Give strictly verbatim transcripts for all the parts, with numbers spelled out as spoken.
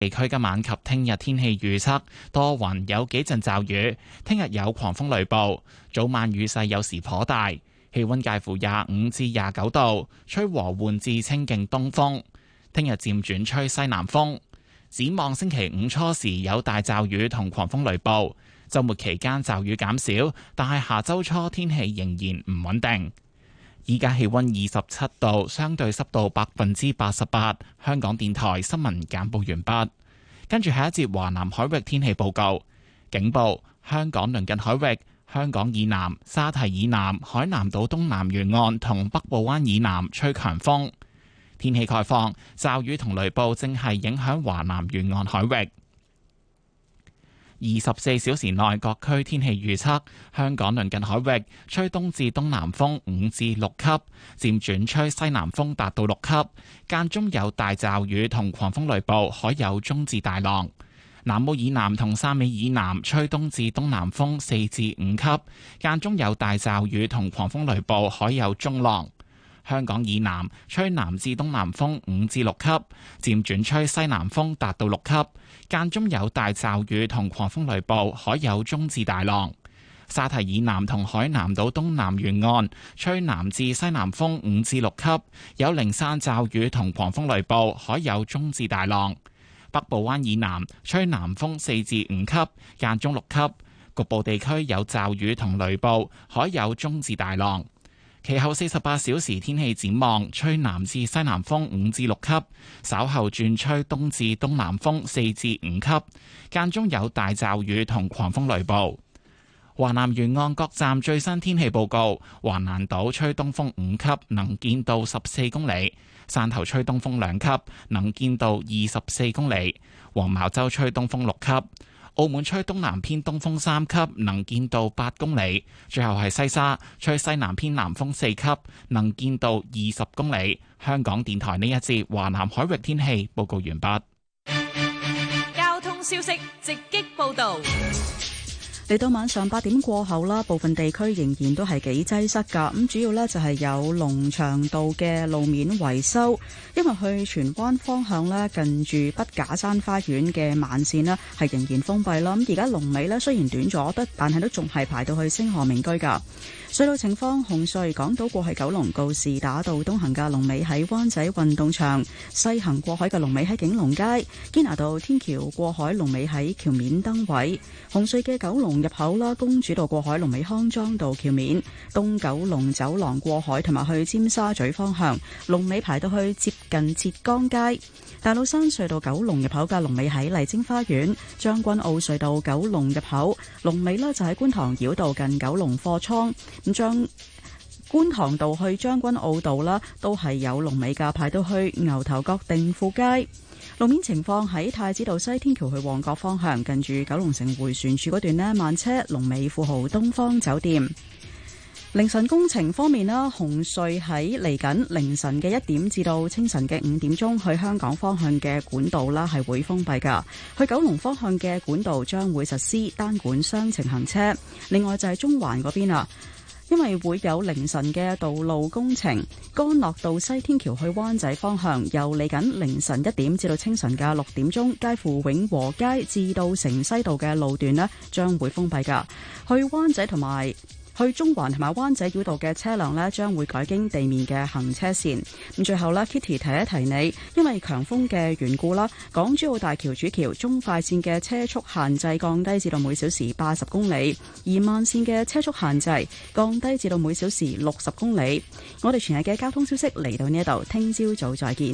地區今晚及聽日天氣預測多雲，有幾陣驟雨。聽日有狂風雷暴，早晚雨勢有時頗大。氣溫介乎廿五至廿九度，吹和緩至清勁東風。聽日漸轉吹西南風。展望星期五初時有大驟雨同狂風雷暴，週末期間驟雨減少，但係下週初天氣仍然唔穩定。依家氣溫二十七度，相對濕度百分之八十八。香港電台新聞簡報完畢。跟住下一節華南海域天氣報告。警報：香港鄰近海域、香港以南、沙堤以南、海南島東南沿岸同北部灣以南吹強風。天氣概況：驟雨同雷暴正係影響華南沿岸海域。二十四小時內各區天氣預測：香港鄰近海域吹東至東南風五至六級，漸轉吹西南風達到六級，間中有大驟雨同狂風雷暴，海有中至大浪。南澳以南同汕尾以南吹東至東南風四至五級，間中有大驟雨同狂風雷暴，海有中浪。香港以南吹南至東南風五至六級，漸轉吹西南風達到六級，間中有大驟雨同狂風雷暴，海有中至大浪。沙堤以南同海南島東南沿岸吹南至西南風五至六級，有零散驟雨同狂風雷暴，海有中至大浪。北部灣以南吹南風四至五級，間中六級，局部地區有驟雨同雷暴，海有中至大浪。其後四十八小時天氣展望，吹南至西南風五至六級，稍後轉吹東至東南風四至五級，間中有大驟雨同狂風雷暴。華南沿岸各站最新天氣報告：橫瀾島吹東風五級，能見度十四公里；汕頭吹東風兩級，能見度二十四公里；黃茅洲吹東風六級。澳門吹東南偏東風三級，能見度八公里。最後係西沙吹西南偏南風四級，能見度二十公里。香港電台呢一節華南海域天氣報告完畢。 交通消息直擊報道。 嚟到晚上八點過後啦，部分地區仍然都係幾擠塞㗎。咁主要呢就係有龍翔道嘅路面維修，因為去荃灣方向呢，近住筆架山花園嘅慢線呢係仍然封閉啦。咁而家龍尾呢雖然短咗得，但係都仲係排到去星河名居㗎。隧道情況：紅隧港島過去九龍告士打道東行嘅龍尾喺灣仔運動場，西行過海嘅龍尾喺景隆街；堅拿道天橋過海龍尾喺橋面燈位。紅隧嘅九龍入口啦，公主道過海龍尾康莊道橋面，東九龍走廊過海同埋去尖沙咀方向龍尾排到去接近浙江街。大老山隧道九龍入口嘅龍尾喺麗晶花園，將軍澳隧道九龍入口龍尾呢就喺觀塘繞道近九龍貨倉。咁將觀塘道去將軍澳道啦，都係有龍尾㗎，排到去牛頭角定富街。路面情況喺太子道西天橋去旺角方向，近住九龍城迴旋處嗰段呢，慢車龍尾富豪東方酒店。凌晨工程方面啦，紅隧喺嚟緊凌晨嘅一點至到清晨嘅五點鐘，去香港方向嘅管道啦係會封閉噶。去九龍方向嘅管道將會實施單管雙程行車。另外就係中環嗰邊啊，因為會有凌晨嘅道路工程，干諾道西天橋去灣仔方向，由嚟緊凌晨一點至到清晨嘅六點鐘，介乎永和街至到城西道嘅路段呢將會封閉噶。去灣仔同埋去中環同埋灣仔繞道嘅車輛呢，將會改經地面嘅行車線。咁最後呢 Kitty 提一提你，因為強風嘅緣故啦，港珠澳大橋主橋中快線嘅車速限制降低至到每小時八十公里，而慢線嘅車速限制降低至到每小時六十公里。我哋全日嘅交通消息嚟到呢一度，聽朝早再見。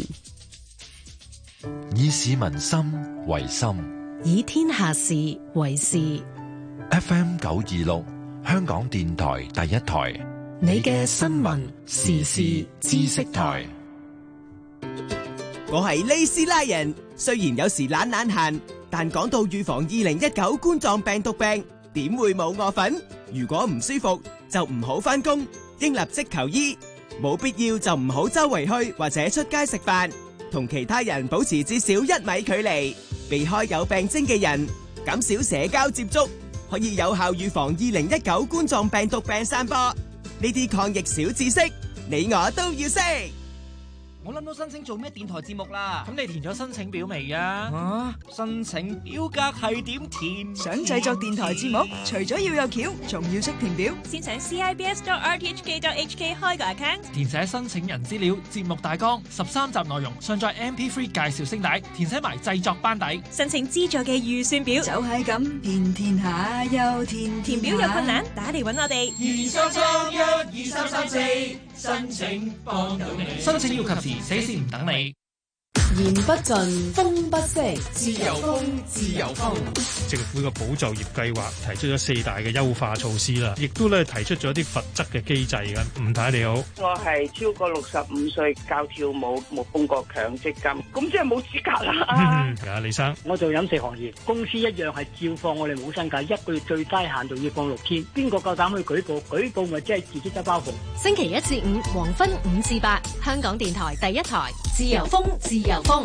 以市民心為心， 以天下事為事。 F M 九二六。香港電台第一台， 你嘅新聞時事知識台。 我係利斯拉人，雖然有時懶懶閒，但講到預防二零一九冠狀病毒病，點會冇我份？如果唔舒服就唔好返工，應立即求醫，冇必要就唔好周圍去或者出街食飯，同其他人保持至少一米距離，避開有病徵嘅人，減少社交接觸，可以有效預防二零一九冠狀病毒病散播。呢啲抗疫小知識，你我都要識。 我諗到申請做咩電台節目啦。 咁你填咗申請表未啊？ 啊，申請表格係點填？ 想製作電台節目，除咗要有橋，仲要識填表。 先上 c i b s dot r t h k dot h k 開個 account， 填寫申請人資料、節目大綱、十三集內容，上載 M P 三 介紹聲帶，填寫埋製作班底， 申請資助嘅預算表。 就係咁，填填下又填填表有困難，打嚟揾我哋。 二三三一二三三四，申請幫到你。申請要及時，死線唔等你。 言不盡，風不息，自由風，自由風。 政府嘅保就業計劃提出咗四大嘅優化措施啦，亦都咧提出咗一啲罰則嘅機制嘅。吳太你好， 我係超過六十五歲，教跳舞，冇供過強積金，咁即係冇資格啦。 嗯，啊，李生， 我做飲食行業，公司一樣係照放我哋冇薪假，一個月最低限度要放六天。邊個夠膽去舉報？舉報咪即係自己執包袱。 星期一至五黃昏五至八，香港電台第一台，自由風，自由風。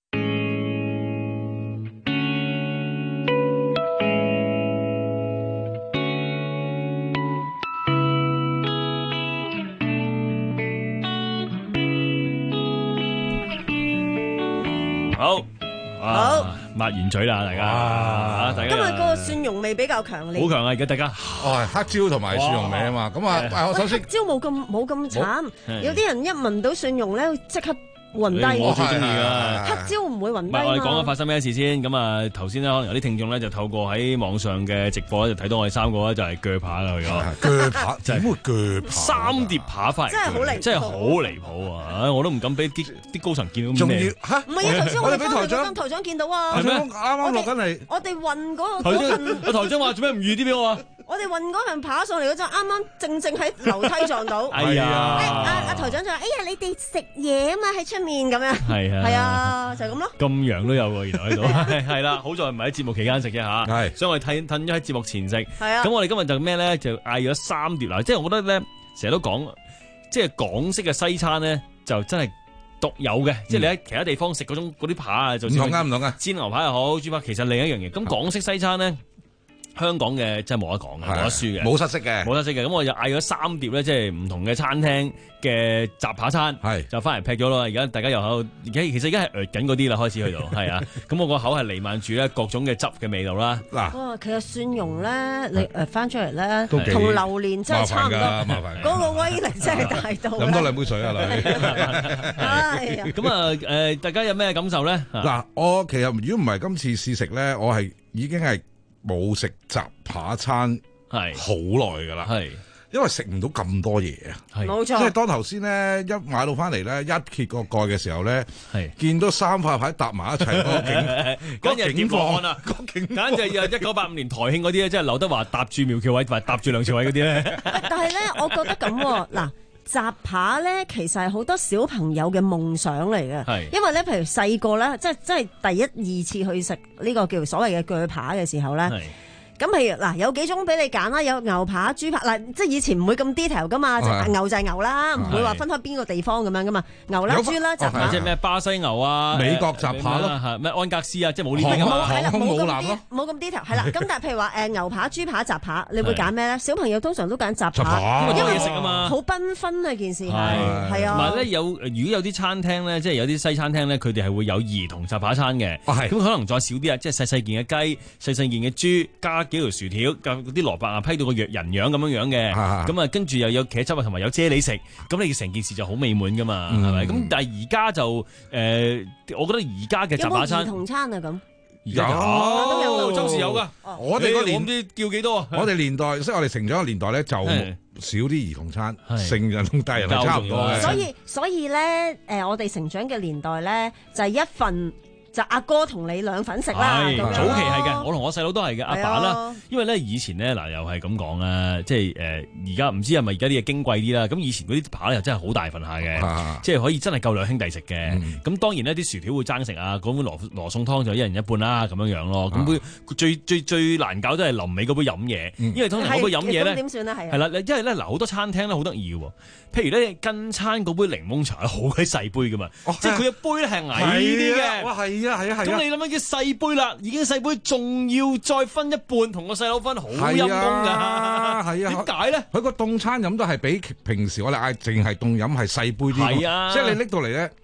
好， 好， 抹完嘴啦，大家，大家今日個蒜蓉味比較強烈， 好強啊！而家大家， 哦，黑椒同埋蒜蓉味啊嘛，咁啊，我首先黑椒冇咁冇咁慘，有啲人一聞到蒜蓉咧，即刻暈低。 我最中意噶黑椒唔會暈低。 唔係，我哋講下發生咩事先。咁啊，頭先咧可能有啲聽眾咧就透過喺網上嘅直播咧就睇到我哋三個咧就係鋸扒啦，佢講鋸扒，點會鋸扒？ 三碟扒翻嚟， 真係好離， 真係好離譜啊！我都唔敢俾啲啲高層見到。 仲要嚇？唔係啊！頭先我哋俾台長台長見到啊。 係咩？ 啱啱落緊嚟。 我哋運嗰個。 台長，個台長話做咩唔預啲俾我啊？ 我哋運嗰份扒上嚟嗰陣，啱啱正正喺樓梯撞到。 哎呀！ 阿阿台長就話：哎呀，你哋食嘢啊嘛，喺出面咁樣。 係啊。 係啊，就係咁咯。 咁樣都有喎，原來喺度。係係啦，好在唔係喺節目期間食啫嚇。 係。 所以我哋褪褪咗喺節目前食。 係啊。 咁我哋今日就咩咧？就嗌咗三碟啦。即係我覺得咧，成日都講，即係港式嘅西餐咧，就真係獨有嘅。即係你喺其他地方食嗰種嗰啲扒啊，就唔同啊唔同啊。 煎牛排又好，豬扒其實另一樣嘢。咁港式西餐咧。香港嘅真係冇得講嘅，冇得輸嘅， 冇失色嘅， 冇得食嘅。咁我就嗌咗三碟咧，即係唔同嘅餐廳嘅雜扒餐， 係就翻嚟劈咗咯。而家大家又喺度，而家其實而家係啜緊嗰啲啦，開始去到係啊。咁我個口係瀰漫住咧各種嘅汁嘅味道啦。 嗱，哇，其實蒜蓉咧，你誒翻出嚟咧，同榴蓮真係差唔多， 麻煩嗰個威力真係大到。 飲多兩杯水啊，女。 係。 咁啊誒，大家有咩感受咧？ 嗱，我其實如果唔係今次試食咧，我係已經係。冇食雜扒餐係好耐㗎啦，係因為食唔到咁多嘢啊， 冇錯。 即係當頭先咧一買到翻嚟咧，一揭個蓋嘅時候咧，係見到三塊牌搭埋一齊嗰個景， 嗰個景況啊，簡直係一九八五年台慶嗰啲咧，即係劉德華搭住苗僑偉同埋搭住梁朝偉嗰啲咧。 但係咧，我覺得咁喎，嗱。雜扒咧，其實係好多小朋友嘅夢想嚟嘅，因為咧，譬如細個咧，即係即係第一二次去食呢個叫所謂嘅鋸扒嘅時候咧。咁譬如嗱，有幾種俾你揀啦，有牛扒、豬扒嗱，即係以前唔會咁 detail 噶嘛，就牛就係牛啦，唔會話分開邊個地方咁樣噶嘛，牛啦、豬啦、雜扒， 即係咩巴西牛啊、 美國雜扒咯， 咩安格斯啊，即係冇呢啲冇係啦，冇咁啲， 冇咁 detail 係啦。咁但係譬如話誒牛扒、豬扒、雜扒，你會揀咩咧？小朋友通常都揀雜扒， 因為嘢食啊嘛， 好繽紛啊件事係係啊。 同埋咧有，如果有啲餐廳咧，即係有啲西餐廳咧，佢哋係會有兒童雜扒餐嘅，咁可能再少啲啊，即係細細件嘅雞、細細件嘅豬，加幾條薯條。嗰啲蘿蔔啊，批到個人樣咁樣樣嘅，咁啊跟住又有茄汁啊，同埋有啫喱食，咁你成件事就好美滿噶嘛，係咪？咁但係而家就誒，我覺得而家嘅雜扒餐， 有冇兒童餐啊咁？ 有，周時有噶。 我哋個年唔知叫幾多啊？ 我哋年代，即係我哋成長嘅年代咧，就少啲兒童餐，成人同大人係差唔多嘅。 所以所以咧，誒，我哋成長嘅年代咧，就係一份。就阿哥同你兩份食啦， 早期係嘅，我同我細佬都係嘅，阿爸啦，因為咧以前咧嗱又係咁講啦，即係誒而家唔知係咪而家啲嘢矜貴啲啦，咁以前嗰啲扒咧又真係好大份下嘅，即係可以真係夠兩兄弟食嘅，咁當然呢啲薯條會爭食啊，嗰碗羅羅宋湯就一人一半啦咁樣樣咯，咁杯最最最難搞都係臨尾嗰杯飲嘢，因為通常嗰杯飲嘢咧， 點算咧係係啦，因為咧嗱好多餐廳咧好得意嘅，譬如咧跟餐嗰杯檸檬茶好鬼細杯噶嘛，即係佢嘅杯咧係矮啲嘅， 哇係啊係啊係啊， 咁你諗下叫細杯啦，已經細杯，仲要再分一半同個細佬分，好陰功㗎，係啊， 點解咧？ 佢個凍餐飲都係比平時我哋嗌淨係凍飲係細杯啲， 係啊， 即係你拎到嚟咧。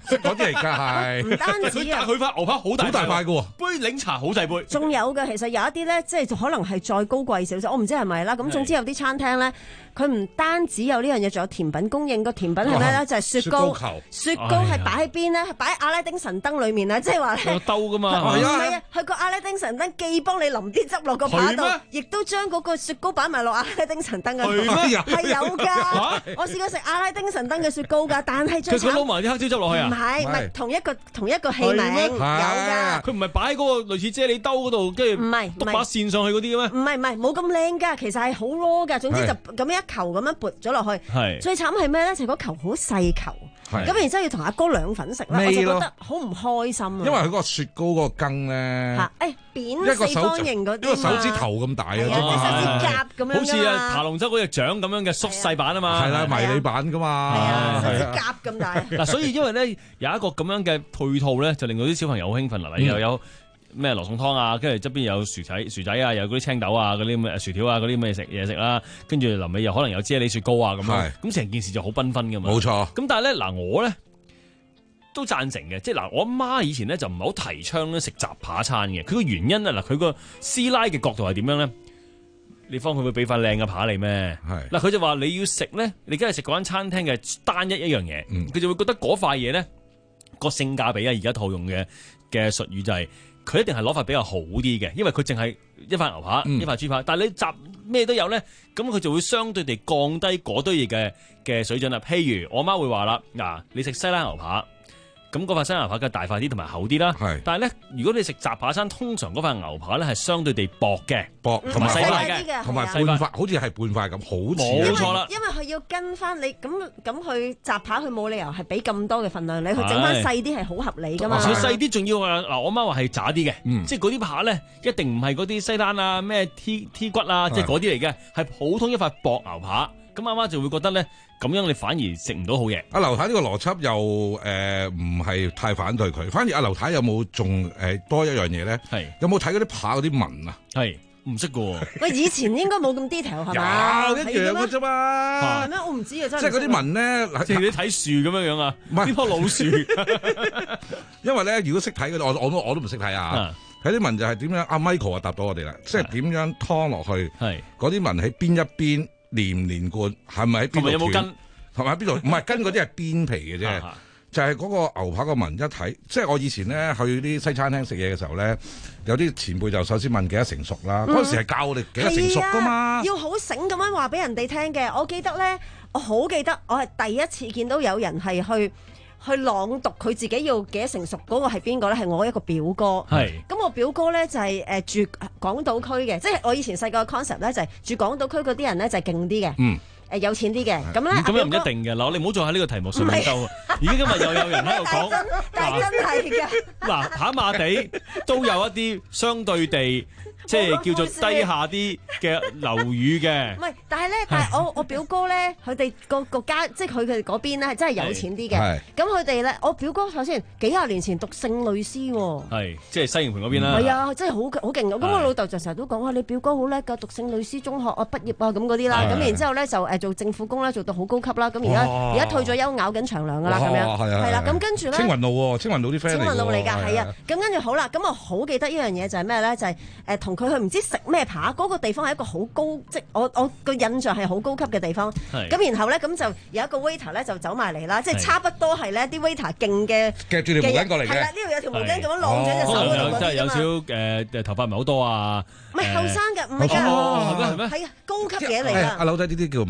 嗰啲嚟㗎係。 唔單止啊， 佢塊牛扒好大， 好大塊嘅喎， 杯檸茶好細杯。 仲有嘅，其實有一啲咧，即係可能係再高貴少少，我唔知係咪啦。咁總之有啲餐廳咧，佢唔單止有呢樣嘢，仲有甜品供應。個甜品係咩咧？就係雪糕。雪糕係擺喺邊咧？係擺喺阿拉丁神燈裡面啊！即係話有兜㗎嘛？ 唔係啊，佢個阿拉丁神燈既幫你淋啲汁落個扒度，亦都將嗰個雪糕擺埋落阿拉丁神燈嗰度。係有㗎，我試過食阿拉丁神燈嘅雪糕㗎，但係最慘佢撈埋啲黑椒汁落去啊？ 唔係，唔係同一個同一個器皿有㗎。 佢唔係擺喺嗰個類似啫喱兜嗰度，跟住唔係篤把線上去嗰啲嘅咩？ 唔係唔係，冇咁靚㗎，其實係好 raw 㗎。總之就咁樣一球咁樣撥咗落去。最慘係咩咧？就係嗰球好細球。咁然之後要同阿哥兩份食啦，我就覺得好唔開心啊！ 因為佢嗰個雪糕嗰個羹咧， 嚇誒扁四方形嗰啲， 一個手指頭咁大啊， 一個手指甲咁樣， 好似啊爬龍舟嗰隻掌咁樣嘅縮細版啊嘛， 係啦迷你版噶嘛， 係啊手指甲咁大。 嗱，所以因為咧有一個咁樣嘅配套咧，就令到啲小朋友好興奮啦，又有咩羅宋湯啊，跟住側邊有薯仔、薯仔啊，有嗰啲青豆啊，嗰啲咁嘅薯條啊，嗰啲咁嘅食嘢食啦，跟住臨尾又可能有啫喱雪糕啊咁樣，咁成件事就好繽紛噶嘛。 冇錯。 咁但係咧嗱，我咧都贊成嘅，即係嗱，我阿媽以前咧就唔係好提倡咧食雜扒餐嘅。佢個原因啊嗱，佢個師奶嘅角度係點樣咧？你方佢會俾塊靚嘅扒你咩？係嗱，佢就話你要食咧，你梗係食嗰間餐廳嘅單一一樣嘢，佢、嗯、就會覺得嗰塊嘢咧個性價比啊，而家套用嘅嘅術語就係、是。佢一定係攞塊比較好啲嘅，因為佢淨係一塊牛扒、嗯、一塊豬扒，但係你雜咩都有咧，咁佢就會相對地降低嗰堆嘢嘅嘅水準啦。譬如我媽會話啦，嗱，你食西冷牛扒，咁嗰塊西冷牛扒梗係大塊啲同埋厚啲啦。但係咧，如果你食雜扒餐，通常嗰塊牛扒咧係相對地薄嘅， 薄同埋細塊嘅，同埋半塊，好似係半塊咁，好似冇錯啦。 因為佢要跟翻你咁咁去雜扒，佢冇理由係俾咁多嘅份量，你去整翻細啲係好合理噶嘛。 佢細啲仲要啊！嗱，我媽話係渣啲嘅，嗯、即係嗰啲扒咧一定唔係嗰啲西冷啊、咩 T T 骨啊，即係嗰啲嚟嘅，係普通一塊薄牛扒。咁媽媽就會覺得咧，咁樣你反而食唔到好嘢。 阿劉太呢個邏輯又誒唔係太反對佢，反而阿劉太有冇仲誒多一樣嘢咧？係有冇睇嗰啲扒嗰啲紋啊？ 係唔識㗎喎。 喂，以前應該冇咁 detail 係嘛？ 有一樣嘅啫嘛。 係咩？我唔知啊，真係。 即係嗰啲紋咧， 即係你睇樹咁樣樣啊？唔係呢棵老樹。 因為咧，如果識睇嘅，我我都我都唔識睇啊。睇啲紋就係點樣？阿 Michael 啊答到我哋啦，即係點樣劏落去？係嗰啲紋喺邊一邊？連唔連貫係咪喺邊度？ 有冇根？ 係咪喺邊度？唔係根嗰啲係邊皮嘅啫，就係嗰個牛扒個紋一睇。即係我以前咧去啲西餐廳食嘢嘅時候咧，有啲前輩就首先問幾多成熟啦。嗰、嗯、時係教我哋幾多成熟噶嘛、啊， 要好醒咁樣話俾人哋聽嘅。我記得咧，我好記得，我係第一次見到有人係去。去朗讀佢自己要幾多成熟嗰、那個係邊個咧？係我一個表哥。係。咁我表哥咧就係、是、誒、呃、住港島區嘅，即係我以前細個嘅 concept 咧就係、是、住港島區嗰啲人咧就係勁啲嘅。嗯。誒、呃、有錢啲嘅。咁咧。 咁又唔一定嘅。嗱，你唔好再喺呢個題目上面兜。已經今日又有人喺度講。 但係真係嘅。 嗱，跑馬地都有一啲相對地。即係叫做低下啲嘅樓宇嘅。唔係，但係咧，但係我我表哥咧，佢哋個個家，即係佢哋嗰邊咧，係真係有錢啲嘅。咁佢哋咧，我表哥首先幾廿年前讀聖女師喎。係，即係西營盤嗰邊啦。係啊，真係好好勁。咁我老豆就成日都講話，你表哥好叻㗎，讀聖女師中學啊，畢業啊咁嗰啲啦。咁然之後咧就誒做政府工啦，做到好高級啦。咁而家而家退咗休，咬緊長糧㗎啦，咁樣。係啦，咁跟住咧。青雲路喎，青雲路啲 friend 嚟㗎。青雲路嚟㗎，係啊。咁跟住好啦，咁我好記得一樣嘢就係咩咧？就係誒同佢去唔知食咩扒，嗰個地方係一個好高，即我我個印象係好高級嘅地方。咁然後咧，咁就有一個 waiter 咧就走埋嚟啦，即係差不多係咧啲 waiter 勁嘅夾住條毛巾過嚟嘅。係啦，呢度有條毛巾咁樣晾住隻手嗰度嗰啲啊嘛。即係有少誒誒頭髮唔係好多啊。唔係後生嘅，唔係㗎。係咩係咩？係啊，高級嘢嚟㗎。阿老仔呢啲叫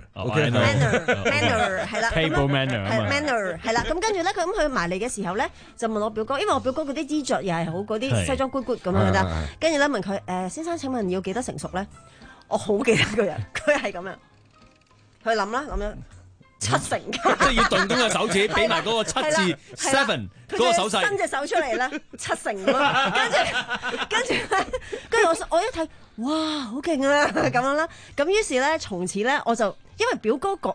manner。manner，manner 係啦。table manner 係 manner 係啦。咁跟住咧，佢咁去埋嚟嘅時候咧，就問我表哥，因為我表哥嗰啲衣着又係好嗰啲西裝骨骨咁樣㗎。跟住咧問佢誒先生。請問要幾多成熟咧？我好記得個人，佢係咁樣，佢諗啦，咁樣七成，即係要動動嘅手指，俾埋嗰個七字 seven 嗰個手勢，伸隻手出嚟啦，七成咁樣，跟住跟住跟住我我一睇，哇，好勁啊，咁樣啦，咁於是咧，從此咧，我就因為表哥講。佢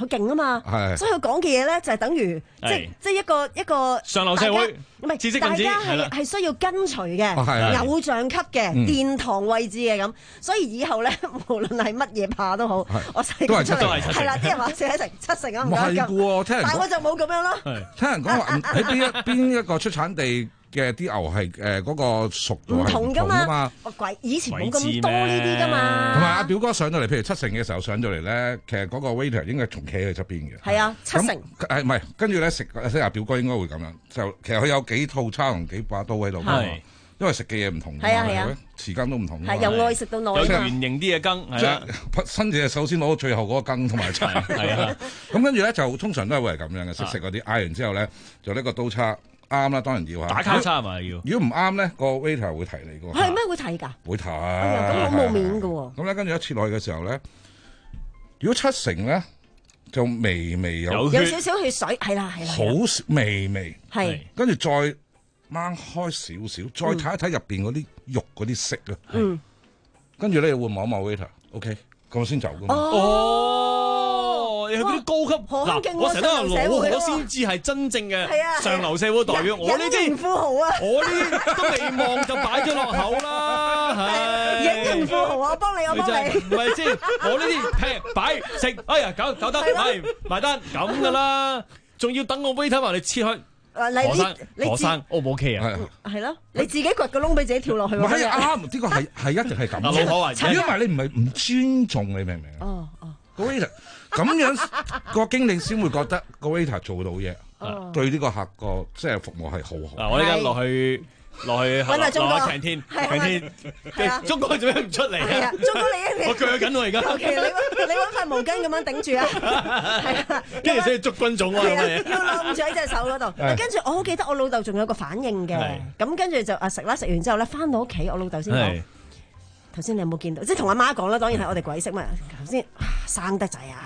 佢勁啊嘛，所以佢講嘅嘢咧就係等於即即一個一個上流社會唔係知識分子， 大家係係需要跟隨嘅、 哦、 偶像級嘅、殿堂位置嘅咁，所以以後咧無論係乜嘢怕都好，我細個出嚟係啦，啲人話寫成七成啊，唔係㗎，聽人但係我就冇咁樣咯。 聽人講話喺邊一邊一個出產地嘅啲牛係誒嗰個熟度係唔同㗎嘛， 鬼以前冇咁多呢啲㗎嘛。 同埋阿表哥上到嚟，譬如七成嘅時候上到嚟咧，其實嗰個 waiter 應該從企喺佢側邊嘅。 係啊，七成。 誒唔係，跟住咧食即係阿表哥應該會咁樣，就其實佢有幾套餐同幾把刀喺度。因為食嘅嘢唔同， 係啊係啊， 匙羹都唔同。 係由外食到內， 有圓形啲嘅羹，係啦。 新嘅首先攞到最後嗰個羹同埋叉，係啊。咁跟住咧就通常都係會係咁樣嘅，食食嗰啲嗌完之後咧，就呢個刀叉啱啦，當然要嚇。打交叉係咪要？如果唔啱咧，個 waiter 會提你嘅喎。 係咩會提㗎？ 會提。 咁好冇面㗎喎。 咁咧跟住一切落去嘅時候咧，如果七成咧就微微有有少少血水，係啦係啦。 好微微係， 跟住再掹開少少，再睇一睇入邊嗰啲肉嗰啲色啊， 嗯， 跟住咧會望一望 waiter，OK，咁先走噶嘛。 哦，你係嗰啲高級嗱，我成日都話老我先至係真正嘅上流社會代表，我呢啲富豪啊， 我呢啲都未望就擺咗落口啦，係隱形富豪啊，我幫你，我幫你， 唔係先，我呢啲劈擺食，哎呀搞搞得係埋單咁噶啦，仲要等我 waiter 話你切開。何生，何生 O 唔 OK 啊？ 係咯，你自己掘個窿俾自己跳落去。 唔係啱，呢個係係一定係咁。 老婆話， 因為你唔係唔尊重，你明唔明啊？ 哦哦， 個 waiter 咁樣個經理先會覺得個 waiter 做到嘢，對呢個客個即係服務係好好。 嗱，我呢家落去。落去揾下中國， 長天，長天，中國做咩唔出嚟啊？ 中國你我鋸緊我而家。 O K，你你揾塊毛巾咁樣頂住啊！係啊， 跟住先要捉軍種啊！ 要攬住喺隻手嗰度。跟住我好記得我老豆仲有個反應嘅，咁跟住就啊食啦，食完之後咧，翻到屋企我老豆先講。頭先你有冇見到？即係同阿媽講啦，當然係我哋鬼識嘛。頭先生得仔啊！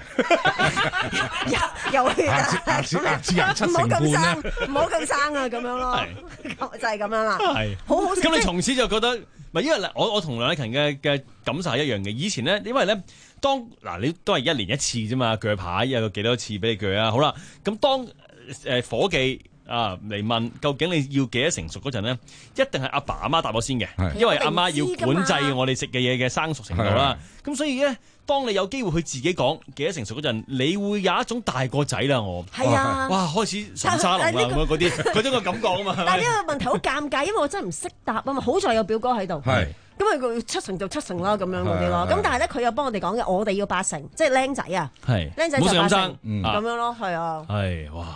又又血啊！唔好咁生，唔好咁生啊！咁樣咯，就係咁樣啦。係好好。 咁你從此就覺得，唔係因為我我同梁禮勤嘅嘅感受係一樣嘅。以前咧，因為咧，當嗱你都係一年一次啫嘛，鋸牌有幾多次俾你鋸啊？好啦，咁當誒夥計。啊！嚟問究竟你要幾多成熟嗰陣咧，一定係阿爸阿媽答我先嘅，因為阿媽要管制我哋食嘅嘢嘅生熟程度啦。咁所以咧，當你有機會去自己講幾多成熟嗰陣，你會有一種大個仔啦，我係啊， 哇開始純沙龍啦咁樣嗰啲嗰種嘅感覺啊嘛。 但係呢個問題好尷尬，因為我真係唔識答啊嘛。好在有表哥喺度， 係咁佢七成就七成啦咁樣嗰啲咯。咁但係咧，佢又幫我哋講嘅，我哋要八成，即係僆仔啊，僆仔就八成咁樣咯，係啊， 係哇。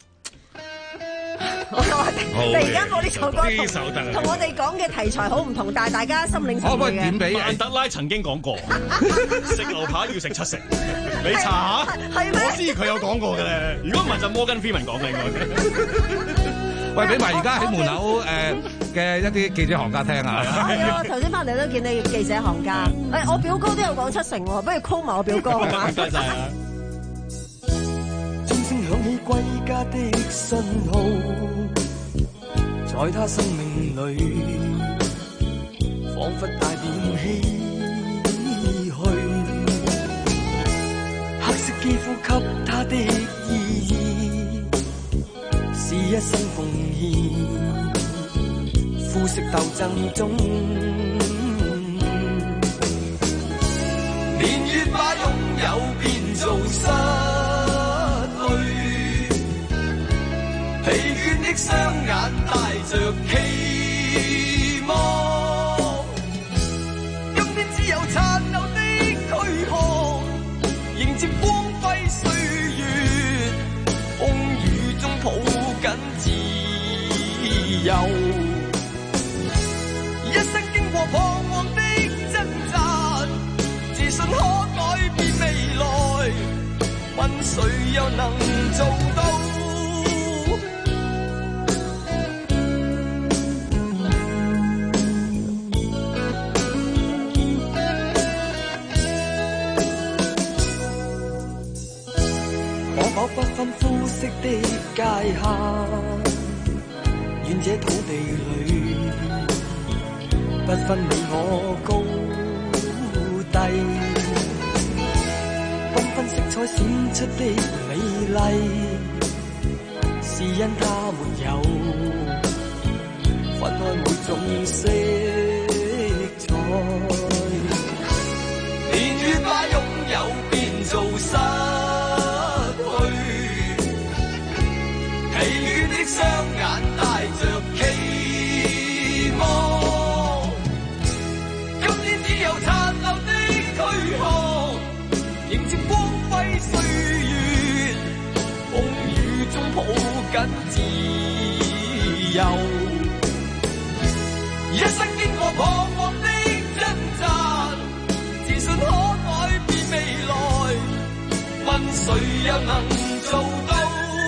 突然間播呢首歌，同我哋講嘅題材好唔同，但係大家心領神會嘅。 曼德拉曾經講過，食牛扒要食七成，你查下。 係咩？ 我知佢有講過嘅咧。如果唔係就摩根菲文講嘅應該。 喂，俾埋而家喺門口誒嘅一啲記者行家聽下。 係啊，頭先翻嚟都見你記者行家。誒，我表哥都有講七成喎，不如 call 埋我表哥好嘛？ 唔該晒啊！ 響起歸家的信號，在他生命裏，彷彿帶點唏噓。黑色肌膚給他的意義，是一生奉獻。膚色鬥爭中，年月把擁有變做失。疲倦的雙眼帶着期望，今天只有殘留的軀殼，迎接光輝歲月，風雨中抱緊自由。一生經過彷徨的掙扎，自信可改變未來，問誰又能做到？不分膚色的界限，願這土地裏不分你我高低，繽紛色彩閃出的美麗，是因它沒有分開每種色彩。年月把擁有變做失去，疲倦的雙眼帶着期望，今天只有殘留的軀殼，迎接光輝歲月，風雨中抱緊自由。一生經過彷徨的掙扎，自信可改變未來，問誰又能做到？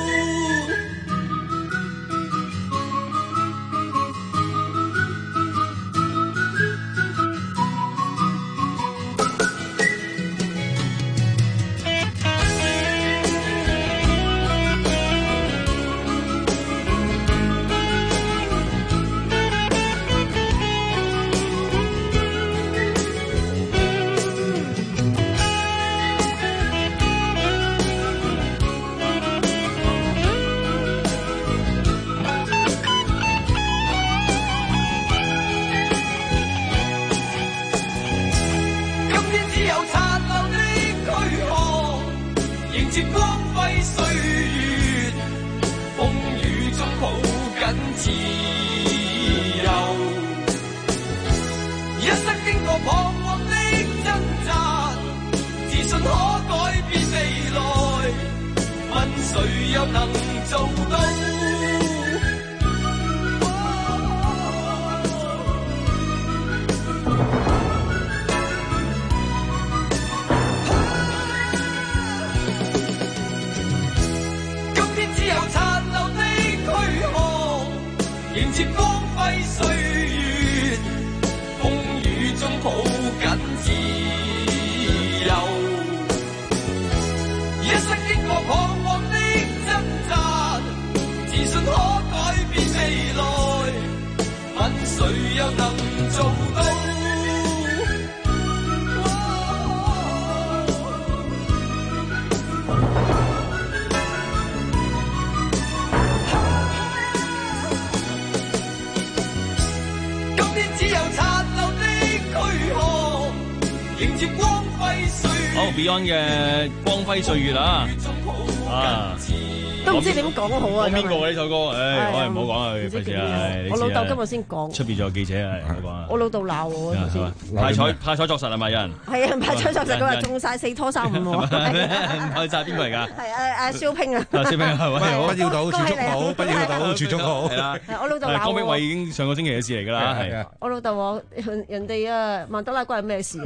Beyond 嘅光輝歲月啊，啊， 都唔知點講好啊！ 講邊個呢首歌？誒，我係唔好講啊，費事啊！ 我老豆今日先講， 出邊仲有記者啊，唔好講啊！ 我老豆鬧我頭先， 派彩派彩作實係咪有人？ 係啊，派彩作實，佢話中曬四拖三五喎。 唔係曬邊個嚟㗎？ 係啊啊蕭拼啊！ 蕭拼係咪？ 不要到儲蓄好，不要到儲蓄好。係啦， 我老豆鬧我。 江碧偉已經上個星期嘅事嚟㗎啦，係。 我老豆話人哋啊曼德拉關係咩事？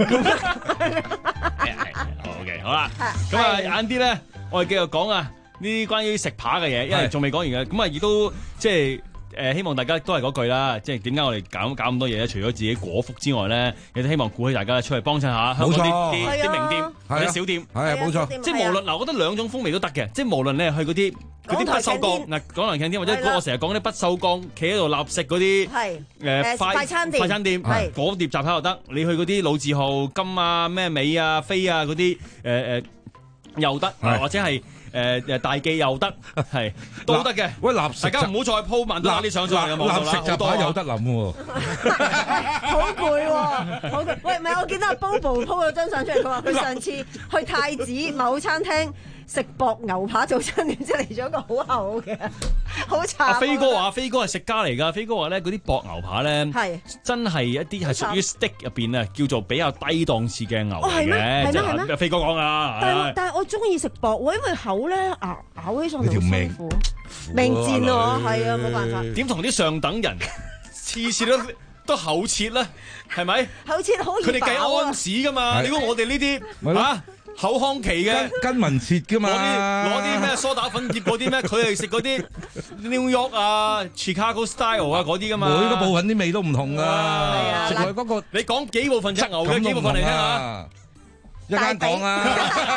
OK， 好啦，咁啊晏啲咧，我哋繼續講啊呢啲關於食扒嘅嘢，因為仲未講完嘅，咁啊亦都即係誒希望大家都係嗰句啦，即係點解我哋搞搞咁多嘢咧？除咗自己果腹之外咧，亦都希望鼓起大家出嚟幫襯下香港啲啲啲名店或者小店， 係啊冇錯， 即係無論嗱，我覺得兩種風味都得嘅，即係無論你係去嗰啲嗰啲不鏽鋼嗱，講嚟聽啲或者我成日講啲不鏽鋼企喺度立食嗰啲誒快餐店， 快餐店嗰碟雜牌又得，你去嗰啲老字號金啊咩美啊飛啊嗰啲誒誒又得，或者係。誒誒大記又得，係都得嘅。 喂，立食大家唔好再鋪文啦，啲相上有冇啦？ 立食就擺有得諗喎， 好攰喎，好攰。喂，唔係我見到阿 Bobo 鋪咗張相出嚟，佢話佢上次去太子某餐廳食薄牛扒早餐，點知嚟咗一個好厚嘅，好慘。 阿飛哥話：飛哥係食家嚟㗎。飛哥話咧，嗰啲薄牛扒咧， 係真係一啲係屬於 steak 入邊啊，叫做比較低檔次嘅牛嚟嘅。 係咩？係咩？ 飛哥講啊。 但係但係我中意食薄喎，因為厚咧咬咬起上嚟好辛苦，命賤喎，係啊，冇辦法。 點同啲上等人次次都都厚切咧？係咪？ 厚切好易飽啊！ 佢哋計安士㗎嘛？你估我哋呢啲嚇？口腔期嘅跟文切噶嘛， 攞啲攞啲咩梳打粉碟嗰啲咩？佢係食嗰啲 New York 啊、Chicago style 啊嗰啲噶嘛。 每個部分啲味都唔同噶。 係啊， 食落嗰個你講幾部分隻牛嘅幾部分嚟聽下。 一間講啊！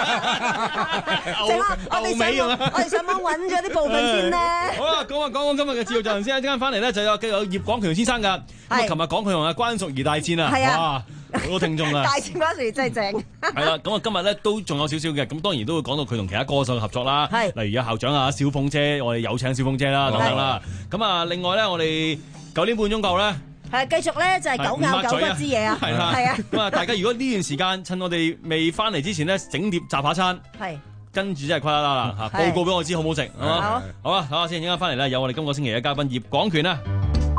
正啦，我哋上網我哋上網揾咗啲部分先咧。 好啦，講啊講講今日嘅自由就人先，一陣間翻嚟咧就有有葉廣權先生㗎。咁啊，琴日講佢同阿關淑怡大戰啊，哇！好多聽眾啊！ 大戰關淑怡真係正。 係啦，咁啊今日咧都仲有少少嘅，咁當然都會講到佢同其他歌手嘅合作啦。係，例如有校長啊、小鳳姐，我哋有請小鳳姐啦等等啦。咁啊，另外咧，我哋九點半鐘夠咧。係繼續咧，就係狗咬狗骨之嘢啊！係啦，係啊！咁啊，大家如果呢段時間趁我哋未翻嚟之前咧，整碟雜扒餐，係跟住真係誇啦啦啦嚇，報告俾我知好唔好食，好嘛？好啊，睇下先，陣間翻嚟咧，有我哋今個星期嘅嘉賓葉廣權啊！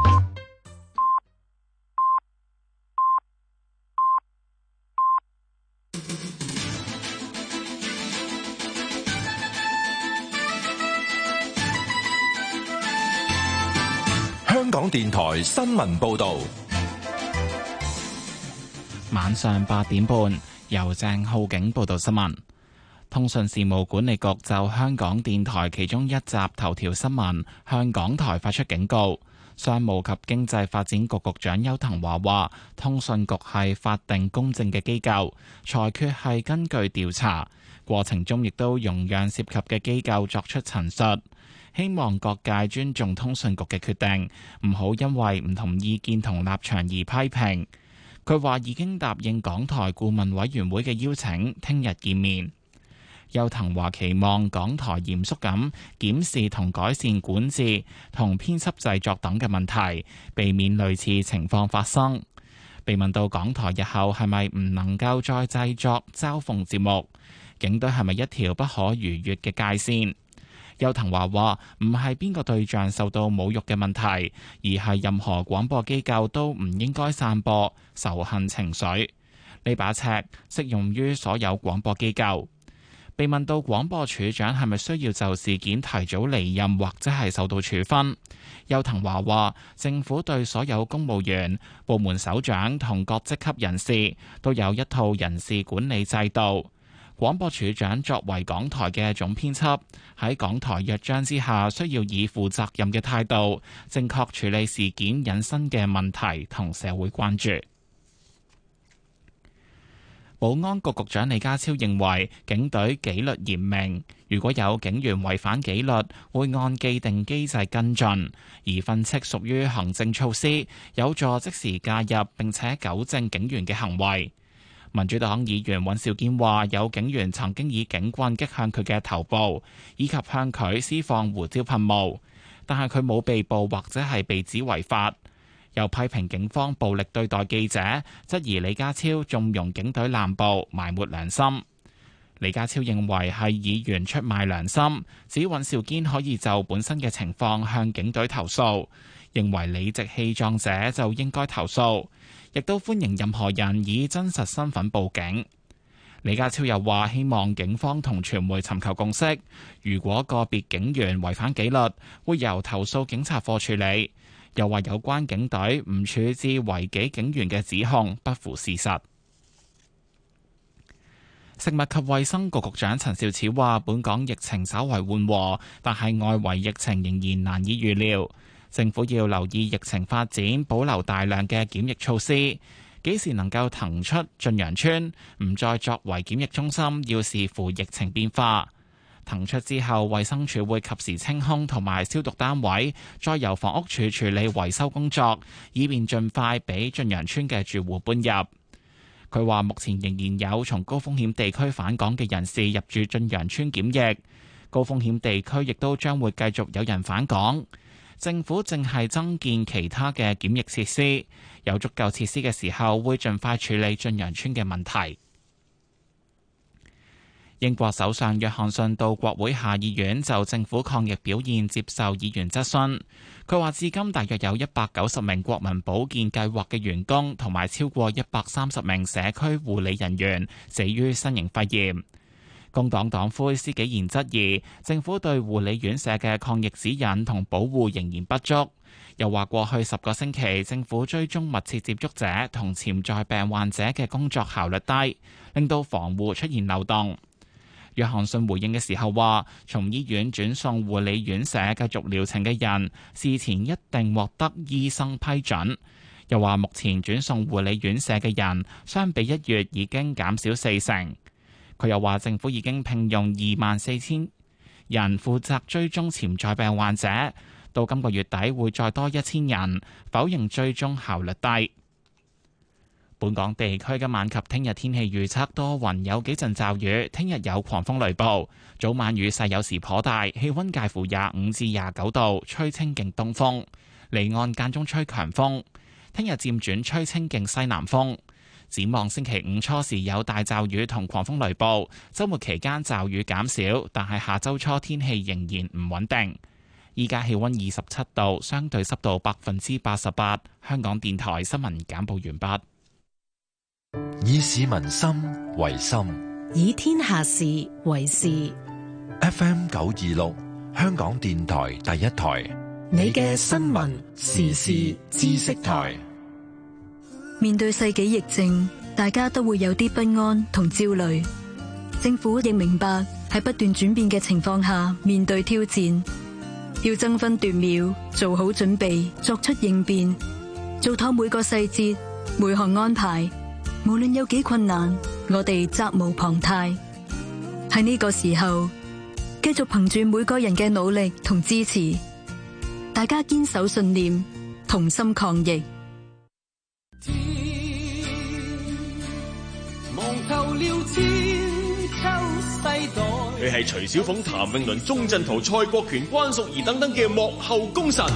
香港電台新聞報道， 晚上八點半，由鄭浩景報道新聞。通訊事務管理局就香港電台其中一集頭條新聞向港台發出警告。商務及經濟發展局局長邱騰華話，通訊局係法定公正嘅機構，裁決係根據調查過程中，亦都容讓涉及嘅機構作出陳述。希望各界尊重通訊局嘅決定，唔好因為唔同意見同立場而批評。佢話已經答應港台顧問委員會嘅邀請，聽日見面。邱騰華期望港台嚴肅咁檢視同改善管治同編輯製作等嘅問題，避免類似情況發生。被問到港台日後係咪唔能夠再製作嘲諷節目，警隊係咪一條不可逾越嘅界線？邱騰華話：唔係邊個對象受到侮辱嘅問題，而係任何廣播機構都唔應該散播仇恨情緒。呢把尺適用於所有廣播機構。被問到廣播處長係咪需要就事件提早離任或者係受到處分，邱騰華話：政府對所有公務員、部門首長同各職級人士都有一套人事管理制度。廣播處長作為港台嘅總編輯，喺港台約章之下，需要以負責任嘅態度，正確處理事件引申嘅問題同社會關注。保安局局長李家超認為，警隊紀律嚴明，如果有警員違反紀律，會按既定機制跟進，而訓斥屬於行政措施，有助即時介入並且糾正警員嘅行為。民主黨議員尹兆堅話：有警員曾經以警棍擊向佢嘅頭部，以及向佢施放胡椒噴霧，但係佢冇被捕或者係被指違法。又批評警方暴力對待記者，質疑李家超縱容警隊濫捕，埋沒良心。李家超認為係議員出賣良心，指尹兆堅可以就本身嘅情況向警隊投訴，認為理直氣壯者就應該投訴，亦都歡迎任何人以真實身份報警。李家超又話希望警方同傳媒尋求共識，如果個別警員違反紀律，會由投訴警察課處理。又話有關警隊唔處置違紀警員嘅指控不符事實。食物及衛生局局長陳肇始話，本港疫情稍為緩和，但係外圍疫情仍然難以預料。政府要留意疫情發展，保留大量嘅檢疫措施。幾時能夠騰出駿洋邨，唔再作為檢疫中心，要視乎疫情變化。騰出之後，衛生署會及時清空同埋消毒單位，再由房屋署處理維修工作，以便盡快俾駿洋邨嘅住戶搬入。佢話目前仍然有從高風險地區返港嘅人士入住駿洋邨檢疫，高風險地區亦都將會繼續有人返港。政府正係增建其他嘅檢疫設施，有足夠設施嘅時候，會盡快處理駿洋邨嘅問題。英國首相約翰遜到國會下議院就政府抗疫表現接受議員質詢。佢話至今大約有一百九十名國民保健計劃嘅員工同埋超過一百三十名社區護理人員死於新型肺炎。工黨黨魁施紀賢質疑政府對護理院舍嘅抗疫指引同保護仍然不足，又話過去十個星期政府追蹤密切接觸者同潛在病患者嘅工作效率低，令到防護出現漏洞。約翰遜回應嘅時候話，從醫院轉送護理院舍繼續療程嘅人，事前一定獲得醫生批准。 又話目前轉送護理院舍嘅人，相比一月已經減少四成。佢又話政府已經聘用二萬四千人負責追蹤潛在病患者，到今個月底會再多一千人，否認追蹤效率低。本港地區今晚及聽日天氣預測多雲，有幾陣驟雨，聽日有狂風雷暴，早晚雨勢有時頗大，氣溫介乎廿五至廿九度，吹清勁東風，離岸間中吹強風。聽日漸轉吹清勁西南風。展望星期五初時有大驟雨同狂風雷暴，週末期間驟雨減少，但係下週初天氣仍然唔穩定。依家氣溫二十七度，相對濕度百分之八十八。香港電台新聞簡報完畢。 以市民心為心， 以天下事為事。 F M 九二六，香港電台第一台， 你嘅新聞時事知識台。 面對世紀疫症，大家都會有啲不安同焦慮。政府亦明白喺不斷轉變嘅情況下面對挑戰，要爭分奪秒做好準備，作出應變，做妥每個細節每項安排。無論有幾困難，我哋責無旁貸。喺呢個時候，繼續憑住每個人嘅努力同支持，大家堅守信念，同心抗疫。 佢係徐小鳳、譚詠麟、鐘鎮濤、蔡國權、關淑怡等等嘅幕後功臣。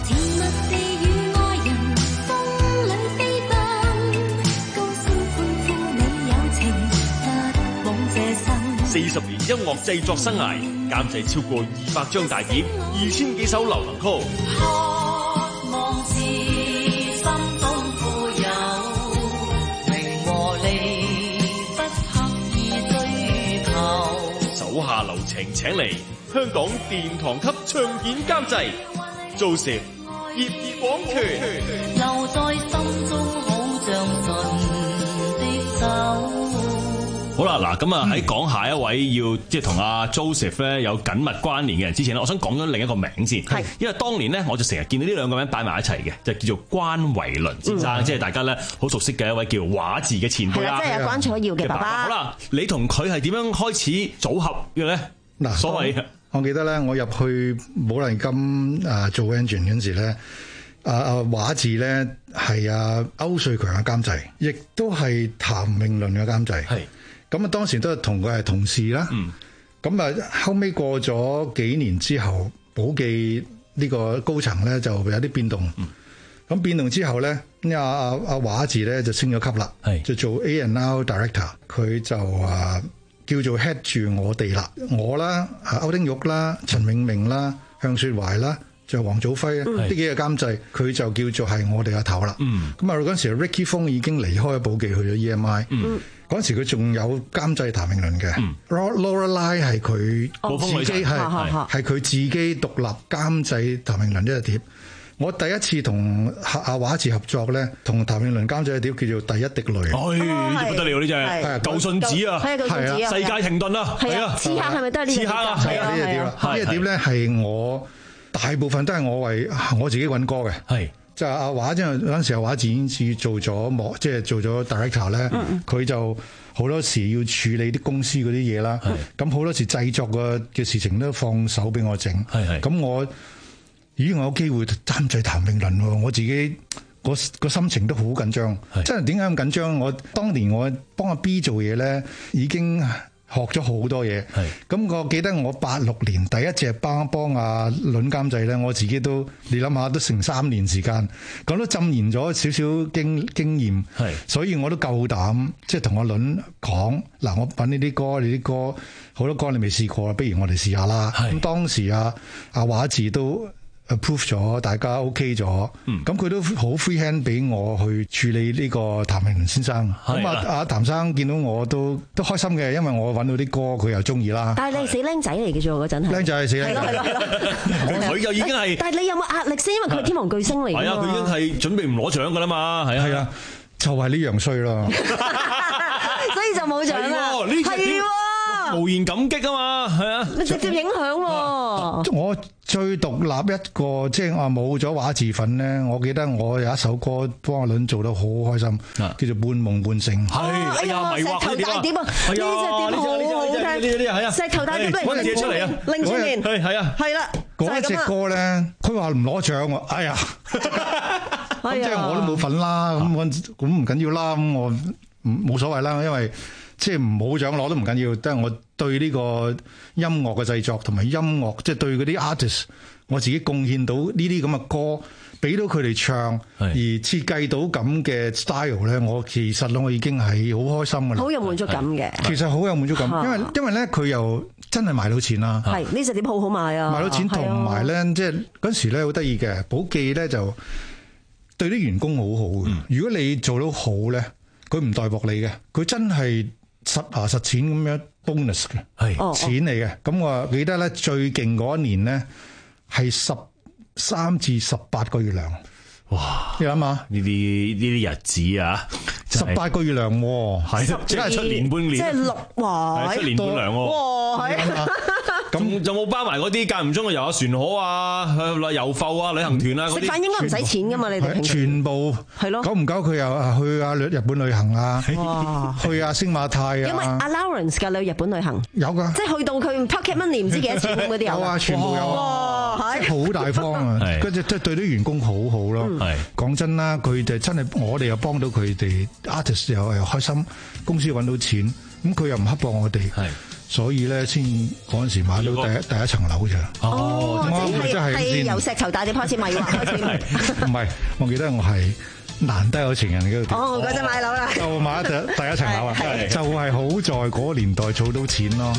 四十年音樂製作生涯，監製超過二百張大碟，二千幾首流行曲。 渴望自心中富有，名和利不刻意追求。 手下留情，請嚟香港殿堂級唱片監製Joseph葉廣權， 留在心中好像神的手。 好啦，嗱咁啊喺講下一位要即係同阿 Joseph 咧有緊密關聯嘅人之前咧，我想講咗另一個名先，係因為當年咧我就成日見到呢兩個名擺埋一齊嘅，就叫做關維倫先生，嗯、即係大家咧好熟悉嘅一位叫畫字嘅前輩啦， 即係關楚耀嘅爸爸。 好啦，你同佢係點樣開始組合嘅咧？ 嗱， 所謂我記得咧，我入去寶麗金啊做 engine 嗰陣時咧，啊啊畫字咧係阿歐瑞強嘅監製，亦都係譚詠麟嘅監製。係。咁啊，當時都係同佢係同事啦。咁啊、嗯，後尾過咗幾年之後，寶記呢個高層咧就有啲變動。咁、嗯、變動之後咧，阿阿阿畫字咧就升咗級啦，就做 A and R Director。佢就啊叫做 head 住我哋啦，我啦、歐丁玉啦、陳永明啦、向雪懷啦，仲有黃祖輝啊，呢、嗯、幾個監製，佢就叫做係我哋阿頭啦。咁啊、嗯，嗰陣時 Ricky Fong 已經離開咗寶記去咗 E M I。嗯嗰陣時佢仲有監製譚詠麟嘅，Lorelei 係佢自己係係佢自己獨立監製譚詠麟呢隻碟。我第一次同阿畫字合作咧，同譚詠麟監製嘅碟叫做《第一滴淚》。 哎，呢隻不得了呢隻，係舊信紙啊，係啊，世界停頓啦，係啊， 刺客係咪都係呢隻？刺客啊， 係啊，呢隻碟啦，呢隻碟咧係我大部分都係我為我自己揾歌嘅，係。就阿畫，因為嗰陣時阿畫自已經做咗幕，即係做咗 director 咧，佢就好多時要處理啲公司嗰啲嘢啦。咁好多時製作嘅嘅事情都放手俾我整。咁我咦我有機會監製譚詠麟喎，我自己個個心情都好緊張。真係點解咁緊張？我當年我幫阿 B 做嘢咧，已經學咗好多嘢，咁我記得我八六年第一隻幫幫阿倫監製咧，我自己都你諗下都成三年時間，咁都浸研咗少少經經驗，所以我都夠膽即係同阿倫講，嗱，我揾呢啲歌，你啲歌好多歌你未試過啦，不如我哋試下啦。咁當時阿阿畫字都approve 咗，大家 OK 咗，咁佢、嗯、都好 free hand 俾我去處理呢個譚詠麟先生。咁啊阿譚生見到我都都開心嘅，因為我揾到啲歌佢又中意啦。 但係你係死僆仔嚟嘅啫喎，嗰陣係。僆仔係死僆仔。係咯係咯。佢就已經係。 但係你有冇壓力先？因為佢係天王巨星嚟㗎嘛。係啊，佢已經係準備唔攞獎㗎啦嘛。係啊係啊， 就係呢樣衰咯。 所以就冇獎啦。係喎。 無言感激啊嘛，係啊， 你直接影響喎。 我最獨立一個，即係我冇咗畫字粉咧。我記得我有一首歌幫阿倫做得好開心，叫做《半夢半醒》。 係，哎呀，迷惑石頭大碟啊！呢隻碟好好聽， 呢啲係啊， 石頭大碟揾嘢出嚟啊， 拎出面， 係係啊， 係啦， 嗰隻歌咧，佢話唔攞獎喎，哎呀，咁即係我都冇份啦，咁我咁唔緊要啦，咁我冇所謂啦，因為即係冇獎攞都唔緊要，都係我對呢個音樂嘅製作同埋音樂，即係對嗰啲 artist，我自己貢獻到呢啲咁嘅歌，俾到佢哋唱，而設計到咁嘅 style 咧，我其實咧我已經係好開心噶啦， 好有滿足感嘅。 其實好有滿足感，因為因為咧佢又真係賣到錢啦。 係呢隻碟好好賣啊！ 賣到錢同埋咧，即係嗰時咧好得意嘅，寶記咧就對啲員工好好嘅。如果你做到好咧，佢唔代薄你嘅，佢真係實牙實錢咁樣 bonus 嘅，係錢嚟嘅。咁我記得咧最勁嗰一年咧係十三至十八個月糧。哇！你諗下呢啲呢啲日子啊， 十八個月糧喎， 係即係出年半年， 即係六哇， 出年半糧喎。 哇，係咁就冇包埋嗰啲間唔中嘅遊下船河啊、去遊埠啊、旅行團啊嗰啲。 食飯應該唔使錢噶嘛？你哋平時全部係咯，久唔久佢又去啊日本旅行啊，去啊星馬泰啊。 有冇 allowance 㗎？你去日本旅行有㗎， 即係去到佢 pocket money 唔知幾多錢咁嗰啲有啊，全部有啊，即係好大方啊！跟住即係對啲員工好好咯。係講真啦，佢哋真係我哋又幫到佢哋 artist 又又開心，公司揾到錢，咁佢又唔刻薄我哋。係。所以咧，先嗰陣時買到第一第一層樓啫。 哦，即係係由石頭大碟開始買開始。 唔係，我記得我係難得有情人嗰度。 哦，嗰陣買樓啦。 就買第第一層樓啊！就係好在嗰個年代儲到錢咯。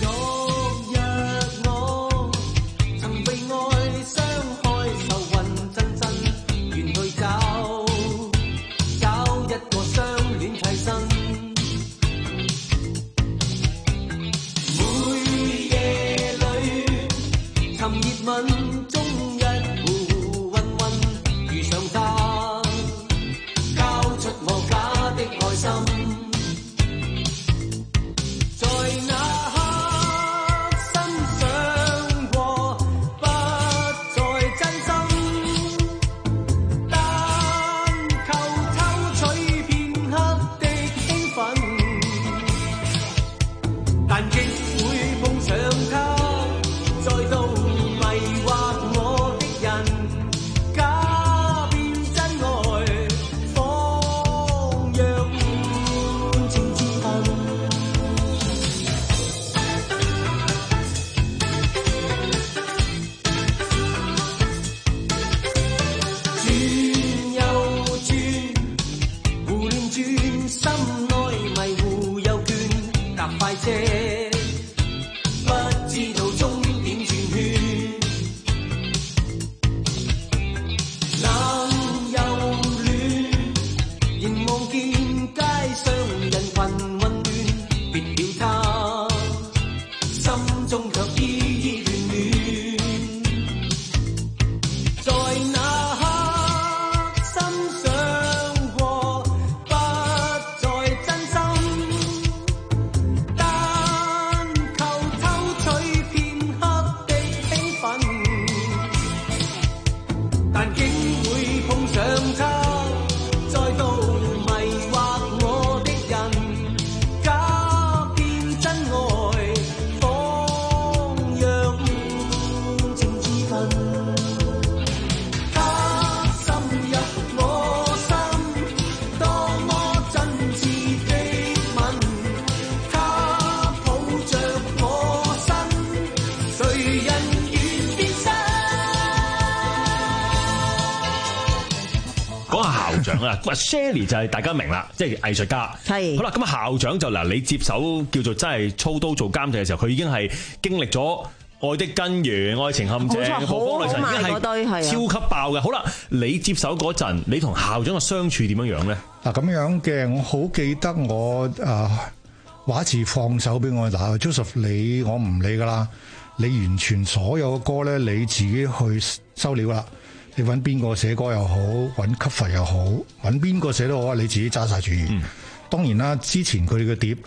Shelly 就係大家明啦，即係藝術家。係好啦，咁啊校長就嗱，你接手叫做真係操刀做監製嘅時候，佢已經係經歷咗《愛的根源》、《愛情陷阱》、《暴風女神》，已經係超級爆嘅。好啦，你接手嗰陣，你同校長嘅相處點樣樣咧？ 嗱，咁樣嘅，我好記得我啊畫詞放手俾我嗱 ，Joseph 你我唔理噶啦，你完全所有嘅歌咧你自己去收料啦。你揾邊個寫歌又好，揾 cover 又好，揾邊個寫都好啊！你自己揸晒主意。嗯、當然啦，之前佢哋嘅碟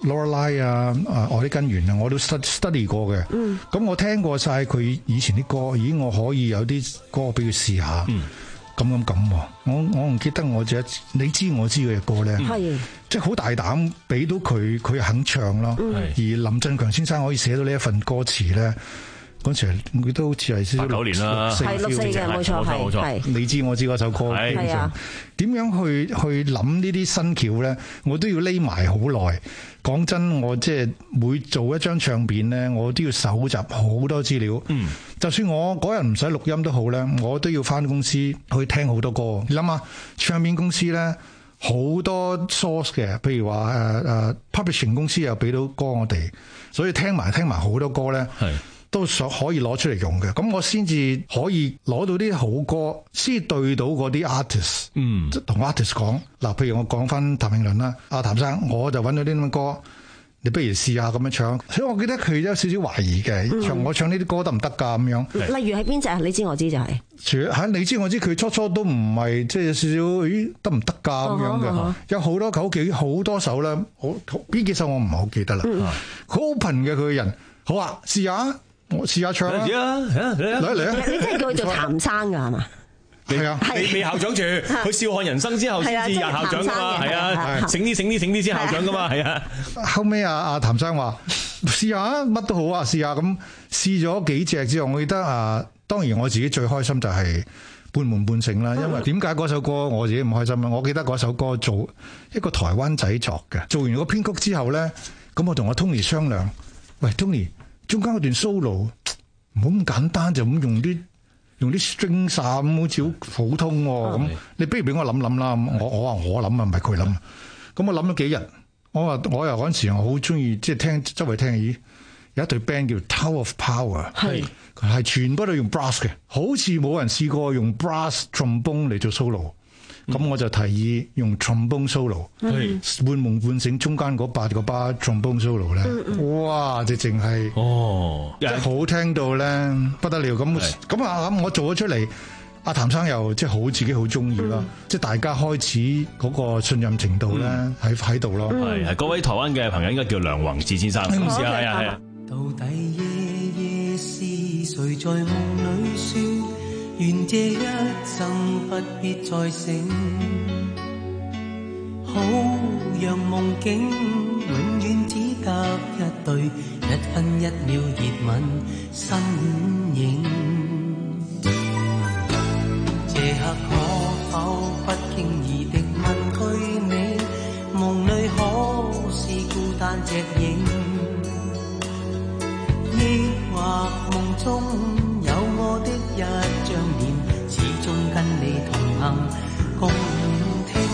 Lorelei 啊，啊我啲根源啊，我都 study 過嘅。嗯，咁我聽過晒佢以前啲歌，咦，我可以有啲歌俾佢試下。嗯，咁咁咁，我我唔記得我只你知我知嘅歌咧，係即係好大膽俾到佢，佢肯唱咯。嗯，而林振強先生可以寫到呢一份歌詞咧。嗰時佢都好似係八九年啦，係六四嘅，冇錯冇錯。你知我知嗰首歌，係啊。點樣去去諗呢啲新橋咧？我都要匿埋好耐。講真，我即係每做一張唱片咧，我都要搜集好多資料。嗯，就算我嗰日唔使錄音都好咧，我都要返公司去聽好多歌。你諗下，唱片公司咧好多 source 嘅，譬如話誒誒 publishing 公司又俾到歌我哋，所以聽埋聽埋好多歌咧。係。都想可以攞出嚟用嘅，咁我先至可以攞到啲好歌，先對到嗰啲 artist，嗯，同 artist 講嗱，譬如我講翻譚詠麟啦，阿譚生，我就揾到啲咁嘅歌，你不如試下咁樣唱。所以我記得佢有少少懷疑嘅，嗯、唱我唱呢啲歌得唔得㗎咁樣？ 例如係邊隻啊？你知我知就係、是。 除喺你知我知，佢初初都唔係即係有少少，咦得唔得㗎咁樣嘅？哦哦、有好多好幾好多首咧，好邊幾首我唔係好記得啦。好 open 嘅佢嘅人，好啊，試下。我試下唱啦，嚟啊嚟啊嚟啊！ 你真係叫佢做譚生㗎係嘛？ 係啊， 未未校長住，佢笑看人生之後先至入校長㗎嘛，係啊，醒啲醒啲醒啲先校長㗎嘛，係啊。 後尾阿阿譚生話試下乜都好啊，試下咁試咗幾隻之後，我記得啊，當然我自己最開心就係半夢半醒啦，因為點解嗰首歌我自己唔開心啊？我記得嗰首歌做一個台灣仔作嘅，做完個編曲之後咧，咁我同阿 Tony 商量，喂 Tony。中間嗰段 solo 唔好咁簡單，就咁用啲用啲 string 沙咁，好似好普通喎。咁你不如俾我諗諗啦。我我話我諗啊，唔係佢諗。咁我諗咗幾日，我話我又嗰陣時我好中意即係聽周圍聽咦，有一隊 band 叫 Tower of Power， 係係全部都用 brass 嘅，好似冇人試過用 brass trombone 嚟做 solo。咁、嗯、我就提議用 trombone solo， 半夢半醒中間嗰八個巴 trombone solo 咧，嗯、哇！直情係哦，即係好聽到咧不得了。咁咁啊咁，我做咗出嚟，阿譚生又即係好自己好中意啦。嗯、即係大家開始嗰個信任程度咧喺喺度咯。 係係，各位台灣嘅朋友應該叫梁宏志先生，唔知係啊係啊。到底夜夜是誰在夢裏說？願這一生不必再醒，好讓夢境永遠只得一對，一分一秒熱吻身影。這刻可否不經意的問句你，夢裏可是孤單隻影，抑或夢中有我的一張臉，始終跟你同行共聽，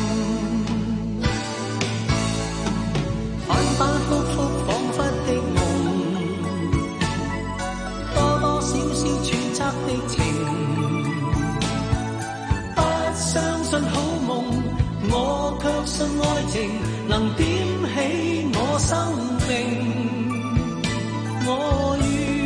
反反覆覆彷彿的夢，多多少少揣測的情，不相信好夢，我卻信愛情能點起我生命，我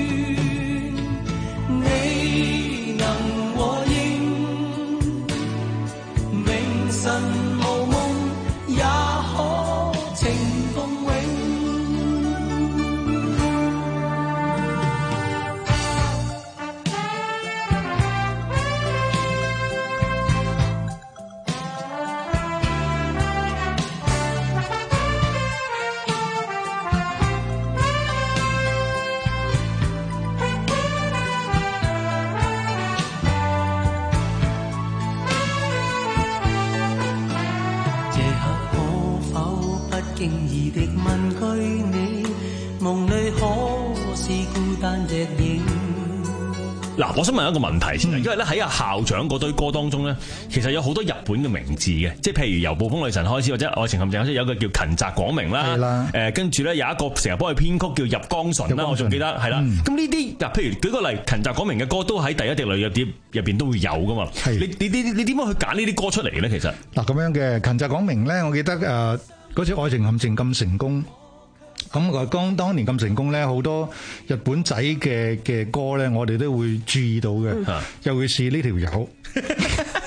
嗱，我想問一個問題先啦，因為咧喺阿校長嗰堆歌當中咧，其實有好多日本嘅名字嘅，即係譬如由暴風女神開始，或者愛情陷阱開始，有一個叫芹澤廣明啦，係啦，誒跟住咧有一個成日幫佢編曲叫入江純啦，我仲記得係啦。咁呢啲嗱，譬如舉個例，芹澤廣明嘅歌都喺第一滴淚入碟入邊都會有噶嘛。係你你你你點樣去揀呢啲歌出嚟咧？其實嗱咁樣嘅芹澤廣明咧，我記得誒嗰次愛情陷阱咁成功。咁個當當年咁成功咧，好多日本仔嘅嘅歌咧，我哋都會注意到嘅，嗯、尤其是呢條友。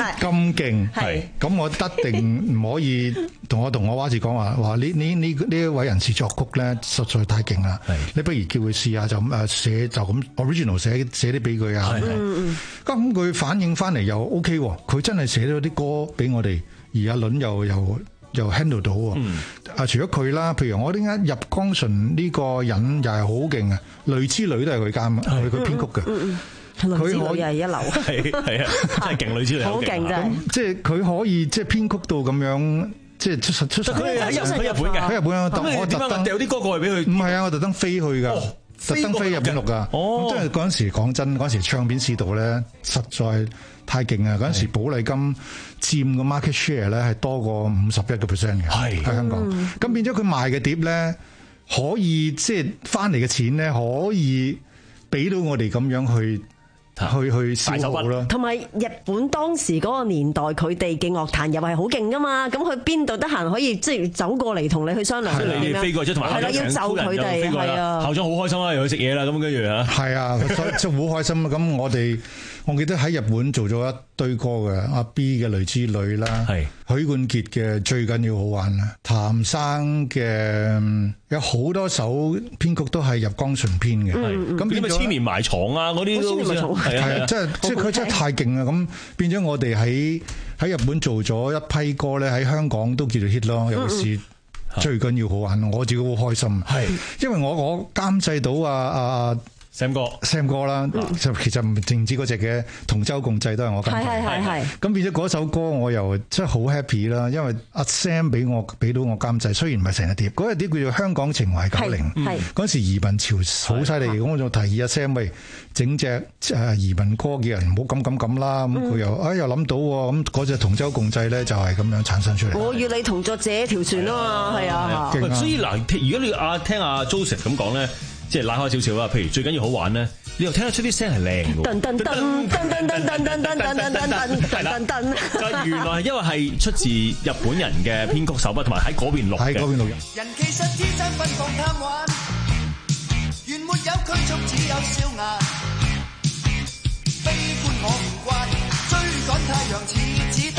咁勁，係咁我一定唔可以同我同我娃子講話話呢呢呢呢一位人士作曲咧實在太勁啦，你不如叫佢試下就咁誒寫就咁 original 寫寫啲俾佢啊，咁佢反應翻嚟又 OK 喎，佢真係寫咗啲歌俾我哋，而阿倫又又又 handle 到喎。啊，除咗佢啦，譬如我點解入江純呢個人又係好勁啊，淚之女都係佢監，係佢編曲嘅。 佢可以係一流， 係係啊，真係勁女之女， 好勁真係。 即係佢可以即係編曲到咁樣，即係出實出實。 佢喺日本嘅，喺日本啊！ 咁我特登掉啲歌過去俾佢。 唔係啊，我特登飛去㗎，特登飛日本錄㗎。哦，即係嗰陣時講真，嗰陣時唱片市道咧，實在太勁啊！嗰陣時寶麗金佔個 market share 咧係多過五十一個 percent 嘅，喺香港。咁變咗佢賣嘅碟咧，可以即係翻嚟嘅錢咧，可以俾到我哋咁樣去。去去消耗啦， 同埋日本當時嗰個年代，佢哋嘅樂壇又係好勁噶嘛，咁佢邊度得閒可以即係走過嚟同你去商量？ 係你哋飛過，即係同埋校長請夫人又飛過啦。校長好開心啦，又去食嘢啦，咁跟住嚇。係啊， 即係好開心啊！咁我哋我記得喺日本做咗一堆歌嘅，阿 B 嘅淚之女啦，係許冠傑嘅最緊要好玩啦，譚生嘅有好多首編曲都係入江純編嘅，咁變咗千年埋藏啊嗰啲都係啊，即係即係佢真係太勁啊！咁變咗我哋喺喺日本做咗一批歌咧，喺香港都叫做 hit 咯，尤其是最緊要好玩，我自己好開心，係因為我我監製到啊啊。 Sam 哥 ，Sam 哥啦，就其實唔淨止嗰隻嘅同舟共濟都係我監製， 係係係。 咁變咗嗰首歌我又真係好 happy 啦，因為阿 Sam 俾我俾到我監製，雖然唔係成日碟，嗰日碟叫做香港情懷九零，嗰時移民潮好犀利，咁我就提議阿 Sam 喂整隻誒移民歌嘅人唔好咁咁咁啦，咁佢又啊又諗到喎，咁嗰隻同舟共濟咧就係咁樣產生出嚟。 我與你同作這條船啊嘛，係啊， 所以嗱，如果你阿聽阿 Joseph 咁講咧。即係拉開少少啦，譬如最緊要好玩咧，你又聽得出啲聲係靚嘅。噔噔噔噔噔噔噔噔噔噔噔噔噔噔，就原來係因為係出自日本人嘅編曲手筆，同埋喺嗰邊錄嘅。喺嗰邊錄嘅。人其實天生奔放貪玩，原沒有拘束，只有笑顏。悲觀我唔慣，追趕太陽似子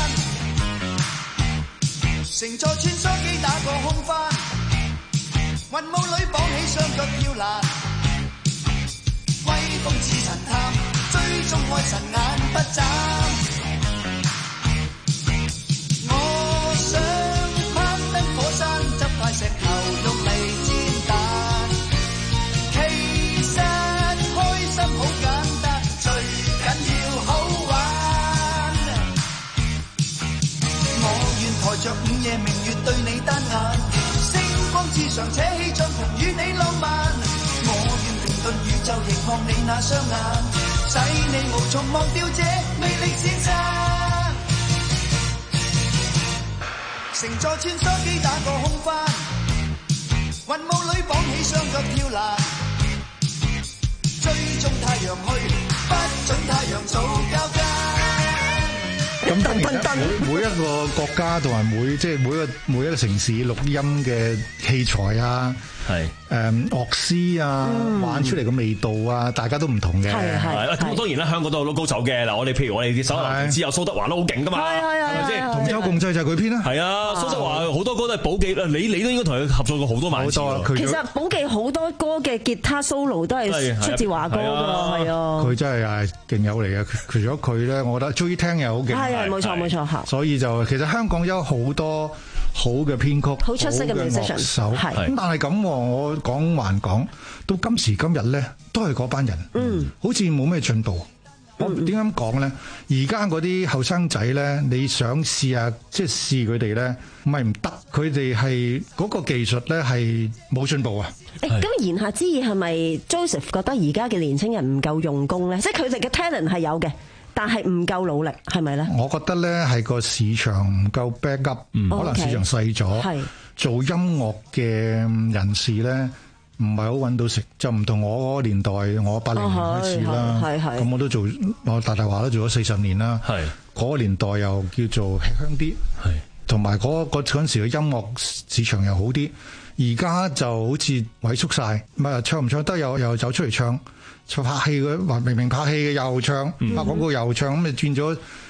彈，乘坐穿梭機打個空翻。雲霧裏綁起雙腳跳欄，威風似神探，追蹤愛神眼不眨。我想攀登火山，執塊石頭用嚟煎蛋。其實開心好簡單，最緊要好玩。我願抬着午夜明月對你單眼。至常且氣象同與你浪漫，我願停頓宇宙凝望你那雙眼，使你無從忘掉這魅力先生。乘坐穿梭機打個空翻，雲霧裏綁起雙腳跳欄，追蹤太陽去，不准太陽做交間。 咁當然每每一個國家同埋每即係每個每一個城市錄音嘅器材啊，係誒樂師啊，玩出嚟嘅味道啊，大家都唔同嘅。係係。 咁當然啦，香港都有好多高手嘅嗱，我哋譬如我哋啲手男之友蘇德華都好勁噶嘛，係係係，即係同舟共濟就係佢編啦。 係啊，蘇德華好多歌都係寶記啦，你你都應該同佢合作過好多萬次。 其實寶記好多歌嘅吉他 solo 都係出自華哥㗎，係啊。 佢真係係勁友嚟嘅，除咗佢咧，我覺得追聽又好勁。 係冇錯冇錯嚇。 所以就其實香港有好多好嘅編曲， 好出色嘅樂手，咁但係咁，我講還講到今時今日咧，都係嗰班人，嗯，好似冇咩進步。我點解咁講咧？而家嗰啲後生仔咧，你想試下即係試佢哋咧，唔係唔得，佢哋係嗰個技術咧係冇進步啊！ 誒，咁言下之意係咪 Joseph 覺得而家嘅年青人唔夠用功咧？即係佢哋嘅 talent 係有嘅。但係唔夠努力，係咪咧？ 我覺得咧係個市場唔夠 back up，嗯、可能市場細咗。係做音樂嘅人士咧，唔係好揾到食，就唔同我嗰個年代，我八零年開始啦。係係。咁我都做，我大大話都做咗四十年啦。係嗰個年代又叫做吃香啲，係同埋嗰嗰嗰陣時嘅音樂市場又好啲。而家就好似萎縮晒，唔係唱唔唱得又又走出嚟唱。拍戲嘅話明明拍戲嘅又唱，拍廣告又唱，咁咪變咗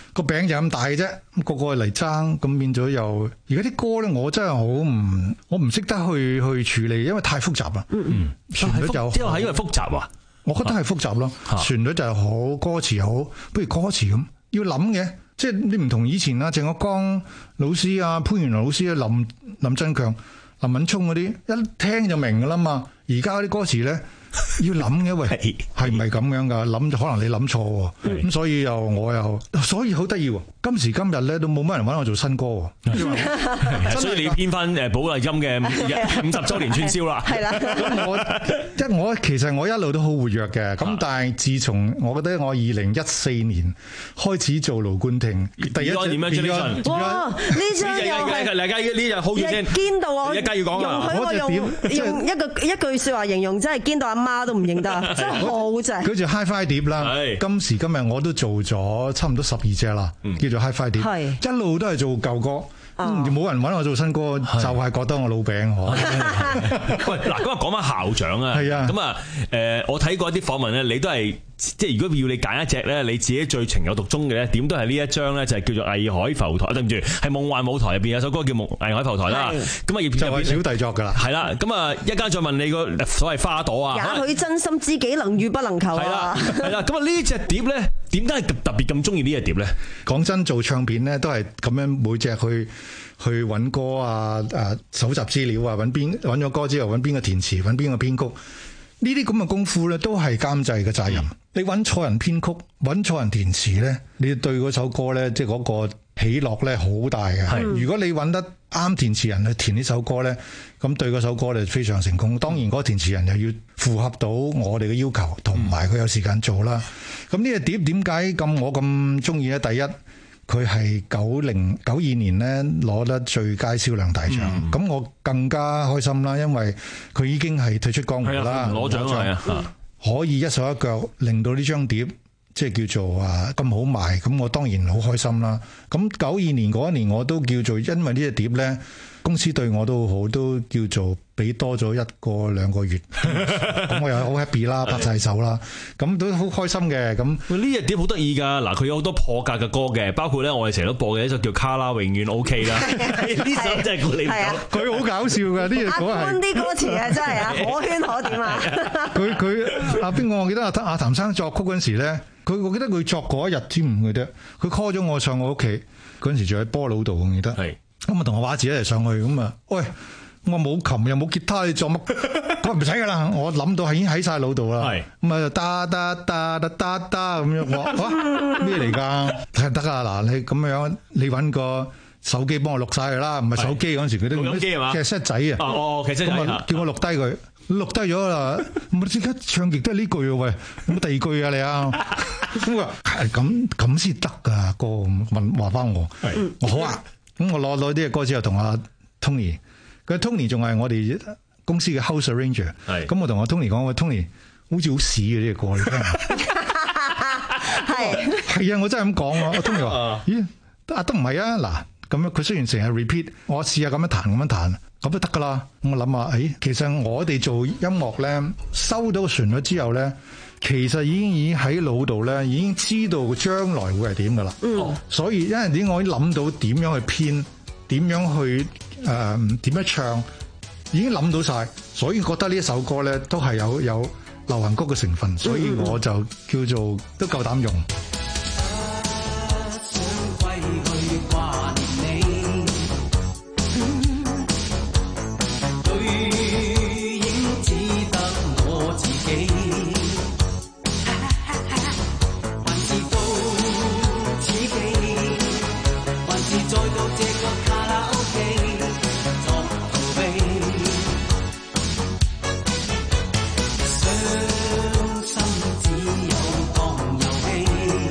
個餅就咁大嘅啫，個個嚟爭，咁變咗又而家啲歌咧，我真係好唔，我唔識得去去處理，因為太複雜啦。嗯嗯，旋律就即係係因為複雜啊， 我覺得係複雜咯。啊、旋律就係好，歌詞又好，不如歌詞咁要諗嘅，即係你唔同以前啊，鄭國江老師啊、潘源良老師啊、林林振強、林敏聰嗰啲，一聽就明噶啦嘛。而家啲歌詞咧。要諗嘅，喂，係唔係咁樣噶？諗就可能你諗錯，咁所以又我又，所以好得意。今時今日咧都冇乜人搵我做新歌， 所以你要編翻誒寶麗金嘅五十周年串燒啦。係啦， 咁我即係我其實我一路都好活躍嘅，咁但係自從我覺得我二零一四年開始做盧冠廷第一張點樣哇！呢張又係大家呢日 hold 住先， 堅到我一家要講啊！ 容許我用用一個一句說話形容，真係堅到阿媽都唔認得，真係好正。 佢就 Hi-Fi 碟啦，今時今日我都做咗差唔多十二隻啦，叫做 Hi-Fi 碟，一路都係做舊歌。冇人揾我做新歌，就係覺得我老餅可。 喂，嗱，咁啊講翻校長啊，係啊，咁啊，誒，我睇過一啲訪問咧，你都係即係如果要你揀一隻咧，你自己最情有獨鍾嘅咧，點都係呢一張咧，就係叫做《藝海浮台》，對唔住，係《夢幻舞台》入邊有首歌叫《夢藝海浮台》啦。咁啊， 就係小弟作噶啦。係啦，咁啊，一間再問你個所謂花朵啊， 也許真心知己能遇不能求啊。 係啦，係啦，咁啊呢隻碟咧，點解係特別咁中意呢隻碟咧？ 講真，做唱片咧都係咁樣每隻去。去揾歌啊！誒，搜集資料啊，揾邊揾咗歌之後揾邊個填詞，揾邊個編曲，呢啲咁嘅功夫咧，都係監製嘅責任。嗯、你揾錯人編曲，揾錯人填詞咧，你對嗰首歌咧，即係嗰個起落咧好大嘅。係，如果你揾得啱填詞人去填呢首歌咧，咁對嗰首歌咧非常成功。當然嗰個填詞人又要符合到我哋嘅要求，同埋佢有時間做啦。咁呢隻碟點解咁我咁中意咧？第一，佢係九零九二年咧攞得最佳銷量大獎，咁、嗯、我更加開心啦，因為佢已經係退出江湖啦， 攞獎啦， 可以一手一腳令到呢張碟即係叫做啊咁好賣，咁我當然好開心啦。咁九二年嗰一年我都叫做因為呢隻碟咧，公司對我都好，都叫做俾多咗一個兩個月，咁我又好 happy 啦，拍晒手啦，咁都好開心嘅。咁呢隻碟好得意㗎，嗱佢有好多破格嘅歌嘅，包括咧我哋成日都播嘅一首叫《卡拉永遠 OK》啦，呢首真係你唔講， 佢好搞笑㗎，呢隻歌係。 阿潘啲歌詞啊，真係啊，可圈可點啊！ 佢佢阿邊個？我記得阿阿譚生作曲嗰陣時咧，佢我記得佢作嗰一日添唔記得，佢 call 咗我上我屋企嗰陣時，住喺波佬度，我記得。係咁啊，同我畫字一齊上去，咁啊，喂！我冇琴又冇吉他，你做乜？我唔使噶啦，我諗到係已經喺晒腦度啦。係咁啊，噠噠噠噠噠噠咁樣，我哇咩嚟㗎？係得啊！嗱，你咁樣你揾個手機幫我錄晒佢啦，唔係手機嗰陣時佢都錄音機係嘛？ 其實 set 仔啊， 哦，其實咁啊，叫我錄低佢，錄低咗啦，唔即刻唱極都係呢句喎，喂，有冇第二句啊你啊？咁話係咁咁先得㗎，哥問話翻我，我好啊，咁我攞攞啲嘅歌之後同阿 Tony。佢 Tony 仲係我哋公司嘅 house arranger，咁我同阿 Tony 講，喂 Tony 好似好屎嘅呢個歌，你聽下。係係啊，我真係咁講啊。阿 Tony 話：咦，啊都唔係啊，嗱咁樣佢雖然成日 repeat，我試下咁樣彈咁樣彈，咁都得噶啦。我諗下，誒，其實我哋做音樂咧，收到個旋律之後咧，其實已經已經喺腦度咧，已經知道將來會係點噶啦。嗯，所以因為點我已經諗到點樣去編，點樣去。誒點樣唱已經諗到晒，所以覺得呢一首歌咧都係有有流行曲嘅成分，所以我就叫做都夠膽用。 傷心只有當遊戲。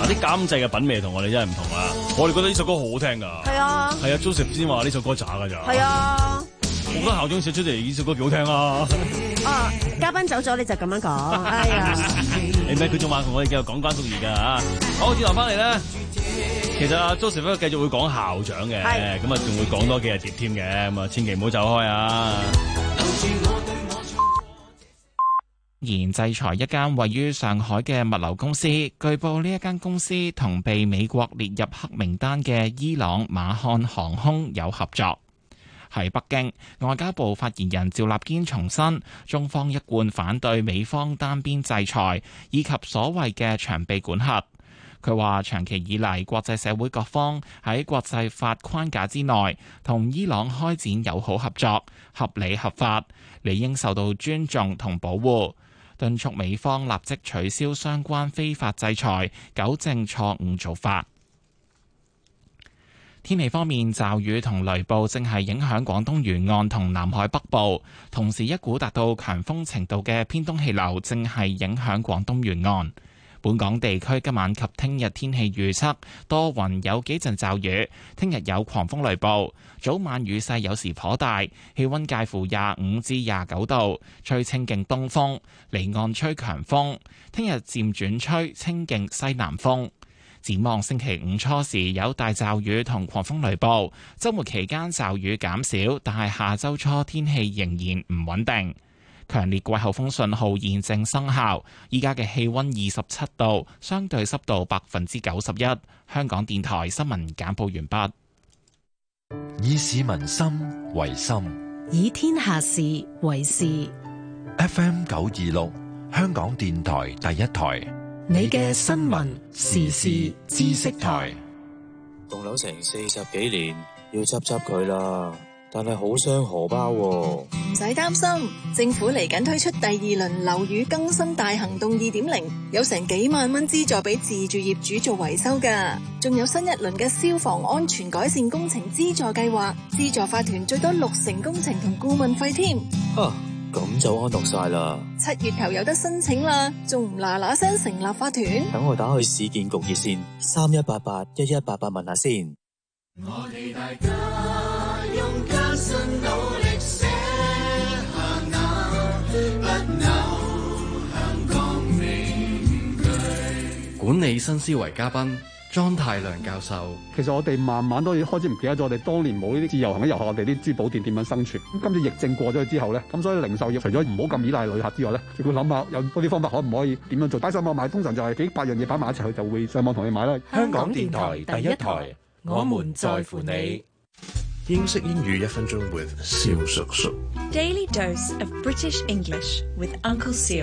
啲監製嘅品味同我哋真係唔同啊！我哋覺得呢首歌好好聽㗎。 係啊。 係啊 ，Joseph 先話呢首歌渣㗎咋。 係啊。 我覺得校長寫出嚟呢首歌幾好聽啊！ 啊，嘉賓走咗你就咁樣講，哎呀！ 你咩？佢仲話同我哋繼續講關淑怡㗎嚇。好，轉頭翻嚟咧，其實阿 Joseph 繼續會講校長嘅，咁啊仲會講多幾日碟添嘅，咁啊千祈唔好走開啊！ 然制裁一間位於上海嘅物流公司，據報呢一間公司同被美國列入黑名單嘅伊朗馬漢航空有合作。喺北京，外交部發言人趙立堅重申，中方一貫反對美方單邊制裁以及所謂嘅長臂管轄。佢話長期以嚟，國際社會各方喺國際法框架之內同伊朗開展友好合作，合理合法，理應受到尊重同保護，敦促美方立即取消相關非法制裁，糾正錯誤做法。天氣方面，驟雨同雷暴正係影響廣東沿岸同南海北部，同時一股達到強風程度嘅偏東氣流正係影響廣東沿岸。本港地區今晚及聽日天氣預測多雲，有幾陣驟雨，聽日有狂風雷暴，早晚雨勢有時頗大，氣溫介乎廿五至廿九度，吹清勁東風，離岸吹強風，聽日漸轉吹清勁西南風。展望星期五初時有大驟雨同狂風雷暴，週末期間驟雨減少，但係下週初天氣仍然唔穩定。強烈季候風信號現正生效，依家嘅氣溫二十七度，相對濕度百分之九十一。香港電台新聞簡報完畢。 以市民心為心， 以天下事為事。 F M 九二六，香港電台第一台。 你嘅新聞時事知識台。 棟樓成四十幾年，要執執佢啦，但係好傷荷包喎。 唔使擔心，政府嚟緊推出第二輪樓宇更新大行動二點零，有成幾萬蚊資助俾自住業主做維修㗎，仲有新一輪嘅消防安全改善工程資助計劃，資助法團最多六成工程同顧問費添。 啊咁就安樂晒啦！ 七月頭有得申請啦，仲唔嗱嗱聲成立法團？ 等我打去市建局熱線三一八八一一八八問下先。 我哋大家用艱辛努力寫下那不朽香港名句。 管理新思維嘉賓莊太良教授， 其實我哋慢慢都開始唔記得咗，我哋當年冇呢啲自由行嘅遊客，我哋啲珠寶店點樣生存？咁今次疫症過咗去之後咧，咁所以零售業除咗唔好咁依賴旅客之外咧，亦要諗下有多啲方法可唔可以點樣做？擺上網買，通常就係幾百樣嘢擺埋一齊，佢就會上網同你買啦。 香港電台第一台，我們在乎你。 英式英語一分鐘 with 蕭叔叔。 Daily dose of British English with Uncle Seal。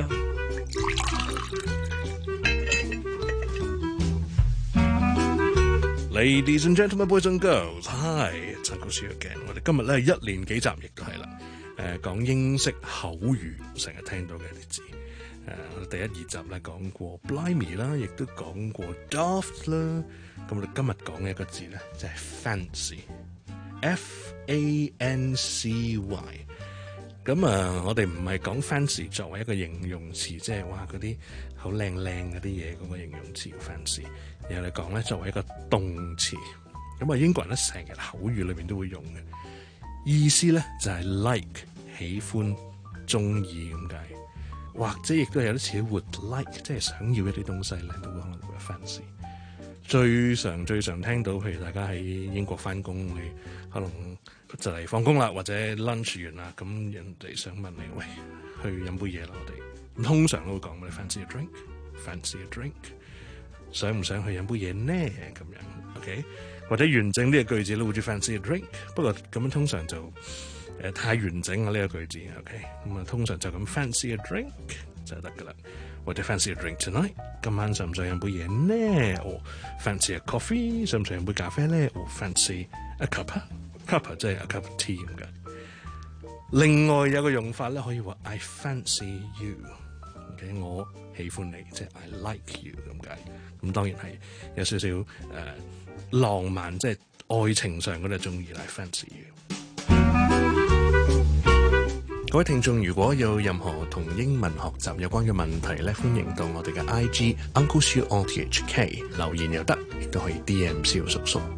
Ladies and gentlemen, boys and girls, hi, it's Uncle Seal again。我哋今日咧一連幾集亦都係啦，誒、呃、講英式口語，成日聽到嘅啲字。誒、呃，我哋第一二集咧講過 blimey 啦，亦都講過 daft 啦。咁我哋今日講嘅一個字咧就係、是、fancy，F A N C Y。咁啊，我哋唔係講 fancy 作為一個形容詞，即係話嗰啲好靚靚嗰啲嘢嗰個形容詞 fancy。然後嚟講咧，作為一個動詞，咁啊英國人咧成日口語裏邊都會用嘅，意思咧就係 like 喜歡、中意咁解，或者亦都有啲似 would like， 即係想要一啲東西咧，都會可能會有 fancy。最常最常聽到，譬如大家喺英國翻工，你可能就嚟放工啦，或者 lunch 完啦，咁人哋想問你，喂，去飲杯嘢啦，我哋咁通常都會講你 fancy a drink，fancy a drink。想唔想去飲杯嘢呢？咁樣 ，OK， 或者完整啲嘅句子咧，會住 fancy a drink。不過咁樣通常就誒、呃、太完整啦呢、這個句子 ，OK，咁啊通常就咁 fancy a drink 就得噶啦。或者 fancy a drink tonight， 今晚想唔想飲杯嘢呢？哦 fancy a coffee， 想唔想飲杯咖啡呢？哦 fancy a cup，cup 即係 a cup of tea 咁嘅。另外有個用法咧，可以話 I fancy you。Okay, 我喜歡你，即係 I like you 咁解。咁當然係有少少誒、呃、浪漫，即係愛情上嗰啲中意嚟 fancy you。 各位聽眾，如果有任何同英文學習有關嘅問題咧，歡迎到我哋嘅 I G Uncle Siu O T H K 留言又得，亦都可以 D M 蕭叔叔。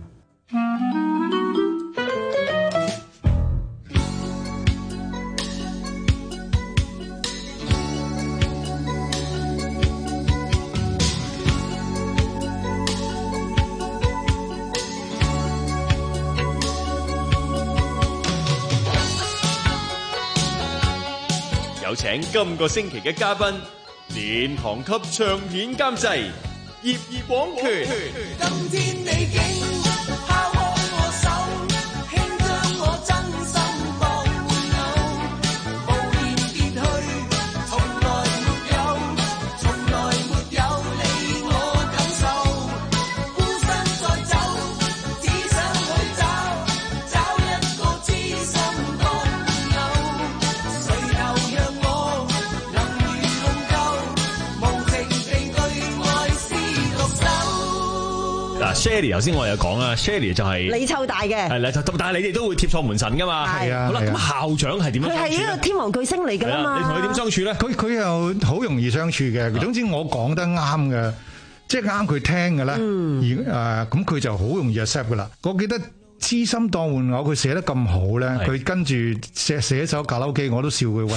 有請今個星期嘅嘉賓，殿堂級唱片監製葉葉廣權。 今天你竟拋開我手，輕將我真心放手，無言別去，從來沒有，從來沒有理我感受，孤身再走，只想去找，找一個知心朋友，誰又讓我能如夢舊，無情地對愛是獨守。 嗱 Shelly 頭先我有講啦 Shelly 就係你湊大嘅， 係啦，但係你哋都會貼錯門神噶嘛， 係啊。 好啦，咁校長係點樣相處咧？ 佢係一個天王巨星嚟㗎嘛。 你同佢點相處咧？ 佢佢又好容易相處嘅。總之我講得啱嘅，即係啱佢聽嘅咧。而誒咁佢就好容易 accept 噶啦。我記得知心當玩偶，佢寫得咁好咧，佢跟住寫寫一首卡拉 OK，我都笑佢喂。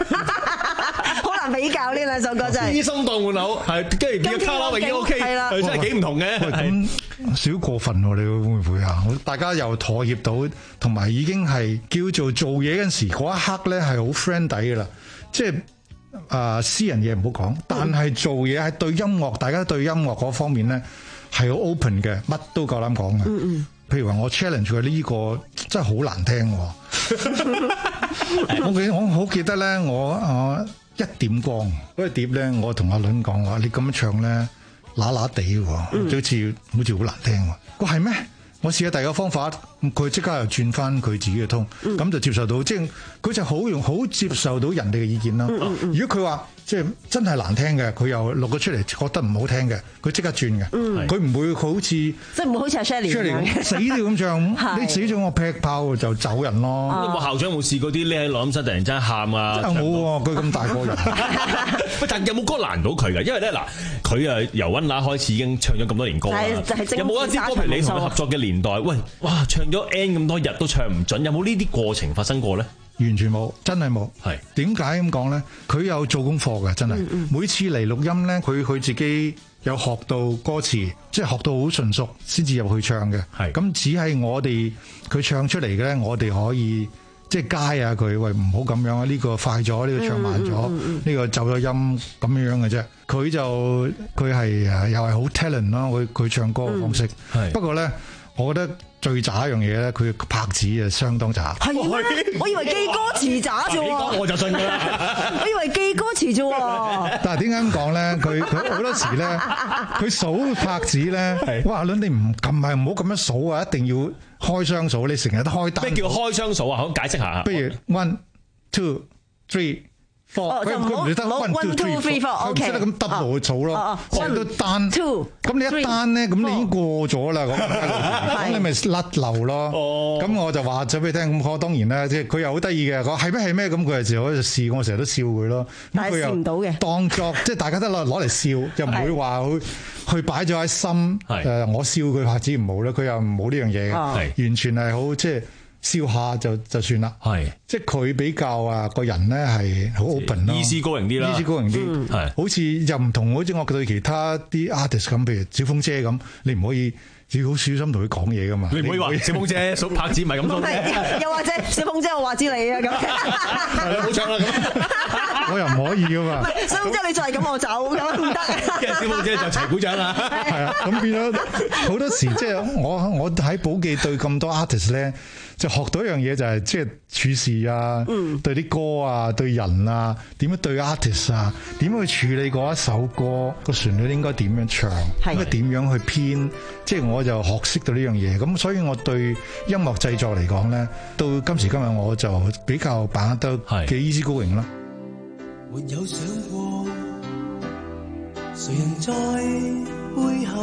比較呢兩首歌真係知心當玩偶，係跟住變咗卡拉 OK， OK， 係啦，真係幾唔同嘅。 咁少過分喎，你會唔會啊？大家又妥協到，同埋已經係叫做做嘢嗰陣時嗰一刻咧係好 friend 底㗎啦。即係啊，私人嘢唔好講，但係做嘢係對音樂，大家對音樂嗰方面咧係好 open 嘅，乜都夠膽講嘅。嗯嗯。譬如話我 challenge 佢呢個真係好難聽喎。我記我好記得咧，我我。一點光嗰個碟咧，我同阿倫講話：你咁樣唱咧，乸乸地喎，好似好似好難聽喎。佢話係咩？我試下第二個方法，佢即刻又轉翻佢自己嘅通，咁就接受到，即係佢就好用好接受到人哋嘅意見啦。如果佢話即係真係難聽嘅，佢又錄咗出嚟覺得唔好聽嘅，佢即刻轉嘅，佢唔會好似即係唔會好似阿 Shelly 咁死都要咁唱，你死咗我劈炮就走人咯。 有冇校長有冇試過啲匿喺錄音室突然間喊啊？ 冇喎，佢咁大個人。 喂，但有冇歌難到佢㗎？因為咧嗱，佢啊由溫拿開始已經唱咗咁多年歌啦。有冇一啲歌譬如你同佢合作嘅年代，喂，哇，唱咗 N 咁多日都唱唔準，有冇呢啲過程發生過咧？ 完全冇，真係冇。 係點解咁講咧？佢有做功課嘅，真係。嗯嗯每次嚟錄音咧，佢佢自己有學到歌詞，即係學到好純熟，先至入去唱嘅。係咁，只係我哋佢唱出嚟嘅咧，我哋可以即係街啊佢，喂，唔好咁樣啊！呢個快咗，呢個唱慢咗，呢個走咗音咁樣樣嘅啫。佢就佢係誒又係好 talent 咯，佢佢唱歌嘅方式。係不過咧，我覺得。最渣一樣嘢咧，佢拍子啊相當渣。 係咩？我以為記歌詞渣啫喎。 我就信㗎啦。 我以為記歌詞啫喎。 但係點解咁講咧？佢佢好多時咧，佢數拍子咧，哇！倫你唔咁係唔好咁樣數啊，一定要開雙數。你成日都開單。 咩叫開雙數啊？好解釋下。 不如 one two three。 哦，就唔好冇 one two three four， OK， 唔識得咁 double 去數咯，成日都單，咁你一單咧，咁你已經過咗啦，咁你咪甩漏咯。咁我就話咗俾你聽，咁我當然啦，即係佢又好得意嘅，講係咩係咩，咁佢有時我就試，我成日都笑佢咯。 但係笑唔到嘅， 當作即係大家都攞攞嚟笑，又唔會話去去擺咗喺心。誒，我笑佢拍子唔好咧，佢又冇呢樣嘢嘅，完全係好即係。笑下就就算啦，係即係佢比較啊個人咧係好 open 咯， 意思高型啲啦， 意思高型啲，係好似又唔同好似我對其他啲 artist 咁，譬如小鳳姐咁，你唔可以要好小心同佢講嘢噶嘛， 你唔可以話小鳳姐數拍子唔係咁多， 又或者小鳳姐我話知你啊咁， 係啦，冇唱啦咁， 我又唔可以噶嘛， 小鳳姐你再係咁我走咁唔得， 跟住小鳳姐就齊鼓掌啦， 係啊，咁變咗好多時即係我我喺寶記對咁多 artist 咧。就學到一樣嘢就係即係處事啊，嗯、對啲歌啊，對人啊，點樣對 artist 啊，點樣去處理嗰一首歌個旋律應該點樣唱，應該點樣去編，即係我就學識到呢樣嘢。咁所以我對音樂製作嚟講咧，到今時今日我就比較把握得幾 easy going 啦。 沒有想過，誰人在背後？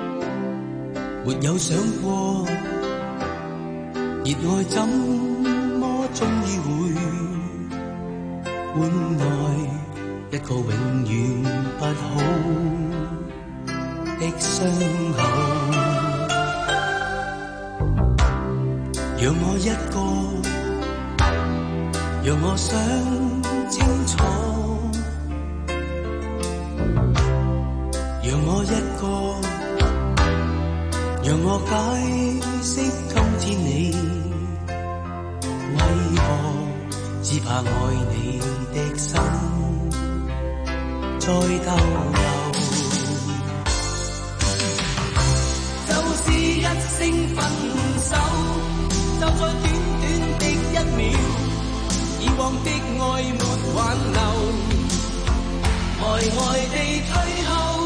沒有想過，熱愛怎終於會換來一個永遠不好的傷口。讓我一個，讓我想清楚，讓我一個，讓我解釋今天你為何只怕愛你的心再逗留，就是一聲分手，就在短短的一秒，以往的愛沒挽留，呆呆地退後，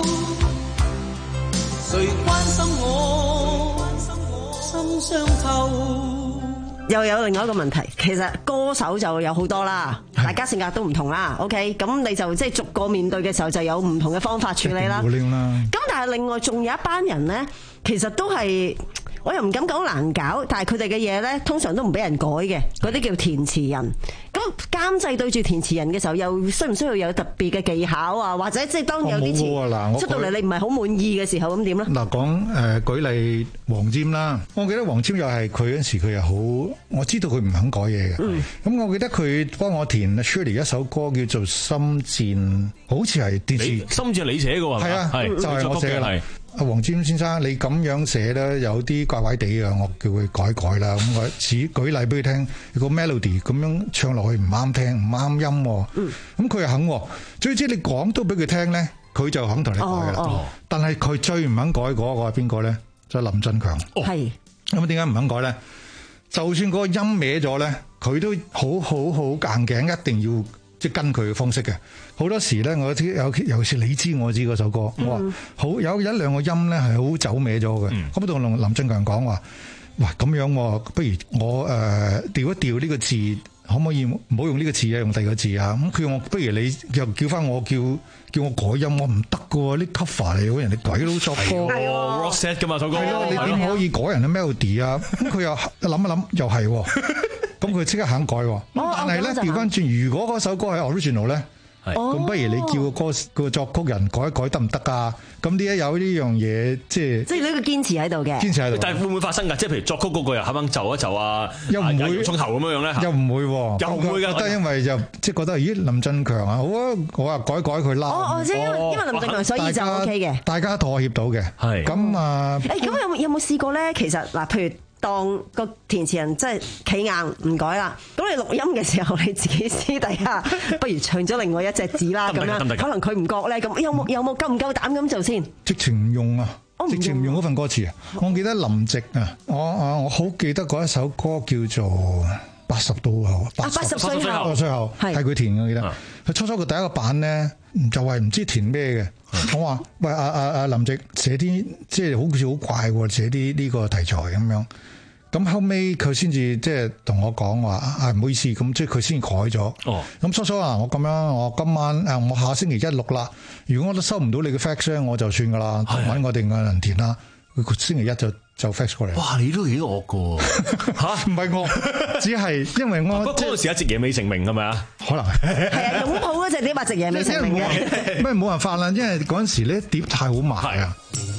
誰關心我心傷透。 又有另外一個問題，其實歌手就有好多啦，大家性格都唔同啦。OK， 咁你就即係逐個面對嘅時候，就有唔同嘅方法處理啦。咁但係另外仲有一班人呢，其實都係。我又唔敢講難搞，但係佢哋嘅嘢咧，通常都唔俾人改嘅，嗰啲叫填詞人。咁監製對住填詞人嘅時候，又需唔需要有特別嘅技巧啊？或者即係當有啲詞出到嚟，你唔係好滿意嘅時候，咁點咧？ 嗱，講誒舉例黃霑啦，我記得黃霑又係佢嗰陣時，佢又好，我知道佢唔肯改嘢嘅。咁、嗯、我記得佢幫我填 Shirley 一首歌叫做《心戰》，好似係電視。 心戰係你寫嘅喎， 係啊，就係、是、我寫嘅。阿黃霑先生，你咁樣寫咧有啲怪怪地嘅，我叫佢改改啦。咁我只舉例俾佢聽，個 melody 咁樣唱落去唔啱聽，唔啱音。咁佢又肯，最之你講都俾佢聽咧，佢就肯同你改噶啦。哦哦、但係佢最唔肯改嗰個係邊個咧？就係林振強。係咁點解唔肯改咧？就算嗰個音歪咗咧，佢都好好好硬頸，一定要。即係跟佢嘅方式嘅，好多時咧，我知有尤其是你知我知嗰首歌，嗯、我話好有一兩個音咧係好走歪咗嘅，咁同林林振強講話，哇咁樣，不如我誒調、呃、一調呢個字，可唔可以唔好用呢個字啊，用第二個字啊？咁佢我不如你又叫翻我叫叫我改音，我唔得嘅喎，呢 cover 嚟嘅，人哋鬼佬作歌 ，Roxette 嘅嘛首歌， 係咯，你點可以改人嘅 melody 啊？咁佢又諗一諗，又係。咁佢即刻肯改，咁但係咧調翻轉，如果嗰首歌係 original 咧，咁不如你叫個歌個作曲人改一改得唔得啊？咁啲咧有呢樣嘢，即係即係呢個堅持喺度嘅，堅持喺度。但係會唔會發生㗎？即係譬如作曲嗰個又肯唔肯就一就啊？又唔會衝頭咁樣樣咧？又唔會，又唔會㗎。覺得因為就即係覺得，咦林振強啊，好啊，我話改改佢啦。哦哦，即係因為因為林振強，所以就 OK 嘅。大家妥協到嘅，係咁啊。誒咁有冇有冇試過咧？其實嗱，譬如。當個填詞人真係企硬唔改啦，咁你錄音嘅時候你自己私底下，不如唱咗另外一隻字啦咁樣，可能佢唔覺咧，咁有冇有冇夠唔夠膽咁做先？直情唔用啊，直情唔用嗰份歌詞啊！我記得林夕啊，我我我好記得嗰一首歌叫做《八十度後》，八十歲後，八十歲後係佢填嘅，我記得。佢初初佢第一個版咧，就係唔知填咩嘅。我話喂阿阿阿林夕寫啲即係好似好怪喎，寫啲呢個題材咁樣。咁後尾佢先至即係同我講話啊，唔好意思，咁即係佢先改咗。哦，咁叔叔啊，我咁樣，我今晚誒，我下星期一錄啦。如果我都收唔到你嘅 fax 咧，我就算噶啦，揾我哋嘅人填啦。佢星期一就就 fax 過嚟。哇，你都幾惡噶吓？唔係惡，只係因為我嗰陣時一直夜未成名係咪啊？可能係啊，擁抱嗰隻碟話直夜未成名嘅。咩冇辦法啦，因為嗰陣時咧碟太好賣啊。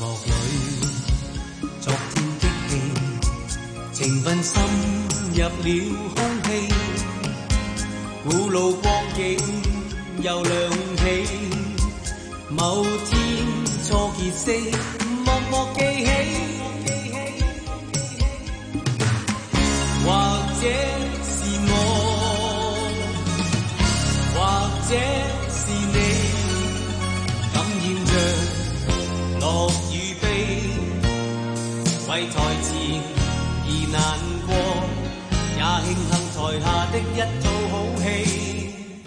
情分深入了空氣，古老光景又亮起。某天初結識，默默記起，或者是我，或者是你，感染着樂與悲，為台前而難過，也慶幸台下的一套好戲。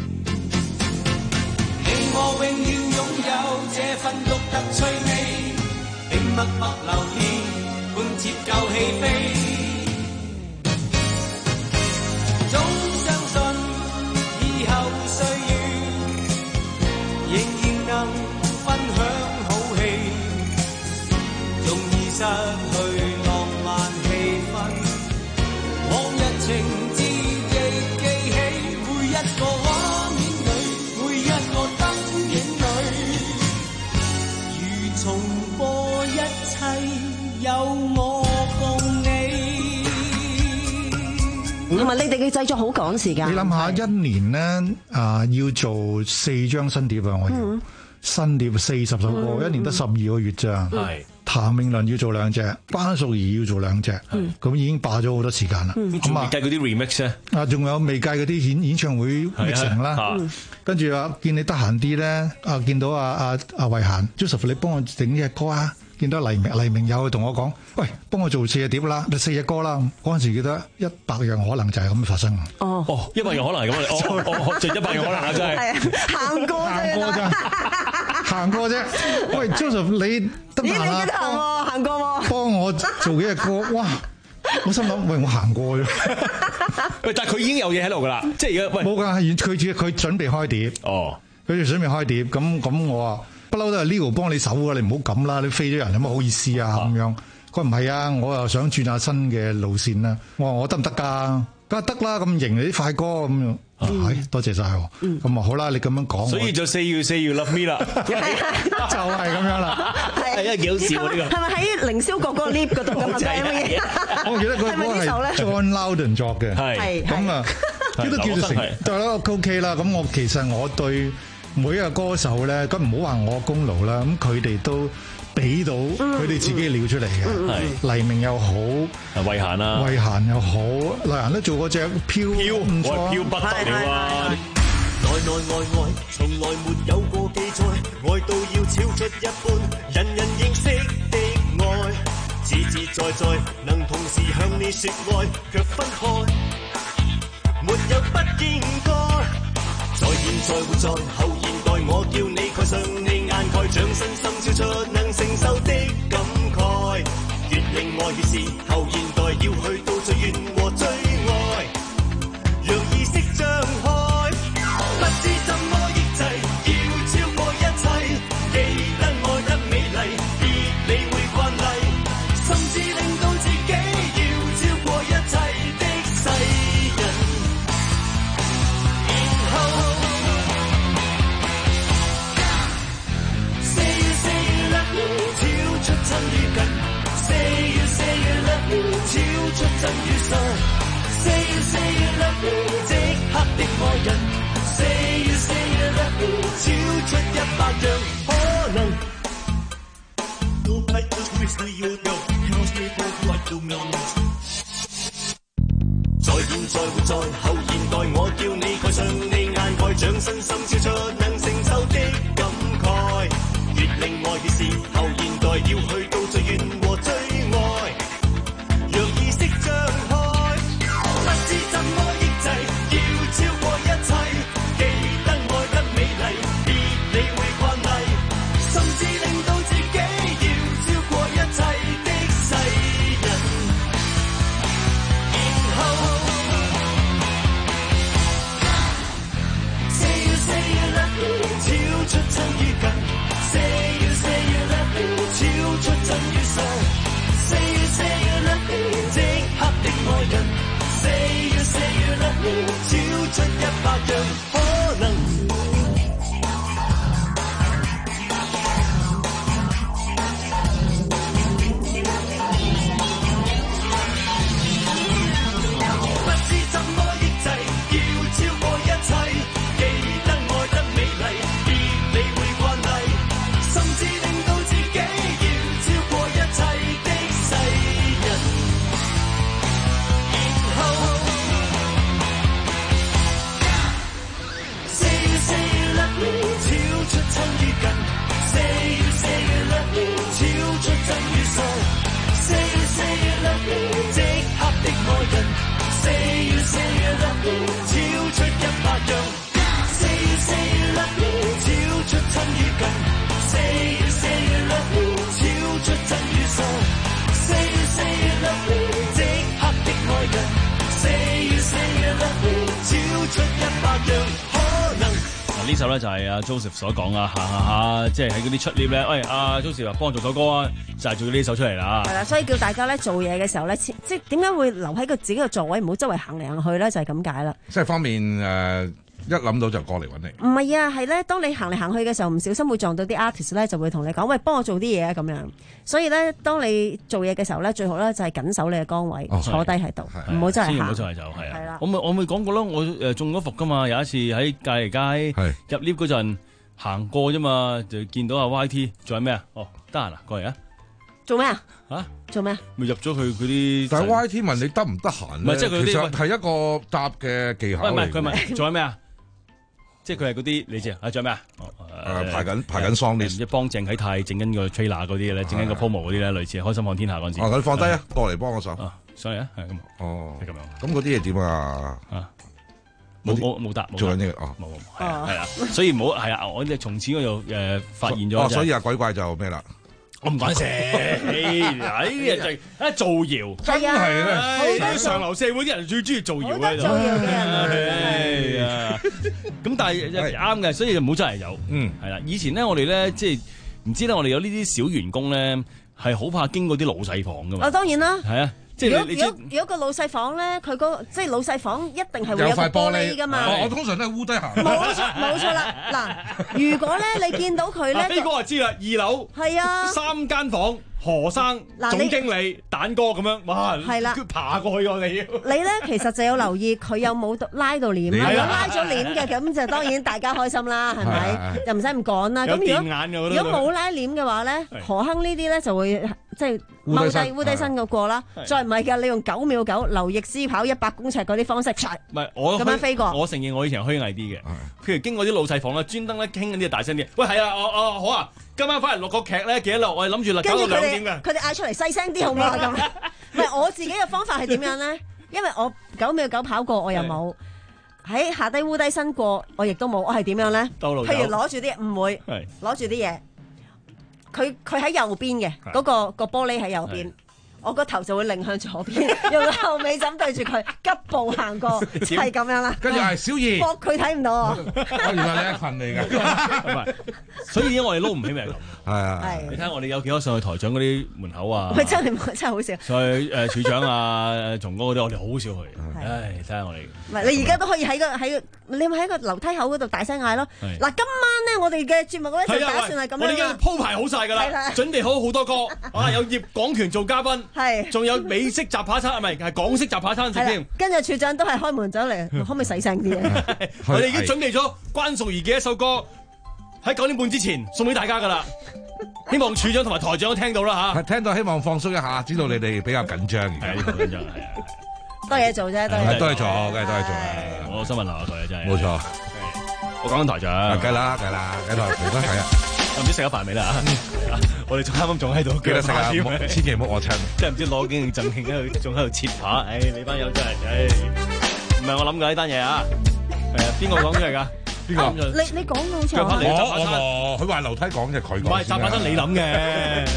你我永遠擁有這份獨特趣味，並默默留意，貫徹舊戲飛。總相信以後歲月，仍然能分享好戲，縱已失去。往日情節記埋你哋嘅製作好趕時間。 你諗下，一年咧啊、呃、要做四張新碟啊，我要、嗯、新碟四十首歌，嗯、一年得十二個月咋。係、嗯。譚詠麟要做兩隻，關淑怡要做兩隻，咁、嗯、已經霸咗好多時間啦。咁啊， 未計嗰啲 remix 咧， 啊，仲有未計嗰啲演演唱會 mixing 啦。跟住啊，見你得閒啲咧，啊，見到啊啊啊慧嫻 Joseph， 你幫我整呢隻歌啊！見到黎明黎明有同我講，喂，幫我做四隻碟啦，四隻歌啦。嗰陣時記得一百樣可能就係咁發生。 哦哦，一百樣可能係咁啊！哦哦，就一百樣可能啊，真係行過行過咋，行過啫。喂 Joseph， 你得唔得閒啊？ 行過喎， 幫我做幾隻歌，哇！我心諗，喂，我行過啫。 喂，但係佢已經有嘢喺度㗎啦，即係而家喂冇㗎，佢佢準備開碟。哦，佢就準備開碟，咁咁我話。不嬲都係 Leo 幫你手㗎，你唔好咁啦，你飛咗人有乜好意思啊咁樣？佢唔係啊，我又想轉下新嘅路線啦。我話我得唔得㗎？梗係得啦，咁型啲快歌咁樣。係，多謝晒喎。咁啊好啦，你咁樣講， 所以就四月四月 Love Me 啦， 就係咁樣啦。 係因為幾好笑呢個。 係咪喺凌霄閣嗰個 lift 嗰度咁嘅？ 我記得嗰個係 John Loudon 作嘅。係。咁啊，都叫做成，就啦 OK 啦。咁我其實我對每一個歌手咧，咁唔好話我功勞啦，咁佢哋都俾到佢哋自己料出嚟嘅。係、嗯、黎明又好， 慧嫻啊， 慧嫻又好，黎嫻都做過隻飄飄，唔錯， 飄不得了啊！ 內內外外，從來沒有過記載，愛到要超出一般人人認識的愛，自自在在能同時向你說愛，卻分開，沒有不應該。在現在活在後現代，我叫你蓋上你眼蓋，掌身心超出能承受的感慨，越令愛越是後現代，要去到最遠和最愛，讓意識張開，不知怎麼抑制，要超過一切，記得愛得美麗，別理會慣例，甚至令到自己要超過一切的世人，然後超出真與近 ，Say you say you love me， 超出真與實 ，Say you say you love me， 即刻的愛人 ，Say you say you love me， 超出一百樣可能。在現在活在後現代，我叫你蓋上你眼蓋，掌身心超出能承受的感慨，越令愛越是後現代，要去到最遠和最愛，讓意識張開，不知怎麼抑制，要超過一切，記得愛得美麗，別理會慣例，甚至令到自己要超過一切的世人，然後 Say you say you love me， 超出真與近 ，Say you say you love me， 超出真與實 ，Say you say you love me， 即刻的愛人 ，Say you say you love me， 超出一百樣可能。不知怎麼抑制，要超過一切，記得愛得美麗，別理會慣例，甚至令到自己要超過一切的世人，然後 Say you say you love me， 超出親與近 ，Say you say you love me， 超出真與實 ，Say you say you love me， 即刻的愛人 ，Say you say you love me， 超出一百樣 ，Say you say you love me， 超出親與近 ，Say you say you love me， 超出真與實 ，Say you say you love me， 即刻的愛人 ，Say you say you love me， 超出一百樣可能。 呢首咧就係阿 Joseph 所講啊，下下下即係喺嗰啲出 lift 咧，喂阿 Joseph 話幫我做首歌啊，就係做咗呢首出嚟啦。 係啦，所以叫大家咧做嘢嘅時候咧，即係點解會留喺個自己嘅座位，唔好周圍行嚟行去咧，就係咁解啦。 即係方便誒一諗到就過嚟揾你。 唔係啊，係咧，當你行嚟行去嘅時候，唔小心會撞到啲 artist 咧，就會同你講：喂，幫我做啲嘢啊咁樣。所以咧，當你做嘢嘅時候咧，最好咧就係緊守你嘅崗位， 哦、 坐低喺度，唔好真係行。 唔好真係走，係啊。 係啦， 我咪我咪講過咯，我誒中咗伏噶嘛。有一次喺隔離街入 lift 嗰陣行過啫嘛，就見到阿 Y T， 仲有咩啊？哦，得閒啊，過嚟啊！ 做咩啊？ 嚇？ 做咩？ 咪入咗去嗰啲。 但係 Y T 問你得唔得閒咧？ 唔係即係佢啲其實係一個答嘅技巧嚟。 唔係佢問仲有咩啊？即係佢係嗰啲你知啊？仲有咩啊？ 誒排緊排緊 song list， 即係幫鄭啟泰整緊個 trailer 嗰啲咧，整緊個 promo 嗰啲咧，類似開心看天下嗰陣時。 哦，咁放低啊，過嚟幫我手。 啊，上嚟啊，係咁。 哦， 係咁樣。 咁嗰啲嘢點啊？ 啊，冇冇冇答， 做緊呢個哦， 冇冇，係啊係啊，所以唔好係啊，我哋從此嗰度誒發現咗。 哦，所以啊鬼怪就咩啦？ 我唔關事，哎呀就啊造謠， 真係咧， 上流社會啲人最中意造謠喺度。 造謠嘅人啊，咁但係啱嘅，所以就唔好真係有。嗯，係啦，以前咧我哋咧即係唔知咧，我哋有呢啲小員工咧係好怕經過啲老細房噶嘛。 啊，當然啦。係啊。 如果如果如果個老細房咧，佢嗰即係老細房一定係會有個玻璃噶嘛。 我通常都係烏低行。 冇錯冇錯啦，嗱，如果咧你見到佢咧， 飛哥就知啦，二樓係啊， 三間房，何生總經理蛋哥咁樣，哇，係啦，爬過去我哋要。 你咧其實就要留意佢有冇拉到簾啦，如果拉咗簾嘅咁就當然大家開心啦，係咪？又唔使咁講啦。咁如果如果冇拉簾嘅話咧，何亨呢啲咧就會即係踎低烏低身個過啦，再唔係㗎，你用九秒九劉易斯跑一百公尺嗰啲方式，唔係我咁樣飛過。 我承認我以前虛偽啲嘅，譬如經過啲老細房咧，專登咧傾緊啲大聲啲。喂，係啊，我我好啊，今晚翻嚟錄個劇咧幾多落？我係諗住搞到兩點嘅。 佢哋嗌出嚟細聲啲好唔好咁？唔係我自己嘅方法係點樣咧？因為我九秒九跑過，我又冇喺下低烏低身過，我亦都冇。我係點樣咧？譬如攞住啲嘢，唔會攞住啲嘢。佢佢喺右邊嘅嗰個個玻璃喺右邊，我個頭就會擰向左邊，用個後尾枕對住佢，急步行過，係咁樣啦。 跟住係小儀， 搏佢睇唔到啊！ 原來你係群嚟㗎， 所以我哋撈唔起咪係咁。 係啊， 你睇下我哋有幾多上去台長嗰啲門口啊？ 佢真係真係好笑。 上去誒處長啊、松哥嗰啲，我哋好少去。唉，睇下我哋。 唔係你而家都可以喺個喺你咪喺個樓梯口嗰度大聲嗌咯。嗱，今晚咧我哋嘅節目咧就打算係咁樣。 我哋已經鋪排好晒㗎啦，準備好好多歌。啊，有葉廣權做嘉賓，係，仲有美式雜扒餐，唔係係港式雜扒餐食添。 跟住處長都係開門走嚟，可唔可以細聲啲啊？ 我哋已經準備咗關淑怡嘅一首歌，喺九點半之前送俾大家㗎啦。希望處長同埋台長都聽到啦嚇。 聽到希望放鬆一下，知道你哋比較緊張而家。 緊張係啊。 多嘢做啫，多嘢多嘢做，梗係多嘢做。 我新聞流台啊，真係冇錯。 我講緊台長， 梗啦，梗啦，梗台嚟啦，係啊。 唔知食咗飯未啦？我哋仲啱啱仲喺度， 記得食啊！千祈唔好餓親。 真係唔知攞景定贈慶喺度，仲喺度切扒。唉，你班友真係，唉，唔係我諗㗎呢單嘢啊。係啊，邊個講出嚟㗎？邊個？ 你你講到好似我我佢話樓梯講嘅，佢講。 唔係雜扒餐，你諗嘅。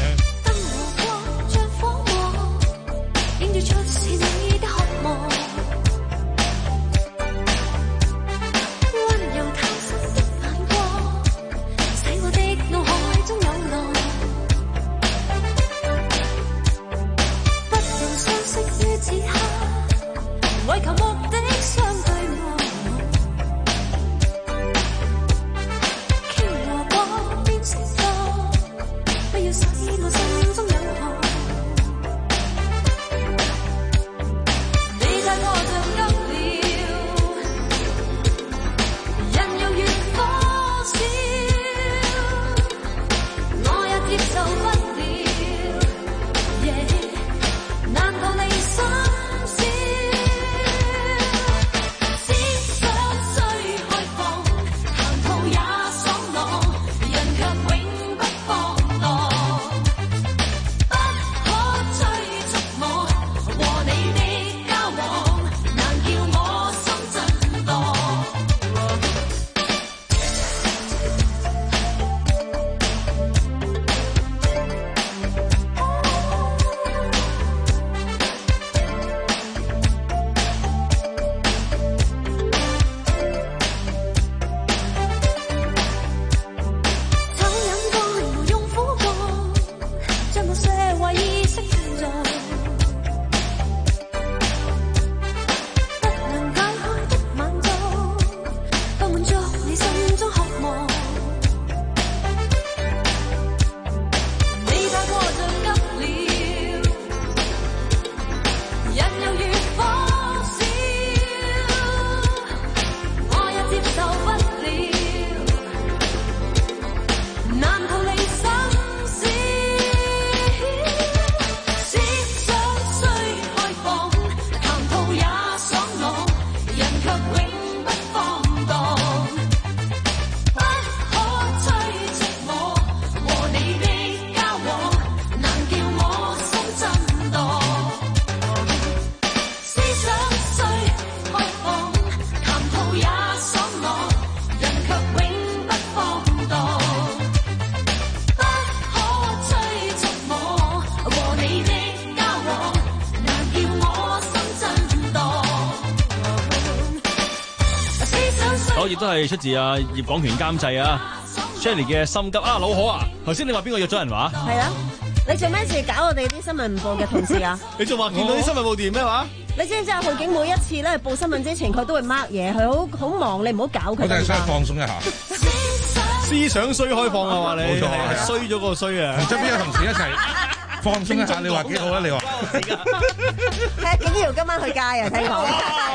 都係出自啊葉廣權監製啊 Shirley 嘅心急啊，老可啊！頭先你話邊個約咗人話？ 係啊，你做咩事搞我哋啲新聞部嘅同事啊？ 你仲話見到啲新聞部電咩話？ 你知唔知啊？浩景每一次咧報新聞之前，佢都會 mark 嘢，佢好好忙，你唔好搞佢。 我哋係想放鬆一下。 思想衰開放啊！話你冇錯啊， 衰咗個衰啊！ 同側邊嘅同事一齊放鬆一下，你話幾好啊？你話係啊，景瑤今晚去街啊，聽講。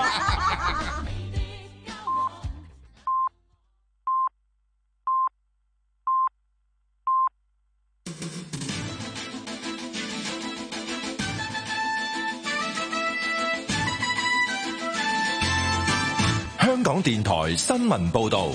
香港電台新聞報導。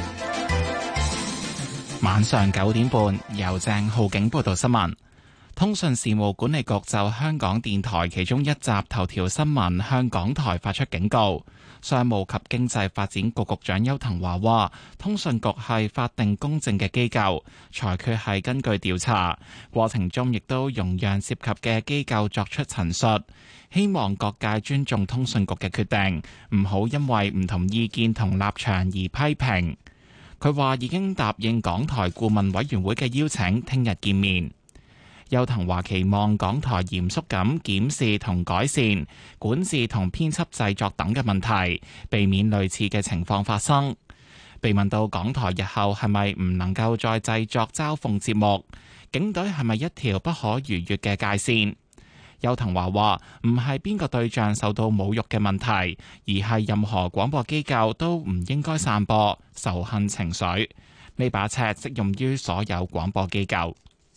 晚上九點半，由鄭浩景報道新聞。通訊事務管理局就香港電台其中一集頭條新聞向港台發出警告。商務及經濟發展局局長邱騰華話，通訊局係法定公正嘅機構，裁決係根據調查過程中，亦都容讓涉及嘅機構作出陳述。希望各界尊重通訊局嘅決定，唔好因為唔同意見同立場而批評。佢話已經答應港台顧問委員會嘅邀請，聽日見面。邱騰華期望港台嚴肅咁檢視同改善管治同編輯製作等嘅問題，避免類似嘅情況發生。被問到港台日後係咪唔能夠再製作嘲諷節目，警隊係咪一條不可逾越嘅界線？邱騰華話：唔係邊個對象受到侮辱嘅問題，而係任何廣播機構都唔應該散播仇恨情緒。呢把尺適用於所有廣播機構。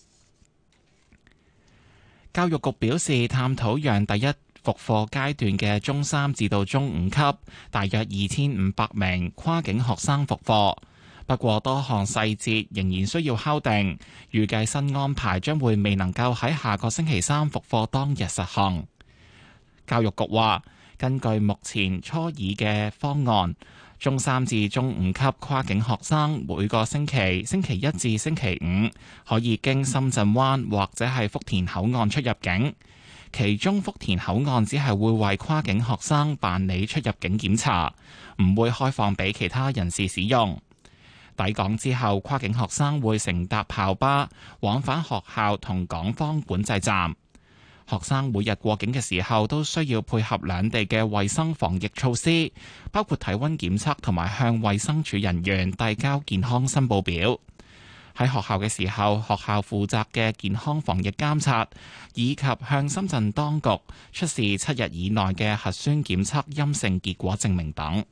教育局表示，探討讓第一復課階段嘅中三至到中五級，大約二千五百名跨境學生復課。不過多項細節仍然需要敲定，預計新安排將會未能夠喺下個星期三復課當日實行。教育局話，根據目前初二嘅方案，中三至中五級跨境學生每個星期星期一至星期五可以經深圳灣或者係福田口岸出入境，其中福田口岸只係會為跨境學生辦理出入境檢查，唔會開放俾其他人士使用。抵港之後，跨境學生會乘搭校巴往返學校同港方管制站。學生每日過境嘅時候都需要配合兩地嘅衛生防疫措施，包括體溫檢測同埋向衛生署人員遞交健康申報表。喺學校嘅時候，學校負責嘅健康防疫監察，以及向深圳當局出示七日以內嘅核酸檢測陰性結果證明等。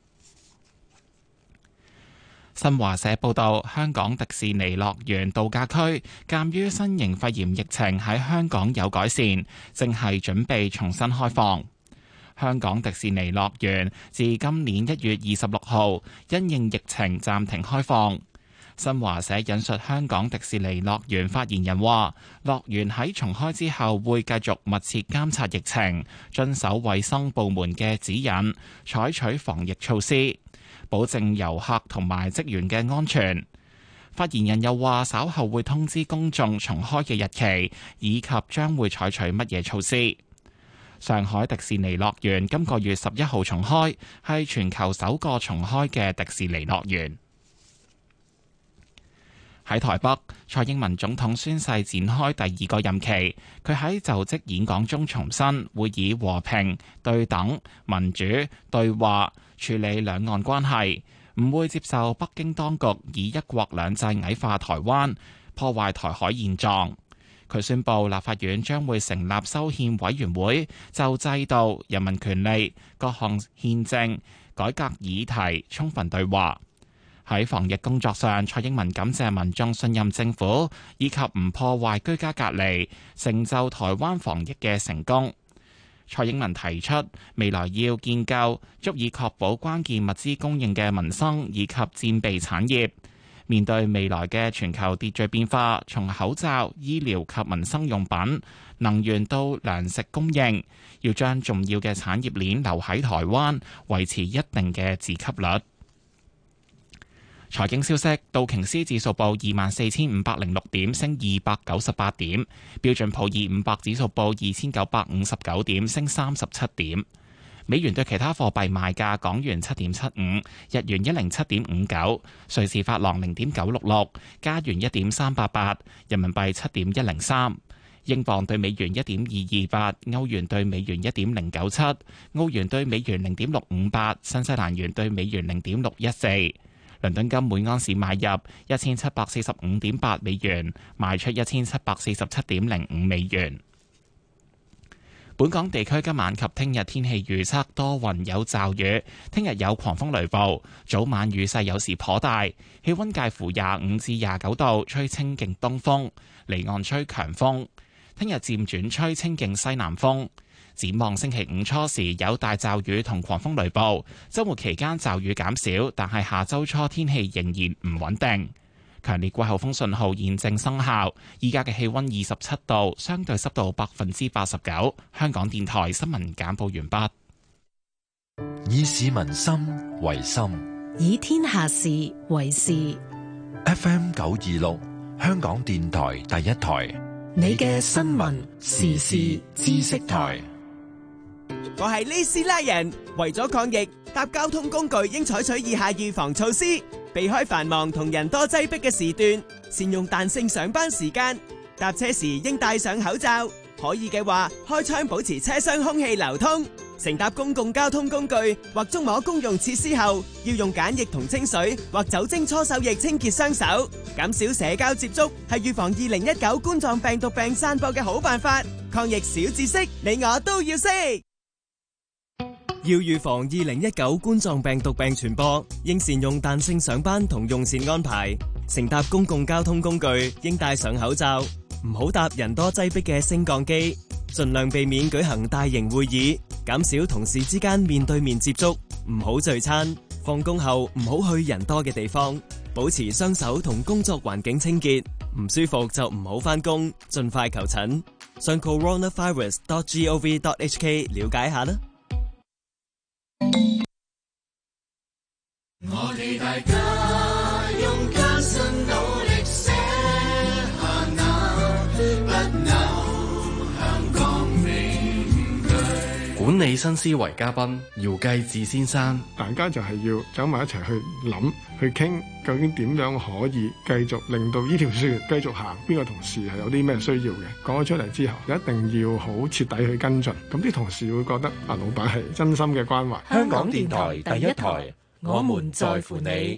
新華社報道，香港迪士尼樂園度假區鑑於新型肺炎疫情喺香港有改善，正係準備重新開放。香港迪士尼樂園自今年一月二十六號因應疫情暫停開放。新華社引述香港迪士尼樂園發言人話，樂園喺重開之後會繼續密切監察疫情，遵守衛生部門嘅指引，採取防疫措施，保證遊客同埋職員嘅安全。發言人又話，稍後會通知公眾重開嘅日期，以及將會採取乜嘢措施。上海迪士尼樂園今個月十一號重開，係全球首個重開嘅迪士尼樂園。喺台北，蔡英文總統宣誓展開第二個任期。佢喺就職演講中重申，會以和平、對等、民主對話處理兩岸關係，唔會接受北京當局以一國兩制矮化台灣，破壞台海現狀。佢宣布立法院將會成立修憲委員會，就制度、人民權利、各項憲政改革議題充分對話。喺防疫工作上，蔡英文感謝民眾信任政府，以及唔破壞居家隔離，成就台灣防疫嘅成功。蔡英文提出，未來要建構足以確保關鍵物資供應嘅民生以及戰備產業。面對未來嘅全球秩序變化，從口罩、醫療及民生用品、能源到糧食供應，要將重要嘅產業鏈留喺台灣，維持一定嘅自給率。財經消息，道瓊斯指數報二萬四千五百零六點，升二百九十八點；標準普爾五百指數報二千九百五十九點，升三十七點。 美元對其他貨幣賣價：港元七點七五，日元一零七點五九，瑞士法郎零點九六六，加元一點三八八，人民幣七點一零三。英鎊對美元一點二二八，歐元對美元一點零九七，澳元對美元零點六五八，新西蘭元對美元零點六一四。倫敦金每盎司買入一千七百四十五點八美元，賣出一千七百四十七點零五美元。本港地區今晚及聽日天氣預測多雲有驟雨，聽日有狂風雷暴，早晚雨勢有時頗大，氣溫介乎廿五至廿九度，吹清勁東風，離岸吹強風。聽日漸轉吹清勁西南風，展望星期五初時有大驟雨同狂風雷暴，週末期間驟雨減少，但係下週初天氣仍然唔穩定。強烈季候風信號現正生效，依家嘅氣溫二十七度，相對濕度百分之八十九。香港電台新聞簡報完畢。 以市民心為心， 以天下事為事。 F M 九二六，香港電台第一台。 你嘅新聞時事知識台。 我係呢斯拉人，為咗抗疫，搭交通工具應採取以下預防措施：避開繁忙同人多擠迫嘅時段，善用彈性上班時間，搭車時應戴上口罩，可以嘅話開窗保持車廂空氣流通。乘搭公共交通工具或觸摸公用設施後，要用梘液同清水或酒精搓手液清潔雙手。減少社交接觸係預防二零一九冠狀病毒病散播嘅好辦法。抗疫小知識，你我都要識。要預防二零一九冠狀病毒病傳播，應善用彈性上班同用膳安排。乘搭公共交通工具應戴上口罩，唔好搭人多擠迫嘅升降機。盡量避免舉行大型會議，減少同事之間面對面接觸，唔好聚餐。放工後唔好去人多嘅地方，保持雙手同工作環境清潔。唔舒服就唔好返工，盡快求診。上 coronavirus dot gov dot hk 了解下啦。 我哋大家用艱辛努力寫下那不朽香港名句。 管理新思維嘉賓姚繼志先生， 大家就係要走埋一齊去諗去傾，究竟點樣可以繼續令到呢條船繼續行？邊個同事係有啲咩需要嘅？講咗出嚟之後，一定要好徹底去跟進。咁啲同事會覺得啊，老闆係真心嘅關懷。 香港電台第一台，我們在乎你。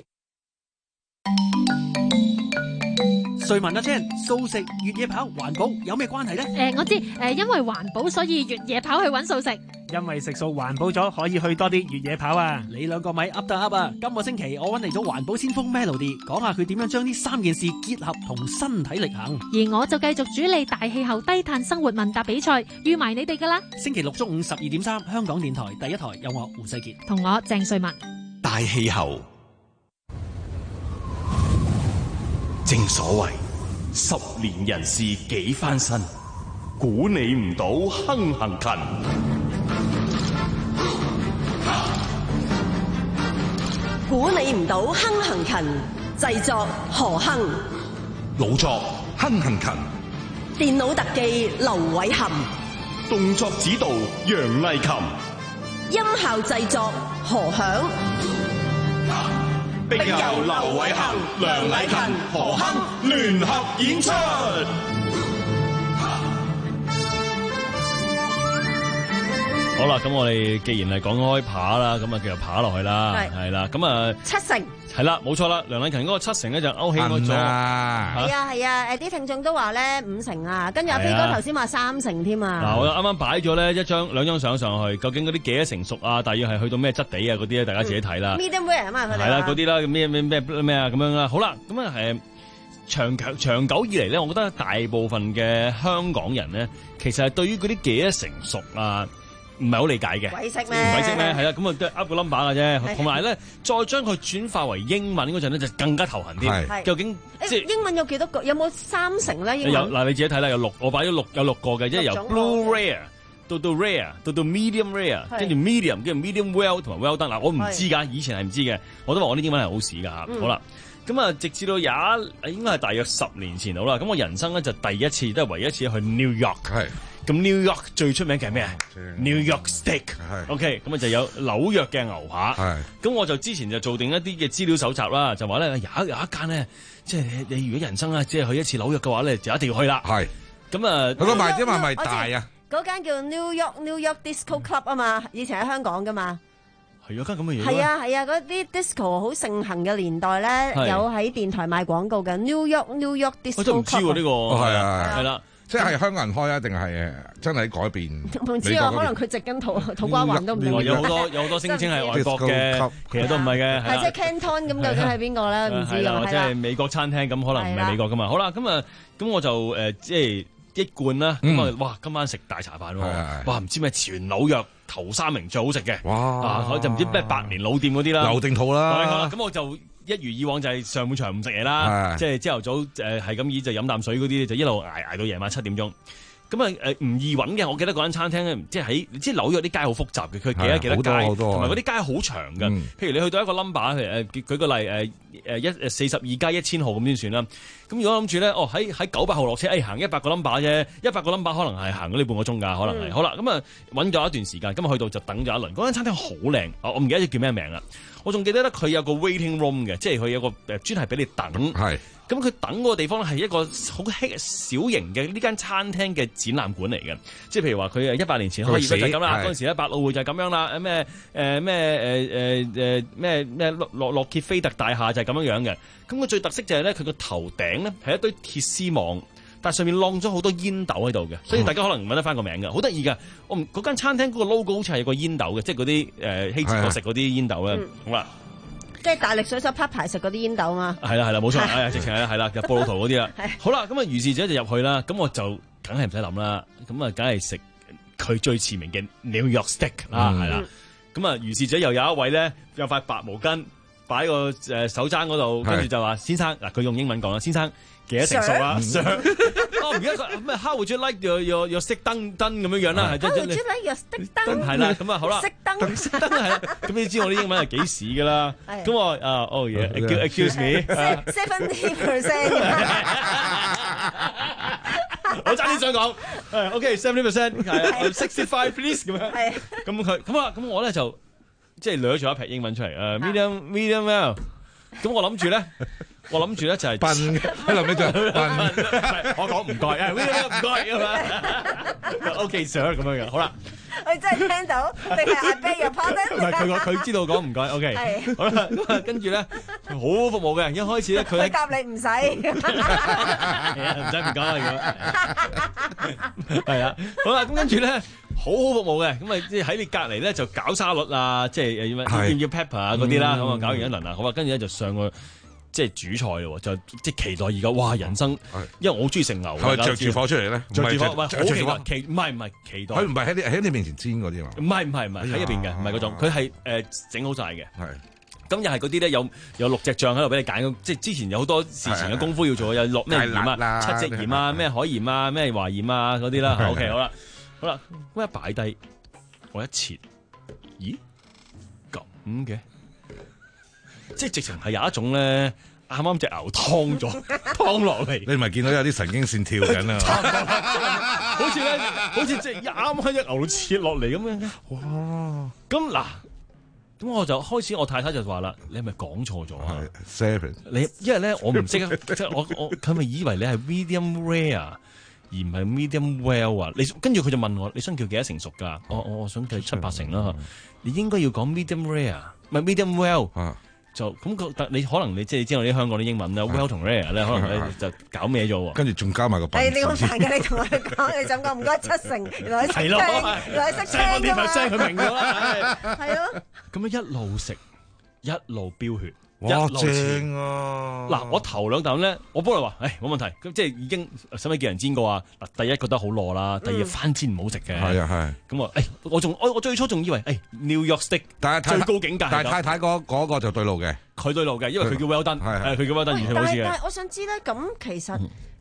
瑞文阿 Chan，素食越野跑環保有咩關係呢？ 誒、呃，我知誒、呃，因為環保所以越野跑去揾素食。 因為食素環保咗，可以去多啲越野跑啊！你兩個咪噏得噏啊！今個星期我揾嚟咗環保先鋒 Melody，講下佢點樣將呢三件事結合同身體力行。 而我就繼續主理大氣候低碳生活問答比賽，預埋你哋噶啦！ 星期六中午十二點三，香港電台第一台有我胡世傑同我鄭瑞文。 大氣候， 正所謂十年人事幾番新，估你唔到亨行勤。 估你唔到亨行勤，製作何亨， 老作亨行勤， 電腦特技劉偉涵， 動作指導楊麗琴， 音效製作何響， 並由劉偉涵、梁麗琴、何亨聯合演出。 好啦，咁我哋既然係講開扒啦，咁啊繼續扒落去啦，係啦，咁啊七成係啦，冇錯啦，梁麗琴嗰個七成咧就勾起我咗，係啊係啊，誒啲聽眾都話咧五成啊，跟住阿飛哥頭先話三成添啊。 嗱，我啱啱擺咗咧一張兩張相上去，究竟嗰啲幾多成熟啊？大約係去到咩質地啊？嗰啲咧大家自己睇啦。 Medium rare 啊嘛，佢哋係啦，嗰啲啦，咩咩咩咩啊咁樣啦。好啦，咁啊誒長長長久以嚟咧，我覺得大部分嘅香港人咧，其實係對於嗰啲幾多成熟啊，唔係好理解嘅， 鬼識咩？ 唔鬼識咩？係啦，咁啊都係噏個 number 嘅啫。同埋咧，再將佢轉化為英文嗰陣咧，就更加頭痕啲。究竟即係英文有幾多個？有冇三成咧？英文有嗱，你自己睇啦，有六，我擺咗六，有六個嘅，即係由 blue rare 到到 rare， 到到 medium rare， 跟住 medium， 跟住 medium well 同埋 well done。嗱，我唔知㗎，以前係唔知嘅，我都話我啲英文係好屎㗎嚇。好啦，咁啊，直至到有一應該係大約十年前到啦。咁我人生咧就第一次，都係唯一一次去 New York。係。 咁 New York 最出名嘅係咩啊 ？New York Steak，OK， 咁啊就有紐約嘅牛扒。咁我就之前就做定一啲嘅資料搜集啦，就話咧有有一間咧，即係你如果人生啊，即係去一次紐約嘅話咧，就一定要去啦。係。咁啊， 佢個賣點係咪大啊？ 嗰間叫 New York New York Disco Club 啊嘛，以前喺香港噶嘛。 係有間咁嘅嘢。 係啊係啊，嗰啲 disco 好盛行嘅年代咧，有喺電台賣廣告嘅 New York New York Disco Club。我都唔知喎呢個。 係啊係啦。 即係香港人開啊，定係真係改變？ 唔知啊，可能佢直跟土土瓜灣都唔定。 有好多有好多聲稱係外國嘅，其實都唔係嘅。 係即係 Canton 咁，究竟係邊個咧？唔知啊。 或者係美國餐廳咁，可能唔係美國噶嘛。好啦，咁啊，咁我就誒即係一貫啦。咁啊，哇！今晚食大茶飯喎。哇！唔知咩全紐約頭三名最好食嘅。哇！就唔知咩百年老店嗰啲啦。 留定套啦。 咁我就。一如以往就係上半場唔食嘢啦，即係朝頭早誒係咁以就飲啖水嗰啲，就一路捱捱到夜晚七點鐘。咁啊誒唔易揾嘅，我記得嗰間餐廳咧，即係喺即係紐約啲街好複雜嘅，佢幾多幾多街，同埋嗰啲街好長嘅。譬如你去到一個 number，譬如誒舉個例誒誒一誒四十二加一千號咁先算啦。咁如果諗住咧，哦喺喺九百號落車，誒行一百個 number 啫，一百個 number 可能係行咗呢半個鐘㗎，可能係。好啦，咁啊揾咗一段時間，今日去到就等咗一輪。嗰間餐廳好靚，我唔記得叫咩名啦。我仲記得咧，佢有個 waiting room 嘅，即係佢有個誒專係俾你等。係。咁佢等嗰個地方咧係一個好小型嘅呢間餐廳嘅展覽館嚟嘅，即係譬如話佢誒一百年前開業就係咁啦，嗰陣時咧百老匯就係咁樣啦，咩誒咩誒誒誒咩咩洛洛傑菲特大廈就係咁樣樣嘅。咁佢最特色就係咧，佢個頭頂咧係一堆鐵絲網。但係上面晾咗好多煙斗喺度嘅，所以大家可能揾得翻個名嘅，好得意㗎。我唔嗰間餐廳嗰個 logo 好似係有個煙斗嘅，即係嗰啲誒希治閣食嗰啲煙斗咧。好啦， 即係大力水手拍牌食嗰啲煙斗嘛。係啦係啦，冇錯，係直情係係啦，就布魯圖嗰啲啦。好啦，咁啊如是者就入去啦，咁我就梗係唔使諗啦，咁啊梗係食佢最馳名嘅 New York Steak 啦，係啦。咁啊如是者又有一位咧有塊白毛巾擺個誒手踭嗰度，跟住就話先生嗱，佢用英文講啦，先生。幾多成熟啊？我唔記得佢咩 How would you like your your your stick done done 咁樣樣啦？ How would you like your stick done？ 係啦，咁啊好啦， 熄燈熄燈係啦。咁你知我啲英文係幾時噶啦？咁我啊，oh yeah，excuse me，seventy percent。 我爭啲想講，誒 ，OK，seventy percent，係 sixty five please 咁樣。係。咁佢咁啊，咁我咧就即係掠咗一撇英文出嚟，誒 medium medium well。咁我諗住咧。我諗住咧就係笨嘅，喺臨尾就笨。 我講唔該，誒唔該咁樣。O K sir 咁樣嘅，好啦。 我真係聽到，定係 I beg your pardon？ 唔係佢講，佢知道講唔該。O K。係。好啦，咁啊跟住咧好服務嘅，一開始咧佢。 佢答你唔使。 係啊，唔使唔該啦咁。係啊，好啦，咁跟住咧好好服務嘅，咁啊即係喺你隔離咧就搞沙律啊，即係要要要 pepper 啊嗰啲啦，咁啊搞完一輪啊，好啊，跟住咧就上個。即係煮菜咯，就即係期待而家，哇！人生，因為我好中意食牛， 係咪着住火出嚟咧？ 着住火，唔係好期待，期唔係唔係期待。 佢唔係喺你喺你面前煎嗰啲嘛？ 唔係唔係唔係喺入邊嘅，唔係嗰種。佢係誒整好晒嘅。係。咁又係嗰啲咧，有有六隻醬喺度俾你揀，即係之前有好多事前嘅功夫要做，有落咩鹽啊、七隻鹽啊、咩海鹽啊、咩華鹽啊嗰啲啦。OK，好啦，好啦，咁一擺低，我一切，咦咁嘅？即係直情係有一種咧，啱啱隻牛湯咗，湯落嚟。 你唔係見到有啲神經線跳緊啊？ 好似咧，好似即係啱喺隻牛度切落嚟咁樣嘅。哇！咁嗱，咁我就開始，我太太就話啦：你係咪講錯咗啊 ？Seven， 你因為咧，我唔識啊，即係我我佢咪以為你係 medium rare 而唔係 medium well 啊？你跟住佢就問我：你想叫幾多成熟㗎？我我我想計七八成啦。你應該要講 medium rare，唔係 medium well。就咁個，你可能你即係知道啲香港啲英文咧 well 同 rare 咧，可能咧就搞咩咗喎。 跟住仲加埋個品。 係你好煩嘅，你同佢講，你就講唔該七成，原來係咯，原來係識聽㗎嘛。 聲佢明咗啦， 係咯。 咁樣一路食一路飆血。 哇，正啊！ 嗱，我頭兩啖咧，我幫你話，誒冇問題，咁即係已經使唔使叫人煎過啊？嗱，第一覺得好糯啦，第二翻煎唔好食嘅。係啊係。咁我誒，我仲我我最初仲以為誒 New York Steak 最高境界。 但係太太嗰嗰個就對路嘅， 佢對路嘅，因為佢叫 Well Done，係係佢叫 Well Done，而佢好似嘅。 但係我想知咧，咁其實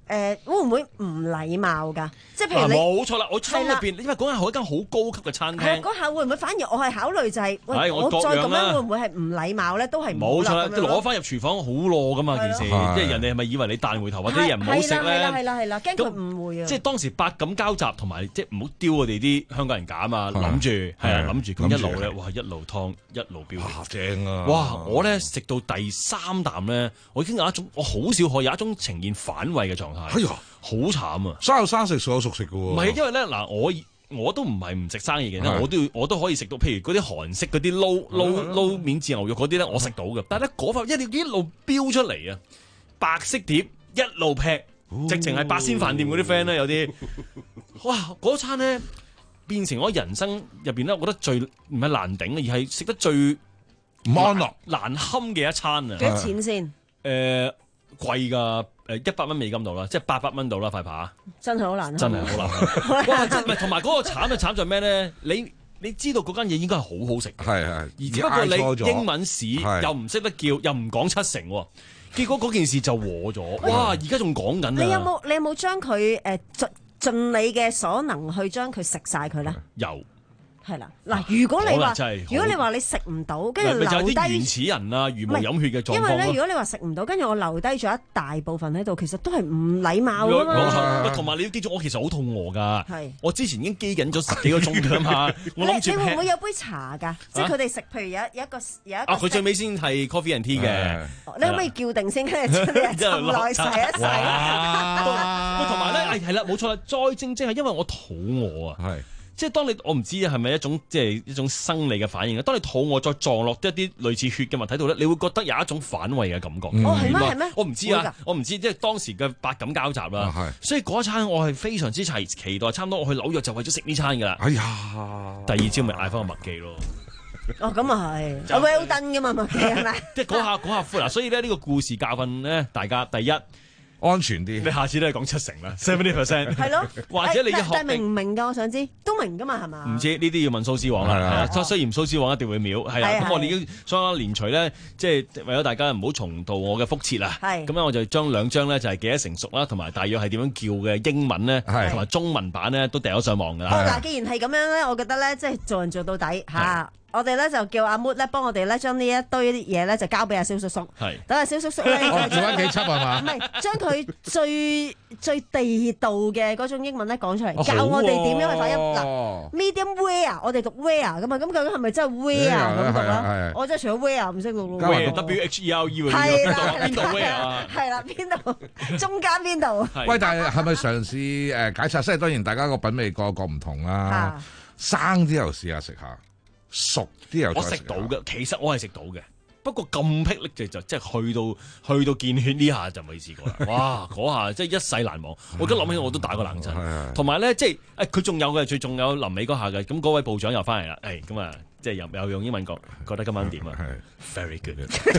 誒會唔會唔禮貌㗎？即係譬如你冇錯啦，我心入邊，因為嗰間係一間好高級嘅餐廳。 嗰下會唔會反而我係考慮就係，喂， 我再咁樣會唔會係唔禮貌咧？都係冇錯啦，即係攞翻入廚房好攞㗎嘛件事，即係人哋係咪以為你彈回頭或者啲人唔好食咧？ 係啦係啦係啦，驚佢誤會啊！ 即係當時百感交集，同埋即係唔好丟我哋啲香港人架啊嘛，諗住係啊諗住咁一路咧，哇一路燙一路飆， 正啊！ 哇！我咧食到第三啖咧，我已經有一種我好少可有一種呈現反胃嘅狀態。 哎呀， 好慘啊！ 生有生食，熟有熟食嘅喎。 唔係因為咧嗱，我我都唔係唔食生意嘅，我都要我都可以食到，譬如嗰啲韓式嗰啲撈撈撈免治牛肉嗰啲咧，我食到嘅。但係咧嗰塊一一路飆出嚟啊，白色碟一路劈，直情係八仙飯店嗰啲 friend 咧有啲，哇！嗰餐咧變成我人生入邊咧，我覺得最唔係難頂嘅，而係食得最唔安樂難堪嘅一餐啊！ 幾多錢先？ 誒貴㗎。誒一百蚊美金度啦，即係八百蚊度啦塊扒， 真係好難， 真係好難。哇！即係唔係同埋嗰個慘就慘在咩咧？你你知道嗰間嘢應該係好好食， 係係， 而只不過你英文屎又唔識得叫，又唔講七成，結果嗰件事就和咗。哇！而家仲講緊啊！ 你有冇你有冇將佢誒盡盡你嘅所能去將佢食晒佢咧？ 有。 係啦，嗱，如果你話，如果你話你食唔到，跟住留低， 就有啲原始人啊，茹毛飲血嘅狀況。 因為咧，如果你話食唔到，跟住我留低咗一大部分喺度，其實都係唔禮貌㗎嘛。 同埋你要記住，我其實好肚餓㗎。 係，我之前已經飢緊咗十幾個鐘㗎嘛。我諗住你會唔會有杯茶㗎？即係佢哋食，譬如有有一個有一個。 啊，佢最尾先係 coffee and tea 嘅。 你可唔可以叫定先？跟住浸耐洗一洗。 喂，同埋咧，係啦，冇錯啦，再正正係因為我肚餓啊。係。即係當你我唔知係咪一種即係一種生理嘅反應啊！當你肚餓再撞落一啲類似血嘅物體度咧，你會覺得有一種反胃嘅感覺。 哦，係咩？係咩？ 我唔知啊，我唔知，即係當時嘅百感交集啦。所以嗰一餐我係非常之期期待，差唔多我去紐約就為咗食呢餐㗎啦。 哎呀！ 第二朝咪嗌翻個麥記咯。 哦，咁啊係，well done 㗎嘛麥記係咪？ 即係嗰下嗰下歡嗱，所以咧呢個故事教訓咧，大家第一。 安全啲， 你下次都係講七成啦，seventy percent。係咯，或者你嘅學但明唔明㗎？我想知，都明㗎嘛，係嘛？ 唔知呢啲要問蘇絲黃啦。係啊，雖然蘇絲黃一定會秒，係啦。咁我哋已經所以連隨咧，即係為咗大家唔好重蹈我嘅覆轍啊。係。咁咧我就將兩張咧就係幾多成熟啦，同埋大約係點樣叫嘅英文咧，同埋中文版咧都掉咗上網㗎啦。 嗱，既然係咁樣咧，我覺得咧，即係做人做到底嚇。我哋咧就叫阿 Mood 咧幫我哋咧將呢一堆啲嘢咧就交俾阿蕭叔叔，等阿蕭叔叔咧做翻幾輯係嘛？ 唔係將佢最最地道嘅嗰種英文咧講出嚟，教我哋點樣去發音。嗱 ，medium rare 我哋讀 rare 噶嘛，咁究竟係咪真係 rare 咁讀啦？我真係除咗 rare 唔識讀咯。 W H E R E 喎，邊度 rare 啊？ 係啦，邊度？中間邊度？ 喂，但係係咪嘗試誒解拆？即係當然大家個品味個個唔同啦。生啲又試下食下。熟啲又我食到嘅，其實我係食到嘅，不過咁霹靂就就即係去到去到見血呢下就未試過啦。哇！嗰下即係一世難忘。我而家諗起我都打個冷震。同埋咧，即係誒佢仲有嘅，最仲有臨尾嗰下嘅。咁嗰位部長又翻嚟啦。誒咁啊，即係又又用英文講，覺得今晚點啊？Very good。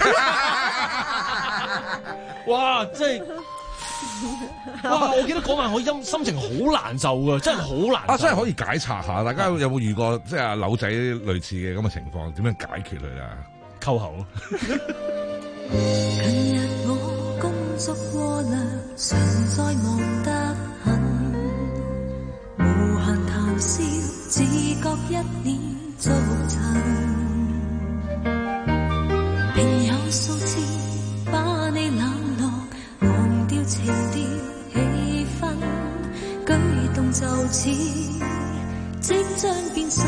哇！即係。哇！我記得嗰晚我心心情好難受㗎，真係好難受。 啊，真係可以解拆下，大家有冇遇過即係阿柳仔類似嘅咁嘅情況？點樣解決佢啊？ 溝口。 近日我工作過量，常在忙得很，無限談笑，自覺一臉足塵，並有數次把你冷落。情調氣氛，舉動就似即將變身，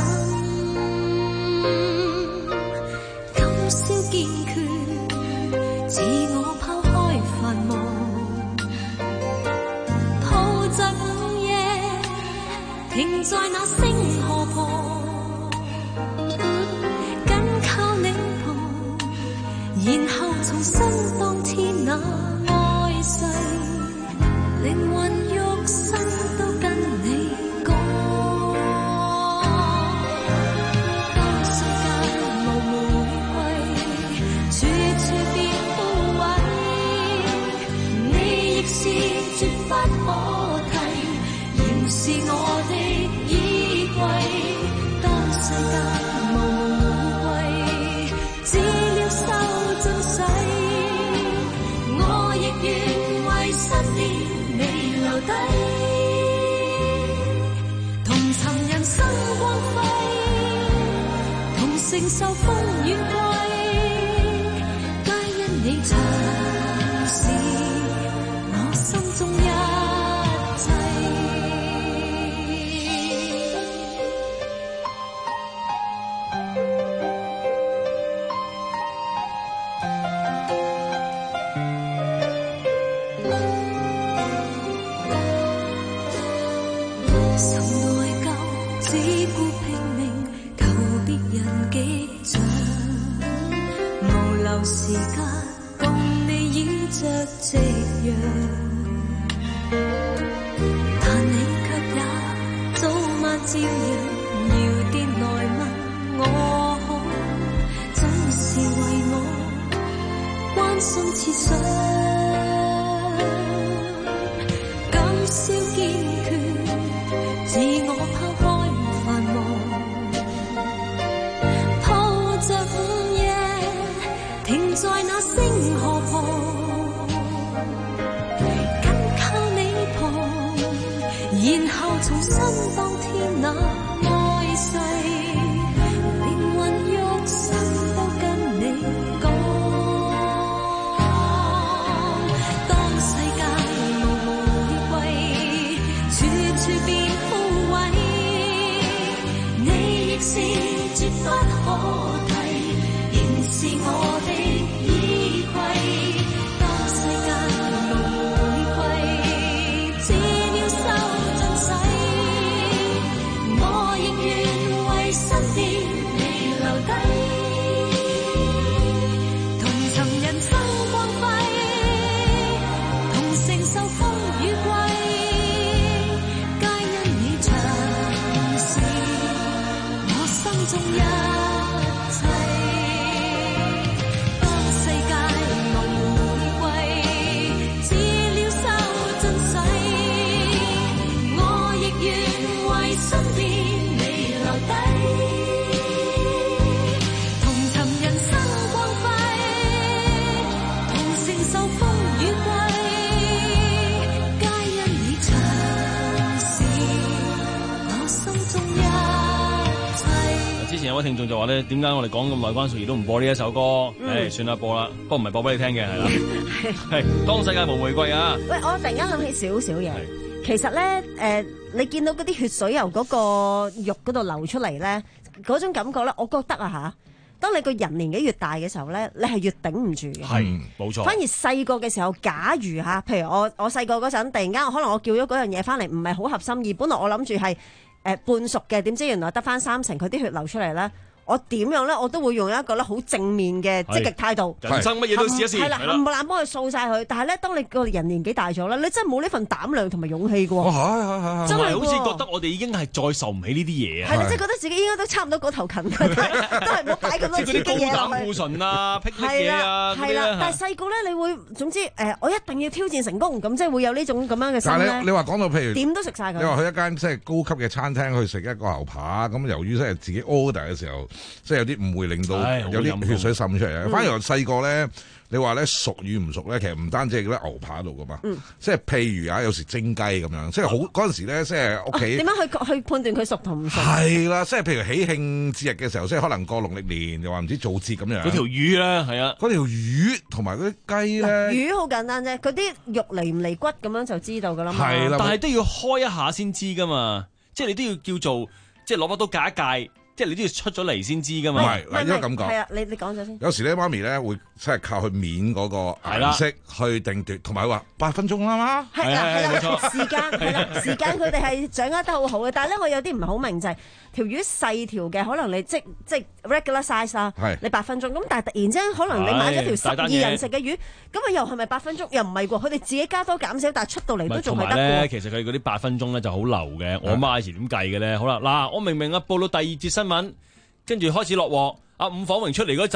今宵堅決，自我拋開繁忙，抱着午夜，停在那星河旁，緊靠你旁，然後重新當天那愛逝。靈魂肉身都跟你講，當世界無玫瑰，處處變枯萎，你亦是絕不可替，仍是我的衣櫃。當世界無玫瑰，只了收盡洗，我亦願為失戀。 留低，同尋人生光輝，同承受風雨季，皆因你曾是我心中一時間共你倚着夕陽，但你卻也早晚照樣搖電來問我好，總是為我關心設想，今宵堅決自我拋開繁忙，拖着午夜停在那星河旁，緊靠你旁，然後重新當天那愛誓，靈魂肉身都跟你講。當世界無無歸，處處變枯萎，你亦是絕不可替，仍是我的。 有位聽眾就話咧，點解我哋講咁耐關淑怡都唔播呢一首歌？誒、 嗯哎，算啦，播啦，不過唔係播俾你聽嘅，係啦。係當世界無玫瑰啊！ 喂，我突然間諗起少少嘢，其實咧，誒、呃，你見到嗰啲血水由嗰個肉嗰度流出嚟咧，嗰種感覺咧，我覺得啊嚇，當你個人年紀越大嘅時候咧，你係越頂唔住嘅。 係，冇錯。 反而細個嘅時候，假如嚇，譬如我我細個嗰陣，突然間可能我叫咗嗰樣嘢翻嚟，唔係好合心意，本來我諗住係。誒半熟嘅，點知原來得翻三成，佢啲血流出嚟咧，我點樣咧，我都會用一個咧好正面嘅積極態度， 人生乜嘢都試一試， 係啦，冚唪唥幫佢掃晒佢。但係咧，當你個人年紀大咗咧，你真係冇呢份膽量同埋勇氣嘅喎。 係真係好似覺得我哋已經係再受唔起呢啲嘢啊！ 係啦，即係覺得自己應該都差唔多嗰頭近嘅，都係唔好擺咁多刺激嘢落去。 高膽固醇啊，霹靂嘢啊， 係啦，但係細個咧，你會總之誒，我一定要挑戰成功，咁即係會有呢種咁樣嘅心咧。 但係你你話講到譬如點都食晒佢。 你話去一間即係高級嘅餐廳去食一個牛扒，咁由於即係自己 order 嘅時候，即係有啲誤會，令到有啲血水滲出嚟。 嗯、 反而我細個咧，你話咧熟與唔熟咧，其實唔單止係嗰啲牛扒度噶嘛， 嗯、 即係譬如啊，有時蒸雞咁樣，即係好嗰陣時咧，即係屋企點樣去去判斷佢熟同唔熟？ 係啦，即係譬如喜慶節日嘅時候，即係可能過農曆年又話唔知做節咁樣。 嗰條魚咧，係啊， 嗰條魚同埋嗰啲雞咧， 魚好簡單啫，嗰啲肉離唔離骨咁樣就知道噶啦嘛。 係啦， 但係都要開一下先知噶嘛，即係你都要叫做即係攞把刀戒一戒。即係你都要出咗嚟先知㗎嘛？ 唔係，嗱，應該咁講。 係啊，你你講咗先。 有時咧，媽咪咧會即係靠佢面嗰個顏色去定奪，同埋話八分鐘啦嘛。 係啦係啦，時間係啦，時間佢哋係掌握得好好嘅。但係咧，我有啲唔係好明就係條魚細條嘅，可能你即即 regular size 啦，你八分鐘。咁但係突然之間，可能你買咗條十二人食嘅魚，咁啊又係咪八分鐘？又唔係喎，佢哋自己加多減少，但係出到嚟都仲係得嘅。 其實佢嗰啲八分鐘咧就好流嘅。我媽以前點計嘅咧？好啦，嗱，我明明啊報到第二節新聞，跟住開始落鑊，阿伍晃榮出嚟嗰陣，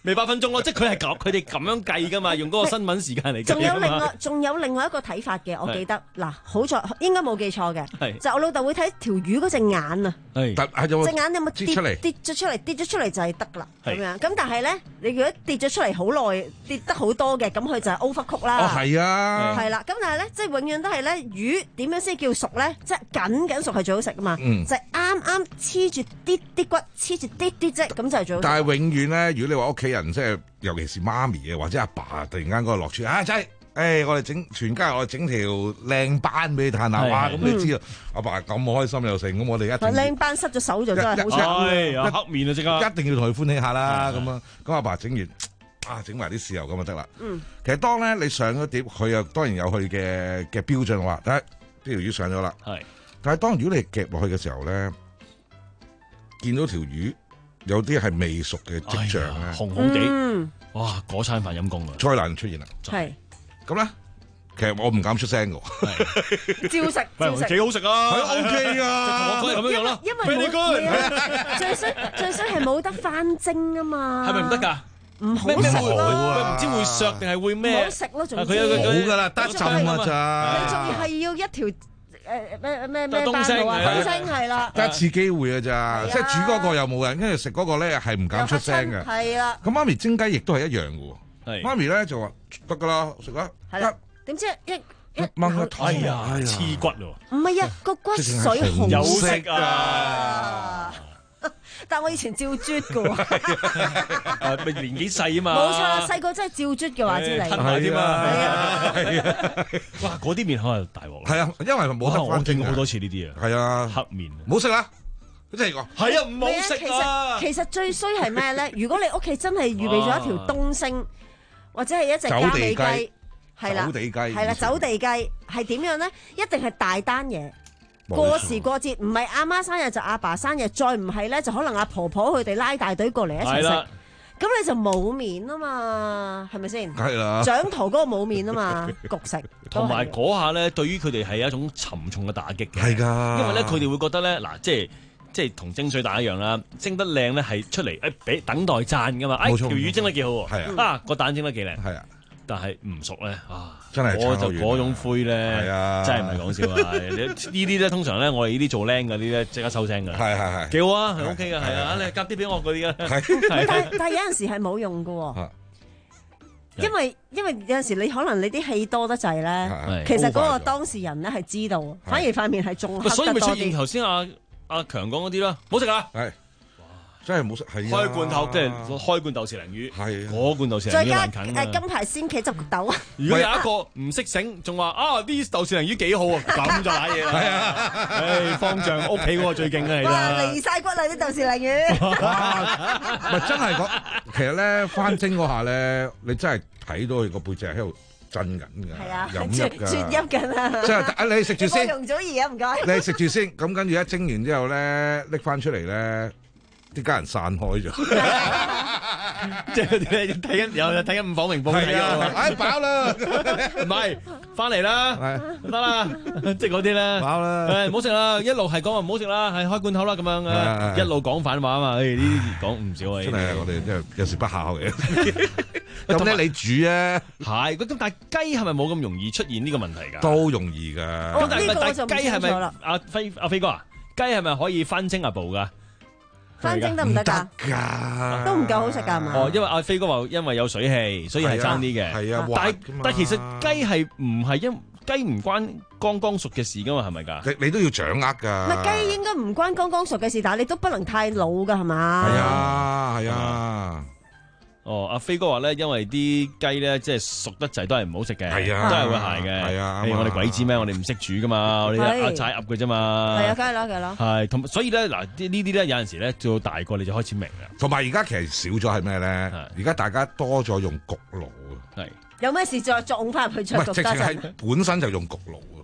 未八分鐘咯，即係佢係咁，佢哋咁樣計噶嘛，用嗰個新聞時間嚟計。 仲有另外，仲有另外一個睇法嘅，我記得嗱，好在應該冇記錯嘅，就我老豆會睇條魚嗰隻眼啊，隻眼有冇跌出嚟？跌咗出嚟，跌咗出嚟就係得啦，咁樣。咁但係咧，你如果跌咗出嚟好耐，跌得好多嘅，咁佢就係 overcook 啦。 哦，係啊， 係啦。咁但係咧，即係永遠都係咧，魚點樣先叫熟咧？即係緊緊熟係最好食噶嘛，就係啱啱黐住啲啲骨，黐住啲啲啫，咁就係最好食。 但係永遠咧，如果你話屋企人即係，尤其是媽咪啊或者阿爸，突然間嗰個落廚，啊仔，誒我哋整全家我哋整條靚斑俾你嘆下，哇！咁你知啊，阿爸咁開心又成，咁我哋一定靚斑失咗手就真係好慘，黑面啊即刻， 一定要同佢歡喜下啦，咁啊，咁阿爸整完啊，整埋啲豉油咁就得啦。嗯，其實當咧你上咗碟，佢又當然有佢嘅嘅標準話，睇呢條魚上咗啦。係，但係當如果你夾落去嘅時候咧，見到條魚。有啲係未熟嘅跡象咧， 紅紅地，嗯、哇！嗰餐飯陰功啦， 災難出現啦。 係咁咧，其實我唔敢出聲嘅， 照食照食幾好食啊， 係 OK 啊， 同我講咁樣樣咯， 因為你講最衰最衰係冇得翻蒸啊嘛， 係咪唔得㗎？ 唔好食咯，唔知會削定係會咩？ 唔好食咯，仲佢有冇㗎啦，得浸㗎咋？ 你仲係要一條。誒咩咩咩東星啊，東星係啦， 得一次機會嘅咋，即係煮嗰個又冇人，跟住食嗰個咧係唔敢出聲嘅。係啊，咁媽咪蒸雞亦都係一樣嘅喎。媽咪咧就話得㗎啦，食啦。 係啦，點知一一掹個頭啊，黐骨喎。 唔係啊，個骨髓紅色啊！ 但我以前照啜嘅喎， 咪年紀細啊嘛。 冇錯啦，細個真係照啜嘅話之嚟。 吞埋添啊！係啊！哇，嗰啲面可能大鑊。 係啊，因為冇得我見過好多次呢啲啊。 係啊， 黑面。 唔好食啦！真係講。 係啊，唔好食啊！ 其實最衰係咩咧？如果你屋企真係預備咗一條東星，或者係一隻加美雞，係啦， 走地雞， 係啦，走地雞係點樣咧？一定係大單嘢。過時過節唔係阿媽生日就阿爸生日，再唔係咧就可能阿婆婆佢哋拉大隊過嚟一齊食，咁你就冇面啊嘛，係咪先？ 係啦， 掌舵嗰個冇面啊嘛，焗食。 同埋嗰下咧，對於佢哋係一種沉重嘅打擊嘅， 係㗎。 因為咧佢哋會覺得咧，嗱，即係即係同蒸水蛋一樣啦，蒸得靚咧係出嚟誒俾等待讚㗎嘛，誒條魚蒸得幾好喎，係啊，啊個蛋蒸得幾靚，係啊。但係唔熟咧，啊， 真係我就嗰種灰咧，係啊，真係唔係講笑啊！呢啲咧通常咧，我哋呢啲做僆嗰啲咧，即刻收聲㗎。係係係，幾好啊，係 OK 㗎，係啊，你夾啲俾我嗰啲啊。 係，但但係有陣時係冇用㗎喎，因為因為有陣時你可能你啲戲多得滯咧，其實嗰個當事人咧係知道，反而塊面係仲黑得多啲。 所以咪出現頭先阿阿強講嗰啲啦，唔好食啊！係。 真係冇食，係開罐頭即係開罐豆豉鯪魚，係嗰罐豆豉鯪魚再加誒金牌鮮茄汁豆。 如果有一個唔識醒，仲話啊啲豆豉鯪魚幾好啊，咁就瀨嘢啦。係啊，誒方丈屋企嗰個最勁嘅嚟㗎。 哇！離曬骨啦啲豆豉鯪魚。 唔係真係講，其實咧翻蒸嗰下咧，你真係睇到佢個背脊喺度震緊㗎， 係啊， 飲泣㗎， 啜泣緊啊！ 即係你食住先。 容祖兒啊，唔該。 你食住先，咁跟住一蒸完之後咧，拎翻出嚟咧。啲家人散開咗， 即係睇緊有睇緊五房名報睇啊！ 唉飽啦， 唔係翻嚟啦，得啦，即係嗰啲咧飽啦，誒唔好食啦，一路係講話唔好食啦，係開罐頭啦咁樣啊，一路講反話啊嘛，誒呢啲講唔少啊， 真係我哋即係有時不孝嘅。咁咧你煮啊， 係咁，但係雞係咪冇咁容易出現呢個問題㗎？ 都容易㗎。 咁但係但係雞係咪阿飛阿飛哥啊？雞係咪可以翻蒸阿部㗎？ 翻蒸得唔得㗎？都唔夠好食㗎嘛？ 哦，因為阿飛哥話因為有水氣，所以係爭啲嘅。 係啊， 但係但係其實雞係唔係因雞唔關剛剛熟嘅事㗎嘛？係咪㗎？ 你你都要掌握㗎。 唔係雞應該唔關剛剛熟嘅事，但係你都不能太老㗎係嘛？ 係啊係啊。 哦，阿飛哥話咧，因為啲雞咧即係熟得滯都係唔好食嘅，係啊，真係會鞋嘅，係啊。我哋鬼知咩？我哋唔識煮噶嘛，我哋一踩噏嘅啫嘛。 係啊，梗係啦，梗係啦。 係，同所以咧嗱，啲呢啲咧有陣時咧做到大個你就開始明啦。 同埋而家其實少咗係咩咧？而家大家多咗用焗爐啊。 係。 有咩事再撞翻入去再焗多陣？ 係本身就用焗爐啊。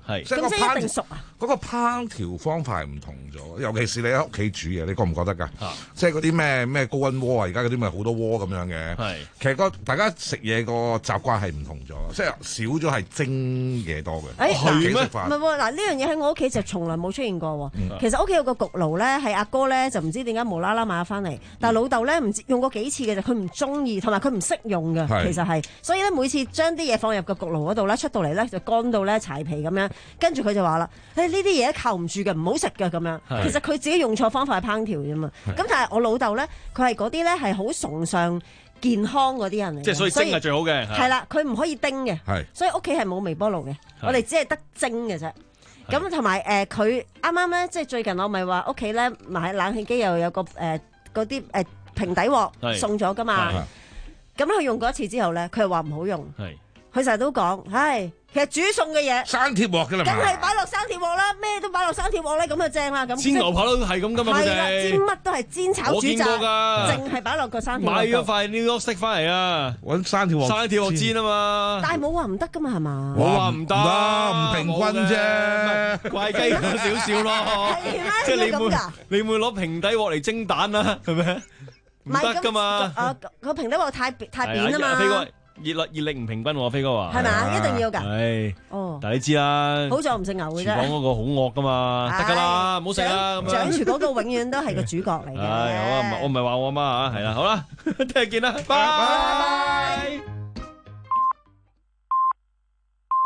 係即係個咁即係一烹定熟啊？ 嗰個烹調方法係唔同咗，尤其是你喺屋企煮嘅，你覺唔覺得㗎？即係嗰啲咩咩高溫鍋啊，而家嗰啲咪好多鍋咁樣嘅。係其實個大家食嘢個習慣係唔同咗，即係少咗係蒸嘢多嘅。 誒係咩？ 唔係喎，嗱呢樣嘢喺我屋企就從來冇出現過喎。其實屋企有個焗爐咧，係阿哥咧就唔知點解無啦啦買咗翻嚟，但係老豆咧唔知用過幾次嘅就佢唔中意，同埋佢唔識用嘅，其實係，所以咧每次將啲嘢放入個焗爐嗰度咧，出到嚟咧就乾到咧柴皮咁樣，跟住佢就話啦：誒呢啲嘢靠唔住嘅，唔好食嘅咁樣。其實佢自己用錯方法去烹調啫嘛。咁但係我老豆咧，佢係嗰啲咧係好崇尚健康嗰啲人嚟， 即係所以蒸係最好嘅。 係啦，佢唔可以叮嘅，所以屋企係冇微波爐嘅，我哋只係得蒸嘅啫。咁同埋誒，佢啱啱咧，即係最近我咪話屋企咧買冷氣機又有個誒嗰啲誒平底鑊送咗噶嘛。咁佢用過一次之後咧，佢又話唔好用。佢成日都講，唉，其實煮餸嘅嘢生鐵鑊㗎啦嘛， 梗係擺落生鐵鑊啦，咩都擺落生鐵鑊咧，咁就正啦。咁煎牛扒都係咁噶嘛，佢哋係啦，煎乜都係煎炒煮炸，淨係擺落個生鐵鑊。 買咗塊 New York 式翻嚟啊， 揾生鐵鑊， 生鐵鑊煎啊嘛。 但係冇話唔得噶嘛，係嘛？ 冇話唔得， 唔平均啫， 怪雞咗少少咯。即係你會你會攞平底鑊嚟蒸蛋啊？係咪？唔得噶嘛。 啊，個平底鑊太太扁啊嘛。 熱力熱力唔平均喎，飛哥話係咪啊？一定要㗎。 係， 哦， 但係你知啦， 好在我唔食牛嘅啫。 廚房嗰個好惡㗎嘛，得㗎啦，唔好食啦。 掌廚嗰個永遠都係個主角嚟嘅。 係，好啊，我唔係話我阿媽啊，係啦，好啦，聽日見啦，拜拜。